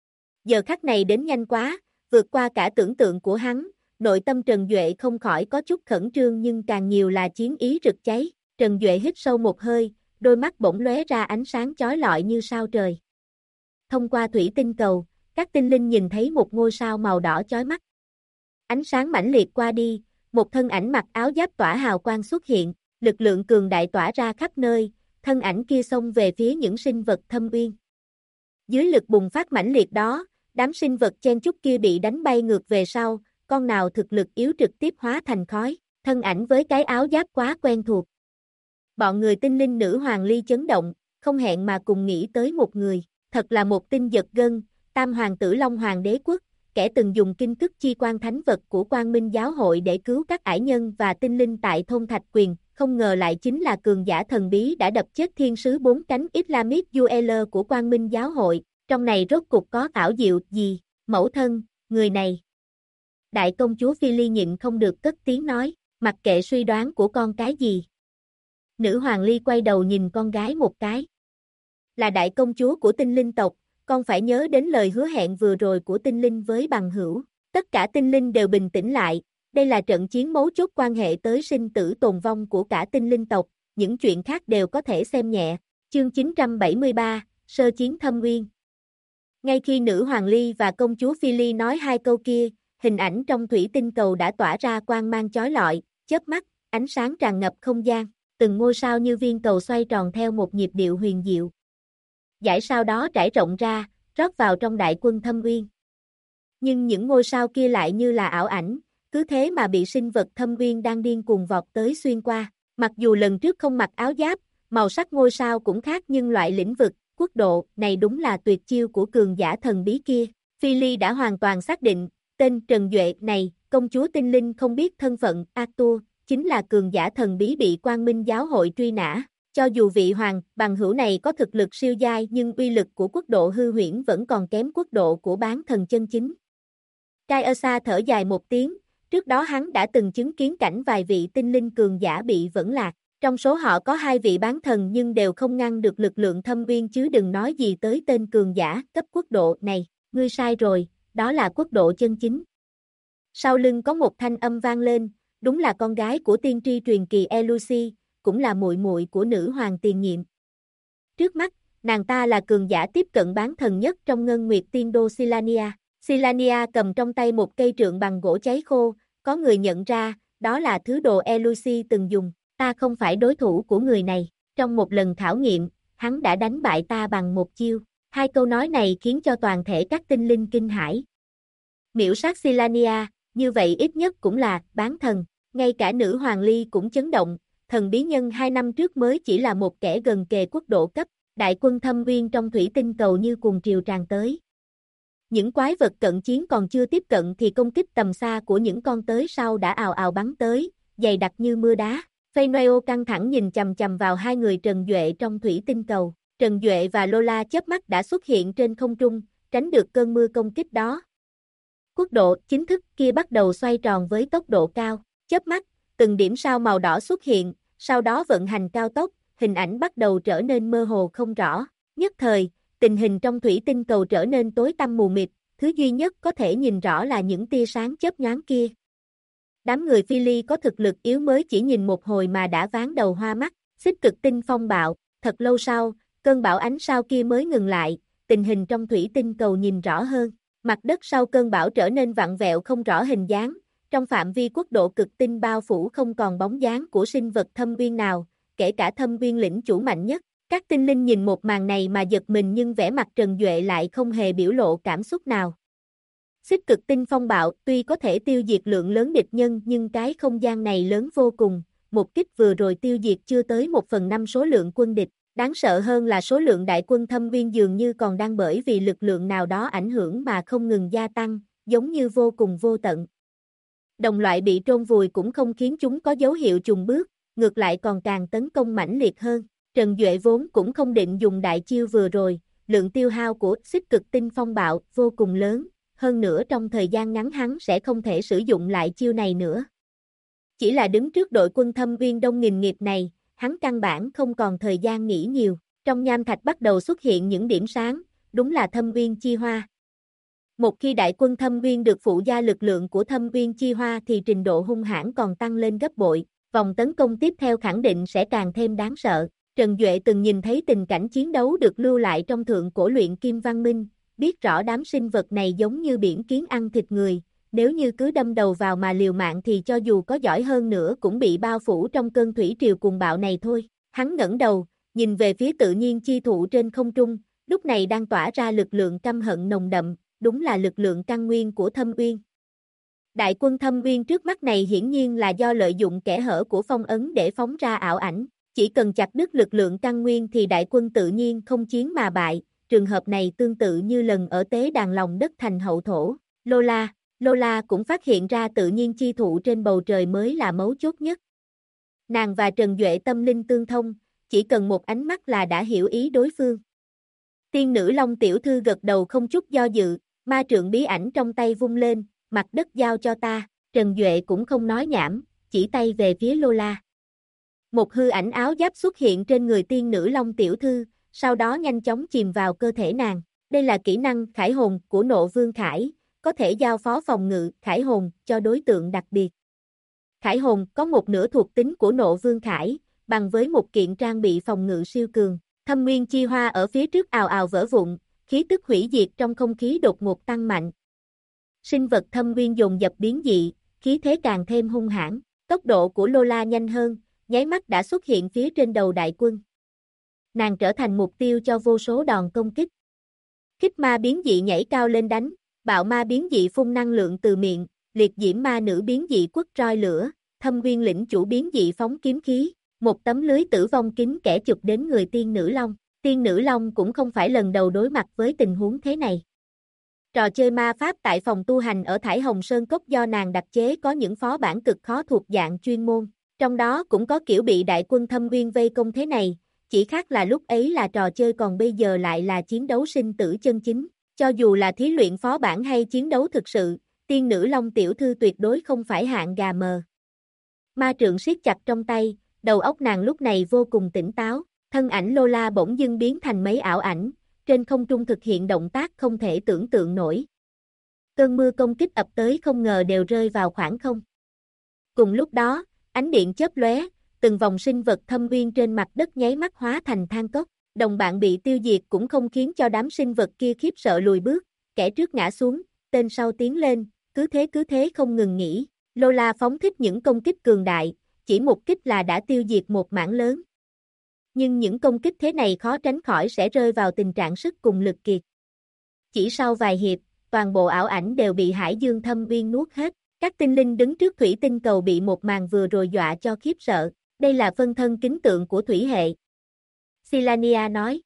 Giờ khắc này đến nhanh quá, vượt qua cả tưởng tượng của hắn, nội tâm Trần Duệ không khỏi có chút khẩn trương nhưng càng nhiều là chiến ý rực cháy. Trần Duệ hít sâu một hơi, đôi mắt bỗng lóe ra ánh sáng chói lọi như sao trời. Thông qua thủy tinh cầu, các tinh linh nhìn thấy một ngôi sao màu đỏ chói mắt. Ánh sáng mãnh liệt qua đi, một thân ảnh mặc áo giáp tỏa hào quang xuất hiện, lực lượng cường đại tỏa ra khắp nơi, thân ảnh kia xông về phía những sinh vật thâm uyên. Dưới lực bùng phát mãnh liệt đó, đám sinh vật chen chúc kia bị đánh bay ngược về sau, con nào thực lực yếu trực tiếp hóa thành khói, thân ảnh với cái áo giáp quá quen thuộc. Bọn người tinh linh nữ hoàng ly chấn động, không hẹn mà cùng nghĩ tới một người, thật là một tinh giật gân, tam hoàng tử Long Hoàng đế quốc, kẻ từng dùng kinh thức chi quan thánh vật của Quang Minh giáo hội để cứu các ải nhân và tinh linh tại thôn Thạch Quyền, không ngờ lại chính là cường giả thần bí đã đập chết thiên sứ bốn cánh Islamic UL của Quang Minh giáo hội, trong này rốt cục có ảo diệu gì, mẫu thân, người này. Đại công chúa Phi Ly nhịn không được cất tiếng nói, mặc kệ suy đoán của con cái gì. Nữ hoàng Ly quay đầu nhìn con gái một cái. Là đại công chúa của tinh linh tộc, con phải nhớ đến lời hứa hẹn vừa rồi của tinh linh với bằng hữu. Tất cả tinh linh đều bình tĩnh lại, đây là trận chiến mấu chốt quan hệ tới sinh tử tồn vong của cả tinh linh tộc, những chuyện khác đều có thể xem nhẹ. Chương 973, Sơ chiến thâm uyên. Ngay khi nữ hoàng Ly và công chúa Phi Ly nói hai câu kia, hình ảnh trong thủy tinh cầu đã tỏa ra quang mang chói lọi, chớp mắt, ánh sáng tràn ngập không gian. từng ngôi sao như viên cầu xoay tròn theo một nhịp điệu huyền diệu. Dải sao đó trải rộng ra, rót vào trong đại quân Thâm Uyên. Nhưng những ngôi sao kia lại như là ảo ảnh, cứ thế mà bị sinh vật Thâm Uyên đang điên cuồng vọt tới xuyên qua. Mặc dù lần trước không mặc áo giáp, màu sắc ngôi sao cũng khác nhưng loại lĩnh vực, quốc độ này đúng là tuyệt chiêu của cường giả thần bí kia. Phi Ly đã hoàn toàn xác định, tên Trần Duệ này, công chúa tinh linh không biết thân phận, Arthur, chính là cường giả thần bí bị Quang Minh giáo hội truy nã. Cho dù vị hoàng bằng hữu này có thực lực siêu giai nhưng uy lực của quốc độ hư huyễn vẫn còn kém quốc độ của bán thần chân chính. Kai Asa thở dài một tiếng, trước đó hắn đã từng chứng kiến cảnh vài vị tinh linh cường giả bị vẫn lạc. Trong số họ có 2 vị bán thần nhưng đều không ngăn được lực lượng Thâm Uyên chứ đừng nói gì tới tên cường giả cấp quốc độ này. Ngươi sai rồi, đó là quốc độ chân chính. Sau lưng có một thanh âm vang lên, đúng là con gái của tiên tri truyền kỳ Elusi, cũng là muội muội của nữ hoàng tiền nhiệm. Trước mắt, nàng ta là cường giả tiếp cận bán thần nhất trong Ngân Nguyệt Tiên Đô Silania. Silania cầm trong tay một cây trượng bằng gỗ cháy khô, có người nhận ra, đó là thứ đồ Elusi từng dùng. Ta không phải đối thủ của người này, trong một lần khảo nghiệm, hắn đã đánh bại ta bằng một chiêu. 2 câu nói này khiến cho toàn thể các tinh linh kinh hãi. Miểu sát Silania, như vậy ít nhất cũng là bán thần, ngay cả nữ hoàng Ly cũng chấn động, thần bí nhân 2 năm trước mới chỉ là một kẻ gần kề quốc độ cấp, đại quân Thâm Uyên trong thủy tinh cầu như cuồng triều tràn tới. Những quái vật cận chiến còn chưa tiếp cận thì công kích tầm xa của những con tới sau đã ào ào bắn tới, dày đặc như mưa đá. Feyenoord căng thẳng nhìn chằm chằm vào 2 người Trần Duệ trong thủy tinh cầu. Trần Duệ và Lola chớp mắt đã xuất hiện trên không trung, tránh được cơn mưa công kích đó. Quốc độ chính thức kia bắt đầu xoay tròn với tốc độ cao, chớp mắt, từng điểm sao màu đỏ xuất hiện, sau đó vận hành cao tốc, hình ảnh bắt đầu trở nên mơ hồ không rõ. Nhất thời, tình hình trong thủy tinh cầu trở nên tối tăm mù mịt, thứ duy nhất có thể nhìn rõ là những tia sáng chớp nhoáng kia. Đám người Phi Ly có thực lực yếu mới chỉ nhìn một hồi mà đã váng đầu hoa mắt, xích cực tinh phong bạo, thật lâu sau, cơn bão ánh sao kia mới ngừng lại, tình hình trong thủy tinh cầu nhìn rõ hơn, mặt đất sau cơn bão trở nên vặn vẹo không rõ hình dáng, trong phạm vi quốc độ cực tinh bao phủ không còn bóng dáng của sinh vật Thâm Uyên nào, kể cả Thâm Uyên lĩnh chủ mạnh nhất. Các tinh linh nhìn một màn này mà giật mình nhưng vẻ mặt Trần Duệ lại không hề biểu lộ cảm xúc nào. Xích cực tinh phong bạo tuy có thể tiêu diệt lượng lớn địch nhân nhưng cái không gian này lớn vô cùng, một kích vừa rồi tiêu diệt chưa tới 1/5 số lượng quân địch, đáng sợ hơn là số lượng đại quân Thâm Uyên dường như còn đang bởi vì lực lượng nào đó ảnh hưởng mà không ngừng gia tăng, giống như vô cùng vô tận. Đồng loại bị trôn vùi cũng không khiến chúng có dấu hiệu chùn bước, ngược lại còn càng tấn công mãnh liệt hơn. Trần Duệ vốn cũng không định dùng đại chiêu vừa rồi, lượng tiêu hao của xích cực tinh phong bạo vô cùng lớn, hơn nữa trong thời gian ngắn hắn sẽ không thể sử dụng lại chiêu này nữa. Chỉ là đứng trước đội quân Thâm Uyên đông nghìn nghịt này, hắn căn bản không còn thời gian nghĩ nhiều, trong nham thạch bắt đầu xuất hiện những điểm sáng, đúng là Thâm Uyên chi hoa. Một khi đại quân Thâm Uyên được phụ gia lực lượng của Thâm Uyên chi hoa thì trình độ hung hãn còn tăng lên gấp bội, vòng tấn công tiếp theo khẳng định sẽ càng thêm đáng sợ. Trần Duệ từng nhìn thấy tình cảnh chiến đấu được lưu lại trong thượng cổ luyện kim văn minh, biết rõ đám sinh vật này giống như biển kiến ăn thịt người, nếu như cứ đâm đầu vào mà liều mạng thì cho dù có giỏi hơn nữa cũng bị bao phủ trong cơn thủy triều cuồng bạo này thôi. Hắn ngẩng đầu, nhìn về phía tự nhiên chi thụ trên không trung, lúc này đang tỏa ra lực lượng căm hận nồng đậm, đúng là lực lượng căn nguyên của Thâm Uyên. Đại quân Thâm Uyên trước mắt này hiển nhiên là do lợi dụng kẽ hở của phong ấn để phóng ra ảo ảnh. Chỉ cần chặt đứt lực lượng căn nguyên thì đại quân tự nhiên không chiến mà bại, trường hợp này tương tự như lần ở tế đàn lòng đất thành hậu thổ. Lola cũng phát hiện ra tự nhiên chi thụ trên bầu trời mới là mấu chốt nhất. Nàng và Trần Duệ tâm linh tương thông, chỉ cần một ánh mắt là đã hiểu ý đối phương. Tiên nữ Long tiểu thư gật đầu không chút do dự, ma trượng bí ảnh trong tay vung lên, mặt đất giao cho ta, Trần Duệ cũng không nói nhảm, chỉ tay về phía Lola. Một hư ảnh áo giáp xuất hiện trên người tiên nữ Long tiểu thư, sau đó nhanh chóng chìm vào cơ thể nàng. Đây là kỹ năng khải hồn của Nộ Vương Khải, có thể giao phó phòng ngự khải hồn cho đối tượng đặc biệt. Khải hồn có một nửa thuộc tính của Nộ Vương Khải, bằng với một kiện trang bị phòng ngự siêu cường. Thâm Nguyên chi hoa ở phía trước ào ào vỡ vụn, khí tức hủy diệt trong không khí đột ngột tăng mạnh. Sinh vật Thâm Nguyên dồn dập biến dị, khí thế càng thêm hung hãn. Tốc độ của Lola nhanh hơn, nháy mắt đã xuất hiện phía trên đầu đại quân. Nàng trở thành mục tiêu cho vô số đòn công kích. Kích ma biến dị nhảy cao lên đánh, bạo ma biến dị phun năng lượng từ miệng, liệt diễm ma nữ biến dị quất roi lửa, thâm nguyên lĩnh chủ biến dị phóng kiếm khí, một tấm lưới tử vong kín kẻ chụp đến người tiên nữ long. Tiên nữ long cũng không phải lần đầu đối mặt với tình huống thế này. Trò chơi ma pháp tại phòng tu hành ở Thải Hồng Sơn Cốc do nàng đặc chế có những phó bản cực khó thuộc dạng chuyên môn, trong đó cũng có kiểu bị đại quân thâm uyên vây công thế này, chỉ khác là lúc ấy là trò chơi còn bây giờ lại là chiến đấu sinh tử chân chính, cho dù là thí luyện phó bản hay chiến đấu thực sự, tiên nữ long tiểu thư tuyệt đối không phải hạng gà mờ. Ma trượng siết chặt trong tay, đầu óc nàng lúc này vô cùng tỉnh táo, thân ảnh Lola bỗng dưng biến thành mấy ảo ảnh, trên không trung thực hiện động tác không thể tưởng tượng nổi. Cơn mưa công kích ập tới không ngờ đều rơi vào khoảng không. Cùng lúc đó, ánh điện chớp lóe, từng vòng sinh vật thâm uyên trên mặt đất nháy mắt hóa thành than cốc, đồng bạn bị tiêu diệt cũng không khiến cho đám sinh vật kia khiếp sợ lùi bước, kẻ trước ngã xuống, tên sau tiến lên, cứ thế không ngừng nghỉ. Lola phóng thích những công kích cường đại, chỉ một kích là đã tiêu diệt một mảng lớn. Nhưng những công kích thế này khó tránh khỏi sẽ rơi vào tình trạng sức cùng lực kiệt. Chỉ sau vài hiệp, toàn bộ ảo ảnh đều bị hải dương thâm uyên nuốt hết. Các tinh linh đứng trước thủy tinh cầu bị một màn vừa rồi dọa cho khiếp sợ. Đây là phân thân kính tượng của thủy hệ. Silania nói.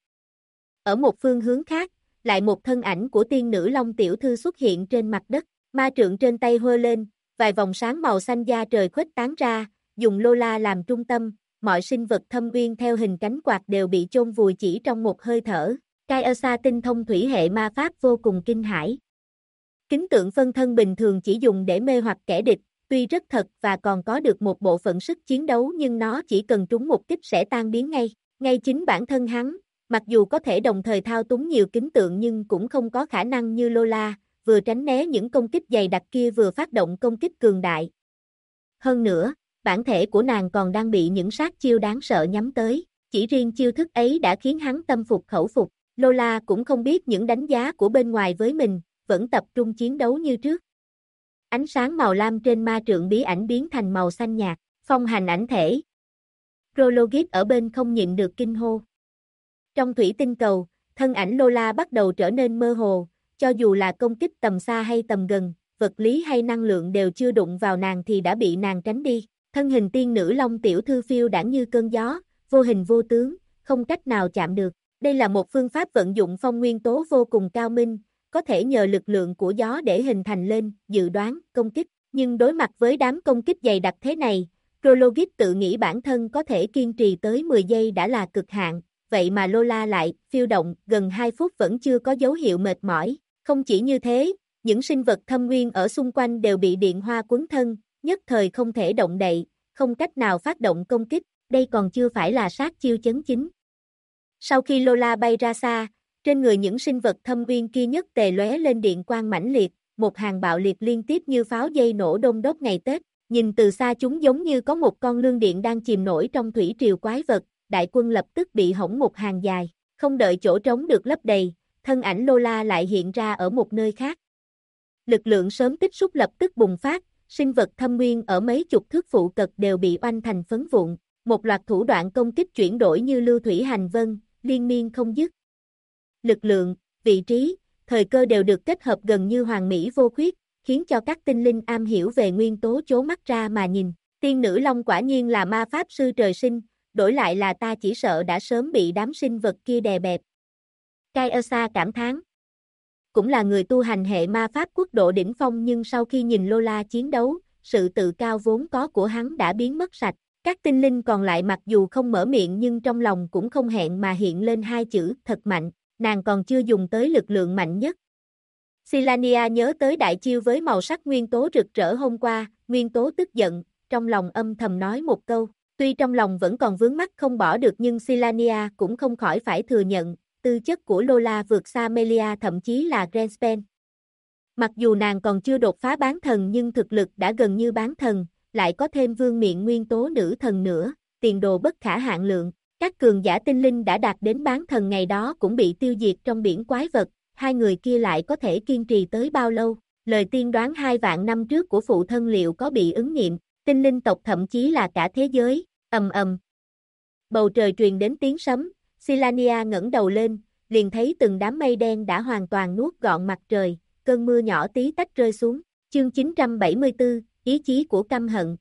Ở một phương hướng khác, lại một thân ảnh của tiên nữ long tiểu thư xuất hiện trên mặt đất. Ma trượng trên tay hơ lên, vài vòng sáng màu xanh da trời khuếch tán ra, dùng Lola làm trung tâm. Mọi sinh vật thâm uyên theo hình cánh quạt đều bị chôn vùi chỉ trong một hơi thở. Kai'Sa tinh thông thủy hệ ma pháp vô cùng kinh hãi. Kính tượng phân thân bình thường chỉ dùng để mê hoặc kẻ địch, tuy rất thật và còn có được một bộ phận sức chiến đấu nhưng nó chỉ cần trúng một kích sẽ tan biến ngay. Ngay chính bản thân hắn, mặc dù có thể đồng thời thao túng nhiều kính tượng nhưng cũng không có khả năng như Lola, vừa tránh né những công kích dày đặc kia vừa phát động công kích cường đại. Hơn nữa, bản thể của nàng còn đang bị những sát chiêu đáng sợ nhắm tới, chỉ riêng chiêu thức ấy đã khiến hắn tâm phục khẩu phục. Lola cũng không biết những đánh giá của bên ngoài với mình, vẫn tập trung chiến đấu như trước. Ánh sáng màu lam trên ma trượng bí ảnh biến thành màu xanh nhạt, phong hành ảnh thể. Prologit ở bên không nhịn được kinh hô. Trong thủy tinh cầu, thân ảnh Lola bắt đầu trở nên mơ hồ, cho dù là công kích tầm xa hay tầm gần, vật lý hay năng lượng đều chưa đụng vào nàng thì đã bị nàng tránh đi. Thân hình tiên nữ long tiểu thư phiêu đãng như cơn gió, vô hình vô tướng, không cách nào chạm được. Đây là một phương pháp vận dụng phong nguyên tố vô cùng cao minh, có thể nhờ lực lượng của gió để hình thành lên, dự đoán, công kích. Nhưng đối mặt với đám công kích dày đặc thế này, Prologit tự nghĩ bản thân có thể kiên trì tới 10 giây đã là cực hạn, vậy mà Lola lại phiêu động gần 2 phút vẫn chưa có dấu hiệu mệt mỏi. Không chỉ như thế, những sinh vật thâm nguyên ở xung quanh đều bị điện hoa quấn thân, nhất thời không thể động đậy, không cách nào phát động công kích, đây còn chưa phải là sát chiêu chấn chính. Sau khi Lola bay ra xa, trên người những sinh vật thâm uyên kia nhất tề lóe lên điện quang mãnh liệt, một hàng bạo liệt liên tiếp như pháo dây nổ đôn đốt ngày Tết, nhìn từ xa chúng giống như có một con lương điện đang chìm nổi trong thủy triều quái vật, đại quân lập tức bị hỏng một hàng dài, không đợi chỗ trống được lấp đầy, thân ảnh Lola lại hiện ra ở một nơi khác. Lực lượng sớm tích xúc lập tức bùng phát, sinh vật thâm nguyên ở mấy chục thước phụ cận đều bị oanh thành phấn vụn, một loạt thủ đoạn công kích chuyển đổi như lưu thủy hành vân, liên miên không dứt. Lực lượng, vị trí, thời cơ đều được kết hợp gần như hoàn mỹ vô khuyết, khiến cho các tinh linh am hiểu về nguyên tố chố mắt ra mà nhìn. Tiên nữ long quả nhiên là ma pháp sư trời sinh, đổi lại là ta chỉ sợ đã sớm bị đám sinh vật kia đè bẹp. Kai'Sa cảm thán. Cũng là người tu hành hệ ma pháp quốc độ đỉnh phong nhưng sau khi nhìn Lola chiến đấu, sự tự cao vốn có của hắn đã biến mất sạch. Các tinh linh còn lại mặc dù không mở miệng nhưng trong lòng cũng không hẹn mà hiện lên hai chữ thật mạnh, nàng còn chưa dùng tới lực lượng mạnh nhất. Silania nhớ tới đại chiêu với màu sắc nguyên tố rực rỡ hôm qua, nguyên tố tức giận, trong lòng âm thầm nói một câu, tuy trong lòng vẫn còn vướng mắc không bỏ được nhưng Silania cũng không khỏi phải thừa nhận, tư chất của Lola vượt xa Melia thậm chí là Grenspen. Mặc dù nàng còn chưa đột phá bán thần nhưng thực lực đã gần như bán thần, lại có thêm vương miện nguyên tố nữ thần nữa, tiền đồ bất khả hạn lượng. Các cường giả tinh linh đã đạt đến bán thần ngày đó cũng bị tiêu diệt trong biển quái vật, hai người kia lại có thể kiên trì tới bao lâu? Lời tiên đoán 2 vạn năm trước của phụ thân liệu có bị ứng nghiệm, tinh linh tộc thậm chí là cả thế giới, Ầm ầm. Bầu trời truyền đến tiếng sấm, Silania ngẩng đầu lên, liền thấy từng đám mây đen đã hoàn toàn nuốt gọn mặt trời, cơn mưa nhỏ tí tách rơi xuống. Chương 974, ý chí của căm hận.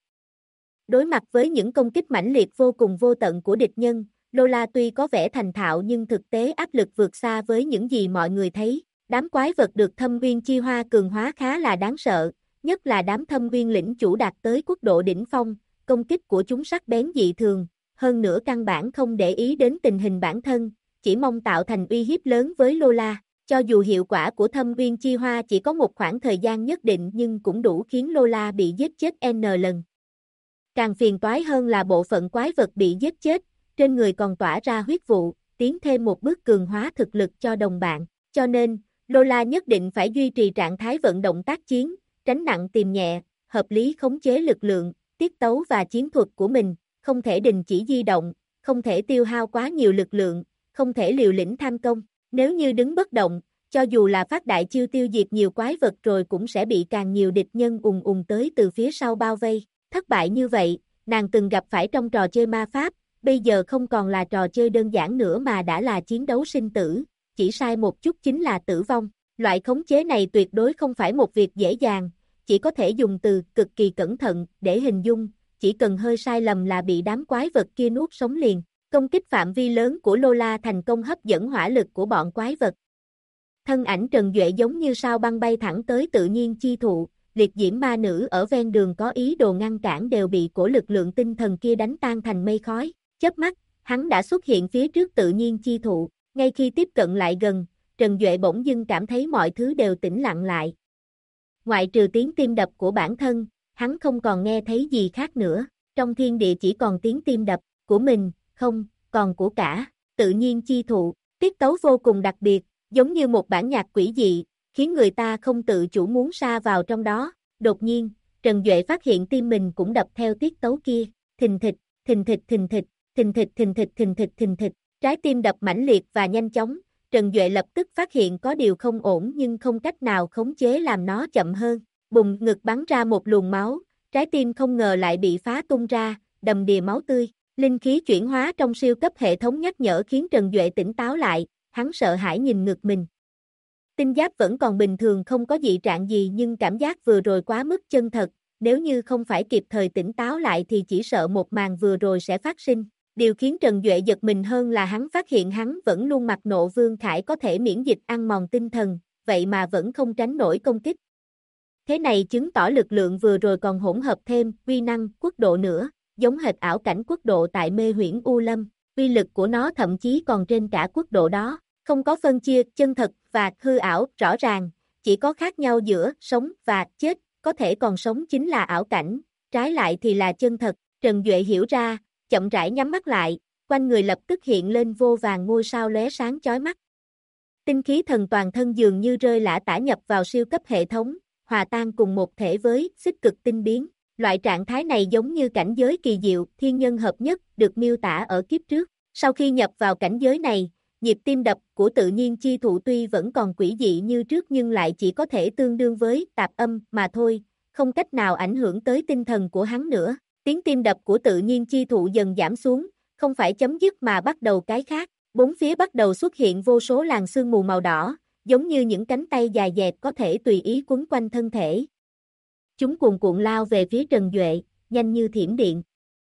Đối mặt với những công kích mãnh liệt vô cùng vô tận của địch nhân, Lola tuy có vẻ thành thạo nhưng thực tế áp lực vượt xa với những gì mọi người thấy. Đám quái vật được thâm viên chi hoa cường hóa khá là đáng sợ, nhất là đám thâm viên lĩnh chủ đạt tới quốc độ đỉnh phong, công kích của chúng sắc bén dị thường, hơn nữa căn bản không để ý đến tình hình bản thân, chỉ mong tạo thành uy hiếp lớn với Lola. Cho dù hiệu quả của thâm viên chi hoa chỉ có một khoảng thời gian nhất định nhưng cũng đủ khiến Lola bị giết chết N lần. Càng phiền toái hơn là bộ phận quái vật bị giết chết, trên người còn tỏa ra huyết vụ, tiến thêm một bước cường hóa thực lực cho đồng bạn. Cho nên, Lola nhất định phải duy trì trạng thái vận động tác chiến, tránh nặng tìm nhẹ, hợp lý khống chế lực lượng, tiết tấu và chiến thuật của mình, không thể đình chỉ di động, không thể tiêu hao quá nhiều lực lượng, không thể liều lĩnh tham công. Nếu như đứng bất động, cho dù là phát đại chiêu tiêu diệt nhiều quái vật rồi cũng sẽ bị càng nhiều địch nhân ùn ùn tới từ phía sau bao vây. Thất bại như vậy, nàng từng gặp phải trong trò chơi ma pháp, bây giờ không còn là trò chơi đơn giản nữa mà đã là chiến đấu sinh tử, chỉ sai một chút chính là tử vong. Loại khống chế này tuyệt đối không phải một việc dễ dàng, chỉ có thể dùng từ cực kỳ cẩn thận để hình dung, chỉ cần hơi sai lầm là bị đám quái vật kia nuốt sống liền. Công kích phạm vi lớn của Lola thành công hấp dẫn hỏa lực của bọn quái vật. Thân ảnh Trần Duệ giống như sao băng bay thẳng tới tự nhiên chi thụ, liệt diễm ma nữ ở ven đường có ý đồ ngăn cản đều bị cổ lực lượng tinh thần kia đánh tan thành mây khói. Chớp mắt, hắn đã xuất hiện phía trước tự nhiên chi thụ, ngay khi tiếp cận lại gần, Trần Duệ bỗng dưng cảm thấy mọi thứ đều tĩnh lặng lại. Ngoại trừ tiếng tim đập của bản thân, hắn không còn nghe thấy gì khác nữa, trong thiên địa chỉ còn tiếng tim đập của mình, không, còn của cả tự nhiên chi thụ. Tiết tấu vô cùng đặc biệt, giống như một bản nhạc quỷ dị, khiến người ta không tự chủ muốn sa vào trong đó. Đột nhiên, Trần Duệ phát hiện tim mình cũng đập theo tiết tấu kia, thình thịch, thình thịch thình thịch, thình thịch thình thịch thình thịch thình thịch. Trái tim đập mãnh liệt và nhanh chóng, Trần Duệ lập tức phát hiện có điều không ổn nhưng không cách nào khống chế làm nó chậm hơn. Bùng, ngực bắn ra một luồng máu, trái tim không ngờ lại bị phá tung ra, đầm đìa máu tươi. Linh khí chuyển hóa trong siêu cấp hệ thống nhắc nhở khiến Trần Duệ tỉnh táo lại, hắn sợ hãi nhìn ngực mình. Tinh giáp vẫn còn bình thường không có dị trạng gì nhưng cảm giác vừa rồi quá mức chân thật, nếu như không phải kịp thời tỉnh táo lại thì chỉ sợ một màn vừa rồi sẽ phát sinh. Điều khiến Trần Duệ giật mình hơn là hắn phát hiện hắn vẫn luôn mặc nộ Vương Khải có thể miễn dịch ăn mòn tinh thần, vậy mà vẫn không tránh nổi công kích. Thế này chứng tỏ lực lượng vừa rồi còn hỗn hợp thêm uy năng quốc độ nữa, giống hệt ảo cảnh quốc độ tại mê huyễn U Lâm, uy lực của nó thậm chí còn trên cả quốc độ đó, không có phân chia chân thật và hư ảo rõ ràng, chỉ có khác nhau giữa sống và chết, có thể còn sống chính là ảo cảnh, trái lại thì là chân thật. Trần Duệ hiểu ra, chậm rãi nhắm mắt lại, quanh người lập tức hiện lên vô vàn ngôi sao lóe sáng chói mắt. Tinh khí thần toàn thân dường như rơi lả tả nhập vào siêu cấp hệ thống, hòa tan cùng một thể với xích cực tinh biến. Loại trạng thái này giống như cảnh giới kỳ diệu, thiên nhân hợp nhất, được miêu tả ở kiếp trước. Sau khi nhập vào cảnh giới này, nhịp tim đập của tự nhiên chi thụ tuy vẫn còn quỷ dị như trước nhưng lại chỉ có thể tương đương với tạp âm mà thôi, không cách nào ảnh hưởng tới tinh thần của hắn nữa. Tiếng tim đập của tự nhiên chi thụ dần giảm xuống, không phải chấm dứt mà bắt đầu cái khác. Bốn phía bắt đầu xuất hiện vô số làn sương mù màu đỏ, giống như những cánh tay dài dẹp có thể tùy ý quấn quanh thân thể. Chúng cuồn cuộn lao về phía Trần Duệ, nhanh như thiểm điện.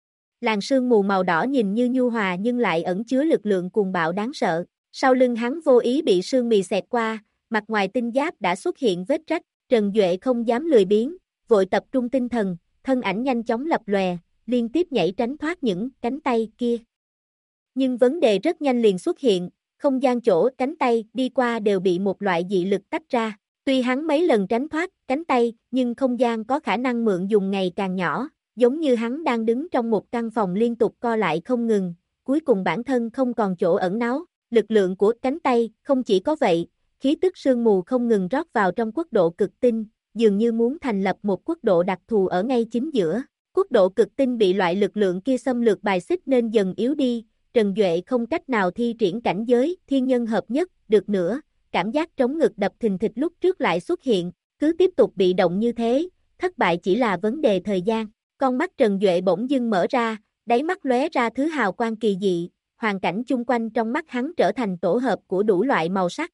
Làn sương mù màu đỏ nhìn như nhu hòa nhưng lại ẩn chứa lực lượng cuồng bạo đáng sợ. Sau lưng hắn vô ý bị sương mù xẹt qua, mặt ngoài tinh giáp đã xuất hiện vết rách. Trần Duệ không dám lười biếng, vội tập trung tinh thần, thân ảnh nhanh chóng lập lòe, liên tiếp nhảy tránh thoát những cánh tay kia. Nhưng vấn đề rất nhanh liền xuất hiện, không gian chỗ cánh tay đi qua đều bị một loại dị lực tách ra. Tuy hắn mấy lần tránh thoát cánh tay, nhưng không gian có khả năng mượn dùng ngày càng nhỏ, giống như hắn đang đứng trong một căn phòng liên tục co lại không ngừng, cuối cùng bản thân không còn chỗ ẩn náu. Lực lượng của cánh tay không chỉ có vậy, khí tức sương mù không ngừng rót vào trong quốc độ cực tinh, dường như muốn thành lập một quốc độ đặc thù ở ngay chính giữa. Quốc độ cực tinh bị loại lực lượng kia xâm lược bài xích nên dần yếu đi, Trần Duệ không cách nào thi triển cảnh giới thiên nhân hợp nhất được nữa, cảm giác trống ngực đập thình thịch lúc trước lại xuất hiện, cứ tiếp tục bị động như thế, thất bại chỉ là vấn đề thời gian. Con mắt Trần Duệ bỗng dưng mở ra, đáy mắt lóe ra thứ hào quang kỳ dị, hoàn cảnh chung quanh trong mắt hắn trở thành tổ hợp của đủ loại màu sắc.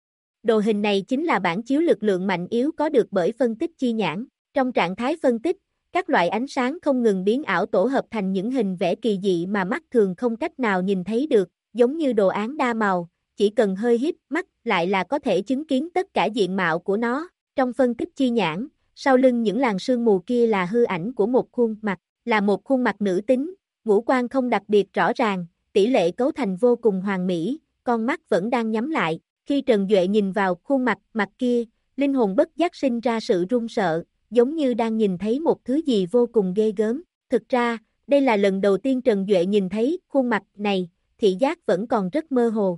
Đồ hình này chính là bản chiếu lực lượng mạnh yếu có được bởi phân tích chi nhãn. Trong trạng thái phân tích, các loại ánh sáng không ngừng biến ảo tổ hợp thành những hình vẽ kỳ dị mà mắt thường không cách nào nhìn thấy được, giống như đồ án đa màu, chỉ cần hơi híp mắt lại là có thể chứng kiến tất cả diện mạo của nó. Trong phân tích chi nhãn, sau lưng những làn sương mù kia là hư ảnh của một khuôn mặt, là một khuôn mặt nữ tính, ngũ quan không đặc biệt rõ ràng, tỷ lệ cấu thành vô cùng hoàn mỹ, con mắt vẫn đang nhắm lại. Khi Trần Duệ nhìn vào khuôn mặt kia, linh hồn bất giác sinh ra sự run sợ, giống như đang nhìn thấy một thứ gì vô cùng ghê gớm. Thực ra, đây là lần đầu tiên Trần Duệ nhìn thấy khuôn mặt này, thị giác vẫn còn rất mơ hồ.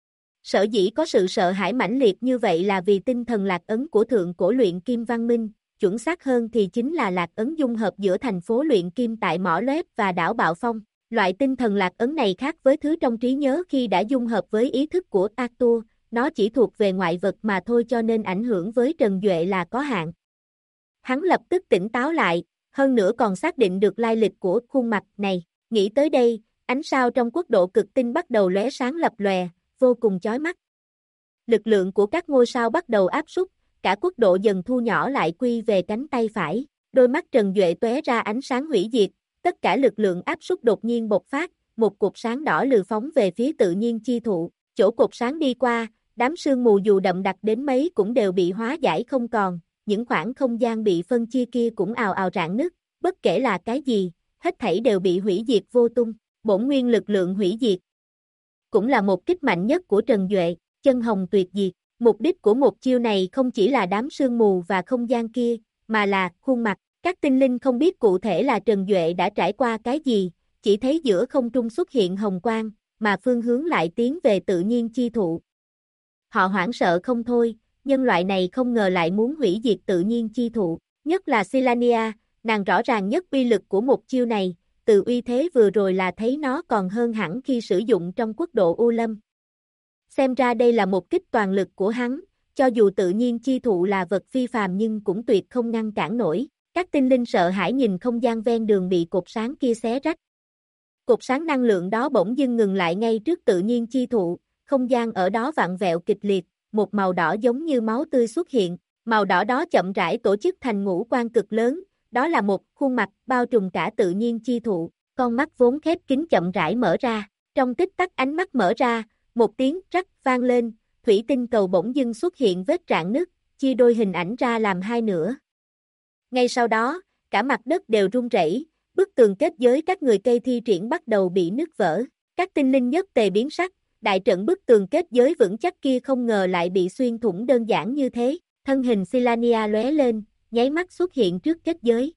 Sở dĩ có sự sợ hãi mãnh liệt như vậy là vì tinh thần lạc ấn của thượng cổ luyện kim văn minh, chuẩn xác hơn thì chính là lạc ấn dung hợp giữa thành phố luyện kim tại Mỏ Loép và đảo Bạo Phong. Loại tinh thần lạc ấn này khác với thứ trong trí nhớ khi đã dung hợp với ý thức của Arthur, nó chỉ thuộc về ngoại vật mà thôi cho nên ảnh hưởng với Trần Duệ là có hạn. Hắn lập tức tỉnh táo lại, hơn nữa còn xác định được lai lịch của khuôn mặt này. Nghĩ tới đây, ánh sao trong quốc độ cực tinh bắt đầu lóe sáng lập lòe, vô cùng chói mắt. Lực lượng của các ngôi sao bắt đầu áp súc, cả quốc độ dần thu nhỏ lại quy về cánh tay phải. Đôi mắt Trần Duệ tóe ra ánh sáng hủy diệt, tất cả lực lượng áp súc đột nhiên bộc phát, một cột sáng đỏ lừ phóng về phía tự nhiên chi thụ. Chỗ cột sáng đi qua, đám sương mù dù đậm đặc đến mấy cũng đều bị hóa giải không còn, những khoảng không gian bị phân chia kia cũng ào ào rạn nứt, bất kể là cái gì, hết thảy đều bị hủy diệt vô tung. Bổn nguyên lực lượng hủy diệt cũng là một kích mạnh nhất của Trần Duệ, chân hồng tuyệt diệt. Mục đích của một chiêu này không chỉ là đám sương mù và không gian kia, mà là khuôn mặt. Các tinh linh không biết cụ thể là Trần Duệ đã trải qua cái gì, chỉ thấy giữa không trung xuất hiện hồng quang, mà phương hướng lại tiến về tự nhiên chi thụ. Họ hoảng sợ không thôi, nhân loại này không ngờ lại muốn hủy diệt tự nhiên chi thụ, nhất là Silania, nàng rõ ràng nhất uy lực của một chiêu này, từ uy thế vừa rồi là thấy nó còn hơn hẳn khi sử dụng trong quốc độ U Lâm. Xem ra đây là một kích toàn lực của hắn, cho dù tự nhiên chi thụ là vật phi phàm nhưng cũng tuyệt không ngăn cản nổi. Các tinh linh sợ hãi nhìn không gian ven đường bị cột sáng kia xé rách. Cột sáng năng lượng đó bỗng dưng ngừng lại ngay trước tự nhiên chi thụ, không gian ở đó vặn vẹo kịch liệt, một màu đỏ giống như máu tươi xuất hiện, màu đỏ đó chậm rãi tổ chức thành ngũ quan cực lớn, đó là một khuôn mặt bao trùm cả tự nhiên chi thụ, con mắt vốn khép kín chậm rãi mở ra, trong tích tắc ánh mắt mở ra, một tiếng rắc vang lên, thủy tinh cầu bỗng dưng xuất hiện vết rạn nứt, chia đôi hình ảnh ra làm hai nửa. Ngay sau đó, cả mặt đất đều rung rẩy, bức tường kết giới các người cây thi triển bắt đầu bị nứt vỡ. Các tinh linh nhất tề biến sắc, đại trận bức tường kết giới vững chắc kia không ngờ lại bị xuyên thủng đơn giản như thế. Thân hình Silania lóe lên, nháy mắt xuất hiện trước kết giới.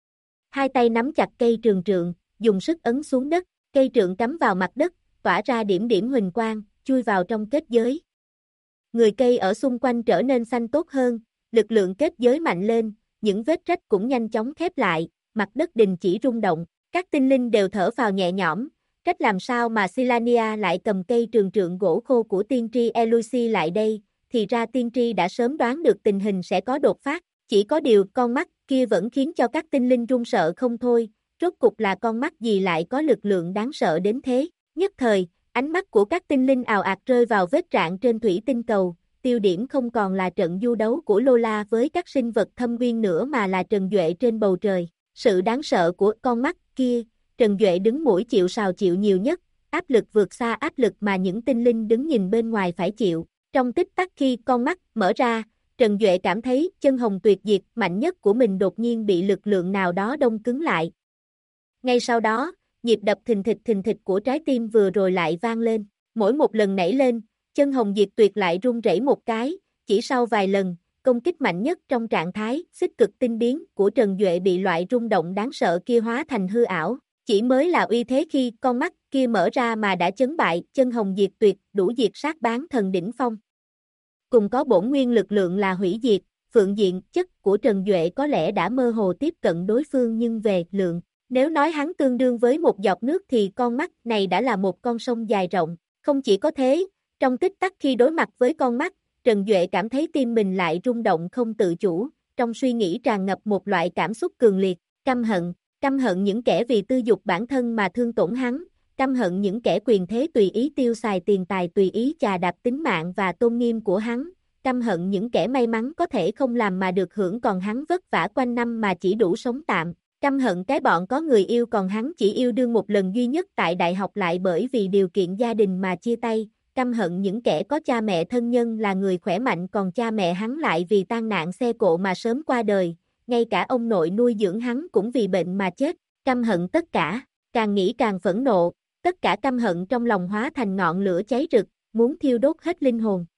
Hai tay nắm chặt cây trường trượng, dùng sức ấn xuống đất, cây trượng cắm vào mặt đất, tỏa ra điểm điểm huỳnh quang, chui vào trong kết giới. Người cây ở xung quanh trở nên xanh tốt hơn, lực lượng kết giới mạnh lên, những vết rách cũng nhanh chóng khép lại, mặt đất đình chỉ rung động, các tinh linh đều thở phào nhẹ nhõm, trách làm sao mà Silania lại cầm cây trường trượng gỗ khô của tiên tri Elusi lại đây, thì ra tiên tri đã sớm đoán được tình hình sẽ có đột phát, chỉ có điều con mắt kia vẫn khiến cho các tinh linh run sợ không thôi, rốt cục là con mắt gì lại có lực lượng đáng sợ đến thế. Nhất thời, ánh mắt của các tinh linh ào ạt rơi vào vết rạn trên thủy tinh cầu, tiêu điểm không còn là trận du đấu của Lola với các sinh vật thâm uyên nữa mà là Trần Duệ trên bầu trời. Sự đáng sợ của con mắt kia, Trần Duệ đứng mũi chịu sào chịu nhiều nhất, áp lực vượt xa áp lực mà những tinh linh đứng nhìn bên ngoài phải chịu. Trong tích tắc khi con mắt mở ra, Trần Duệ cảm thấy chân hồng tuyệt diệt mạnh nhất của mình đột nhiên bị lực lượng nào đó đông cứng lại. Ngay sau đó, nhịp đập thình thịch của trái tim vừa rồi lại vang lên, mỗi một lần nảy lên, chân hồng diệt tuyệt lại rung rẩy một cái, chỉ sau vài lần, công kích mạnh nhất trong trạng thái xích cực tinh biến của Trần Duệ bị loại rung động đáng sợ kia hóa thành hư ảo, chỉ mới là uy thế khi con mắt kia mở ra mà đã chấn bại, chân hồng diệt tuyệt đủ diệt sát bán thần đỉnh phong. Cùng có bổn nguyên lực lượng là hủy diệt, phượng diện chất của Trần Duệ có lẽ đã mơ hồ tiếp cận đối phương nhưng về lượng, nếu nói hắn tương đương với một giọt nước thì con mắt này đã là một con sông dài rộng, không chỉ có thế, trong tích tắc khi đối mặt với con mắt, Trần Duệ cảm thấy tim mình lại rung động không tự chủ, trong suy nghĩ tràn ngập một loại cảm xúc cường liệt, căm hận, căm hận những kẻ vì tư dục bản thân mà thương tổn hắn, căm hận những kẻ quyền thế tùy ý tiêu xài tiền tài tùy ý chà đạp tính mạng và tôn nghiêm của hắn, căm hận những kẻ may mắn có thể không làm mà được hưởng còn hắn vất vả quanh năm mà chỉ đủ sống tạm, căm hận cái bọn có người yêu còn hắn chỉ yêu đương một lần duy nhất tại đại học lại bởi vì điều kiện gia đình mà chia tay, căm hận những kẻ có cha mẹ thân nhân là người khỏe mạnh còn cha mẹ hắn lại vì tai nạn xe cộ mà sớm qua đời, ngay cả ông nội nuôi dưỡng hắn cũng vì bệnh mà chết, căm hận tất cả, càng nghĩ càng phẫn nộ, tất cả căm hận trong lòng hóa thành ngọn lửa cháy rực, muốn thiêu đốt hết linh hồn.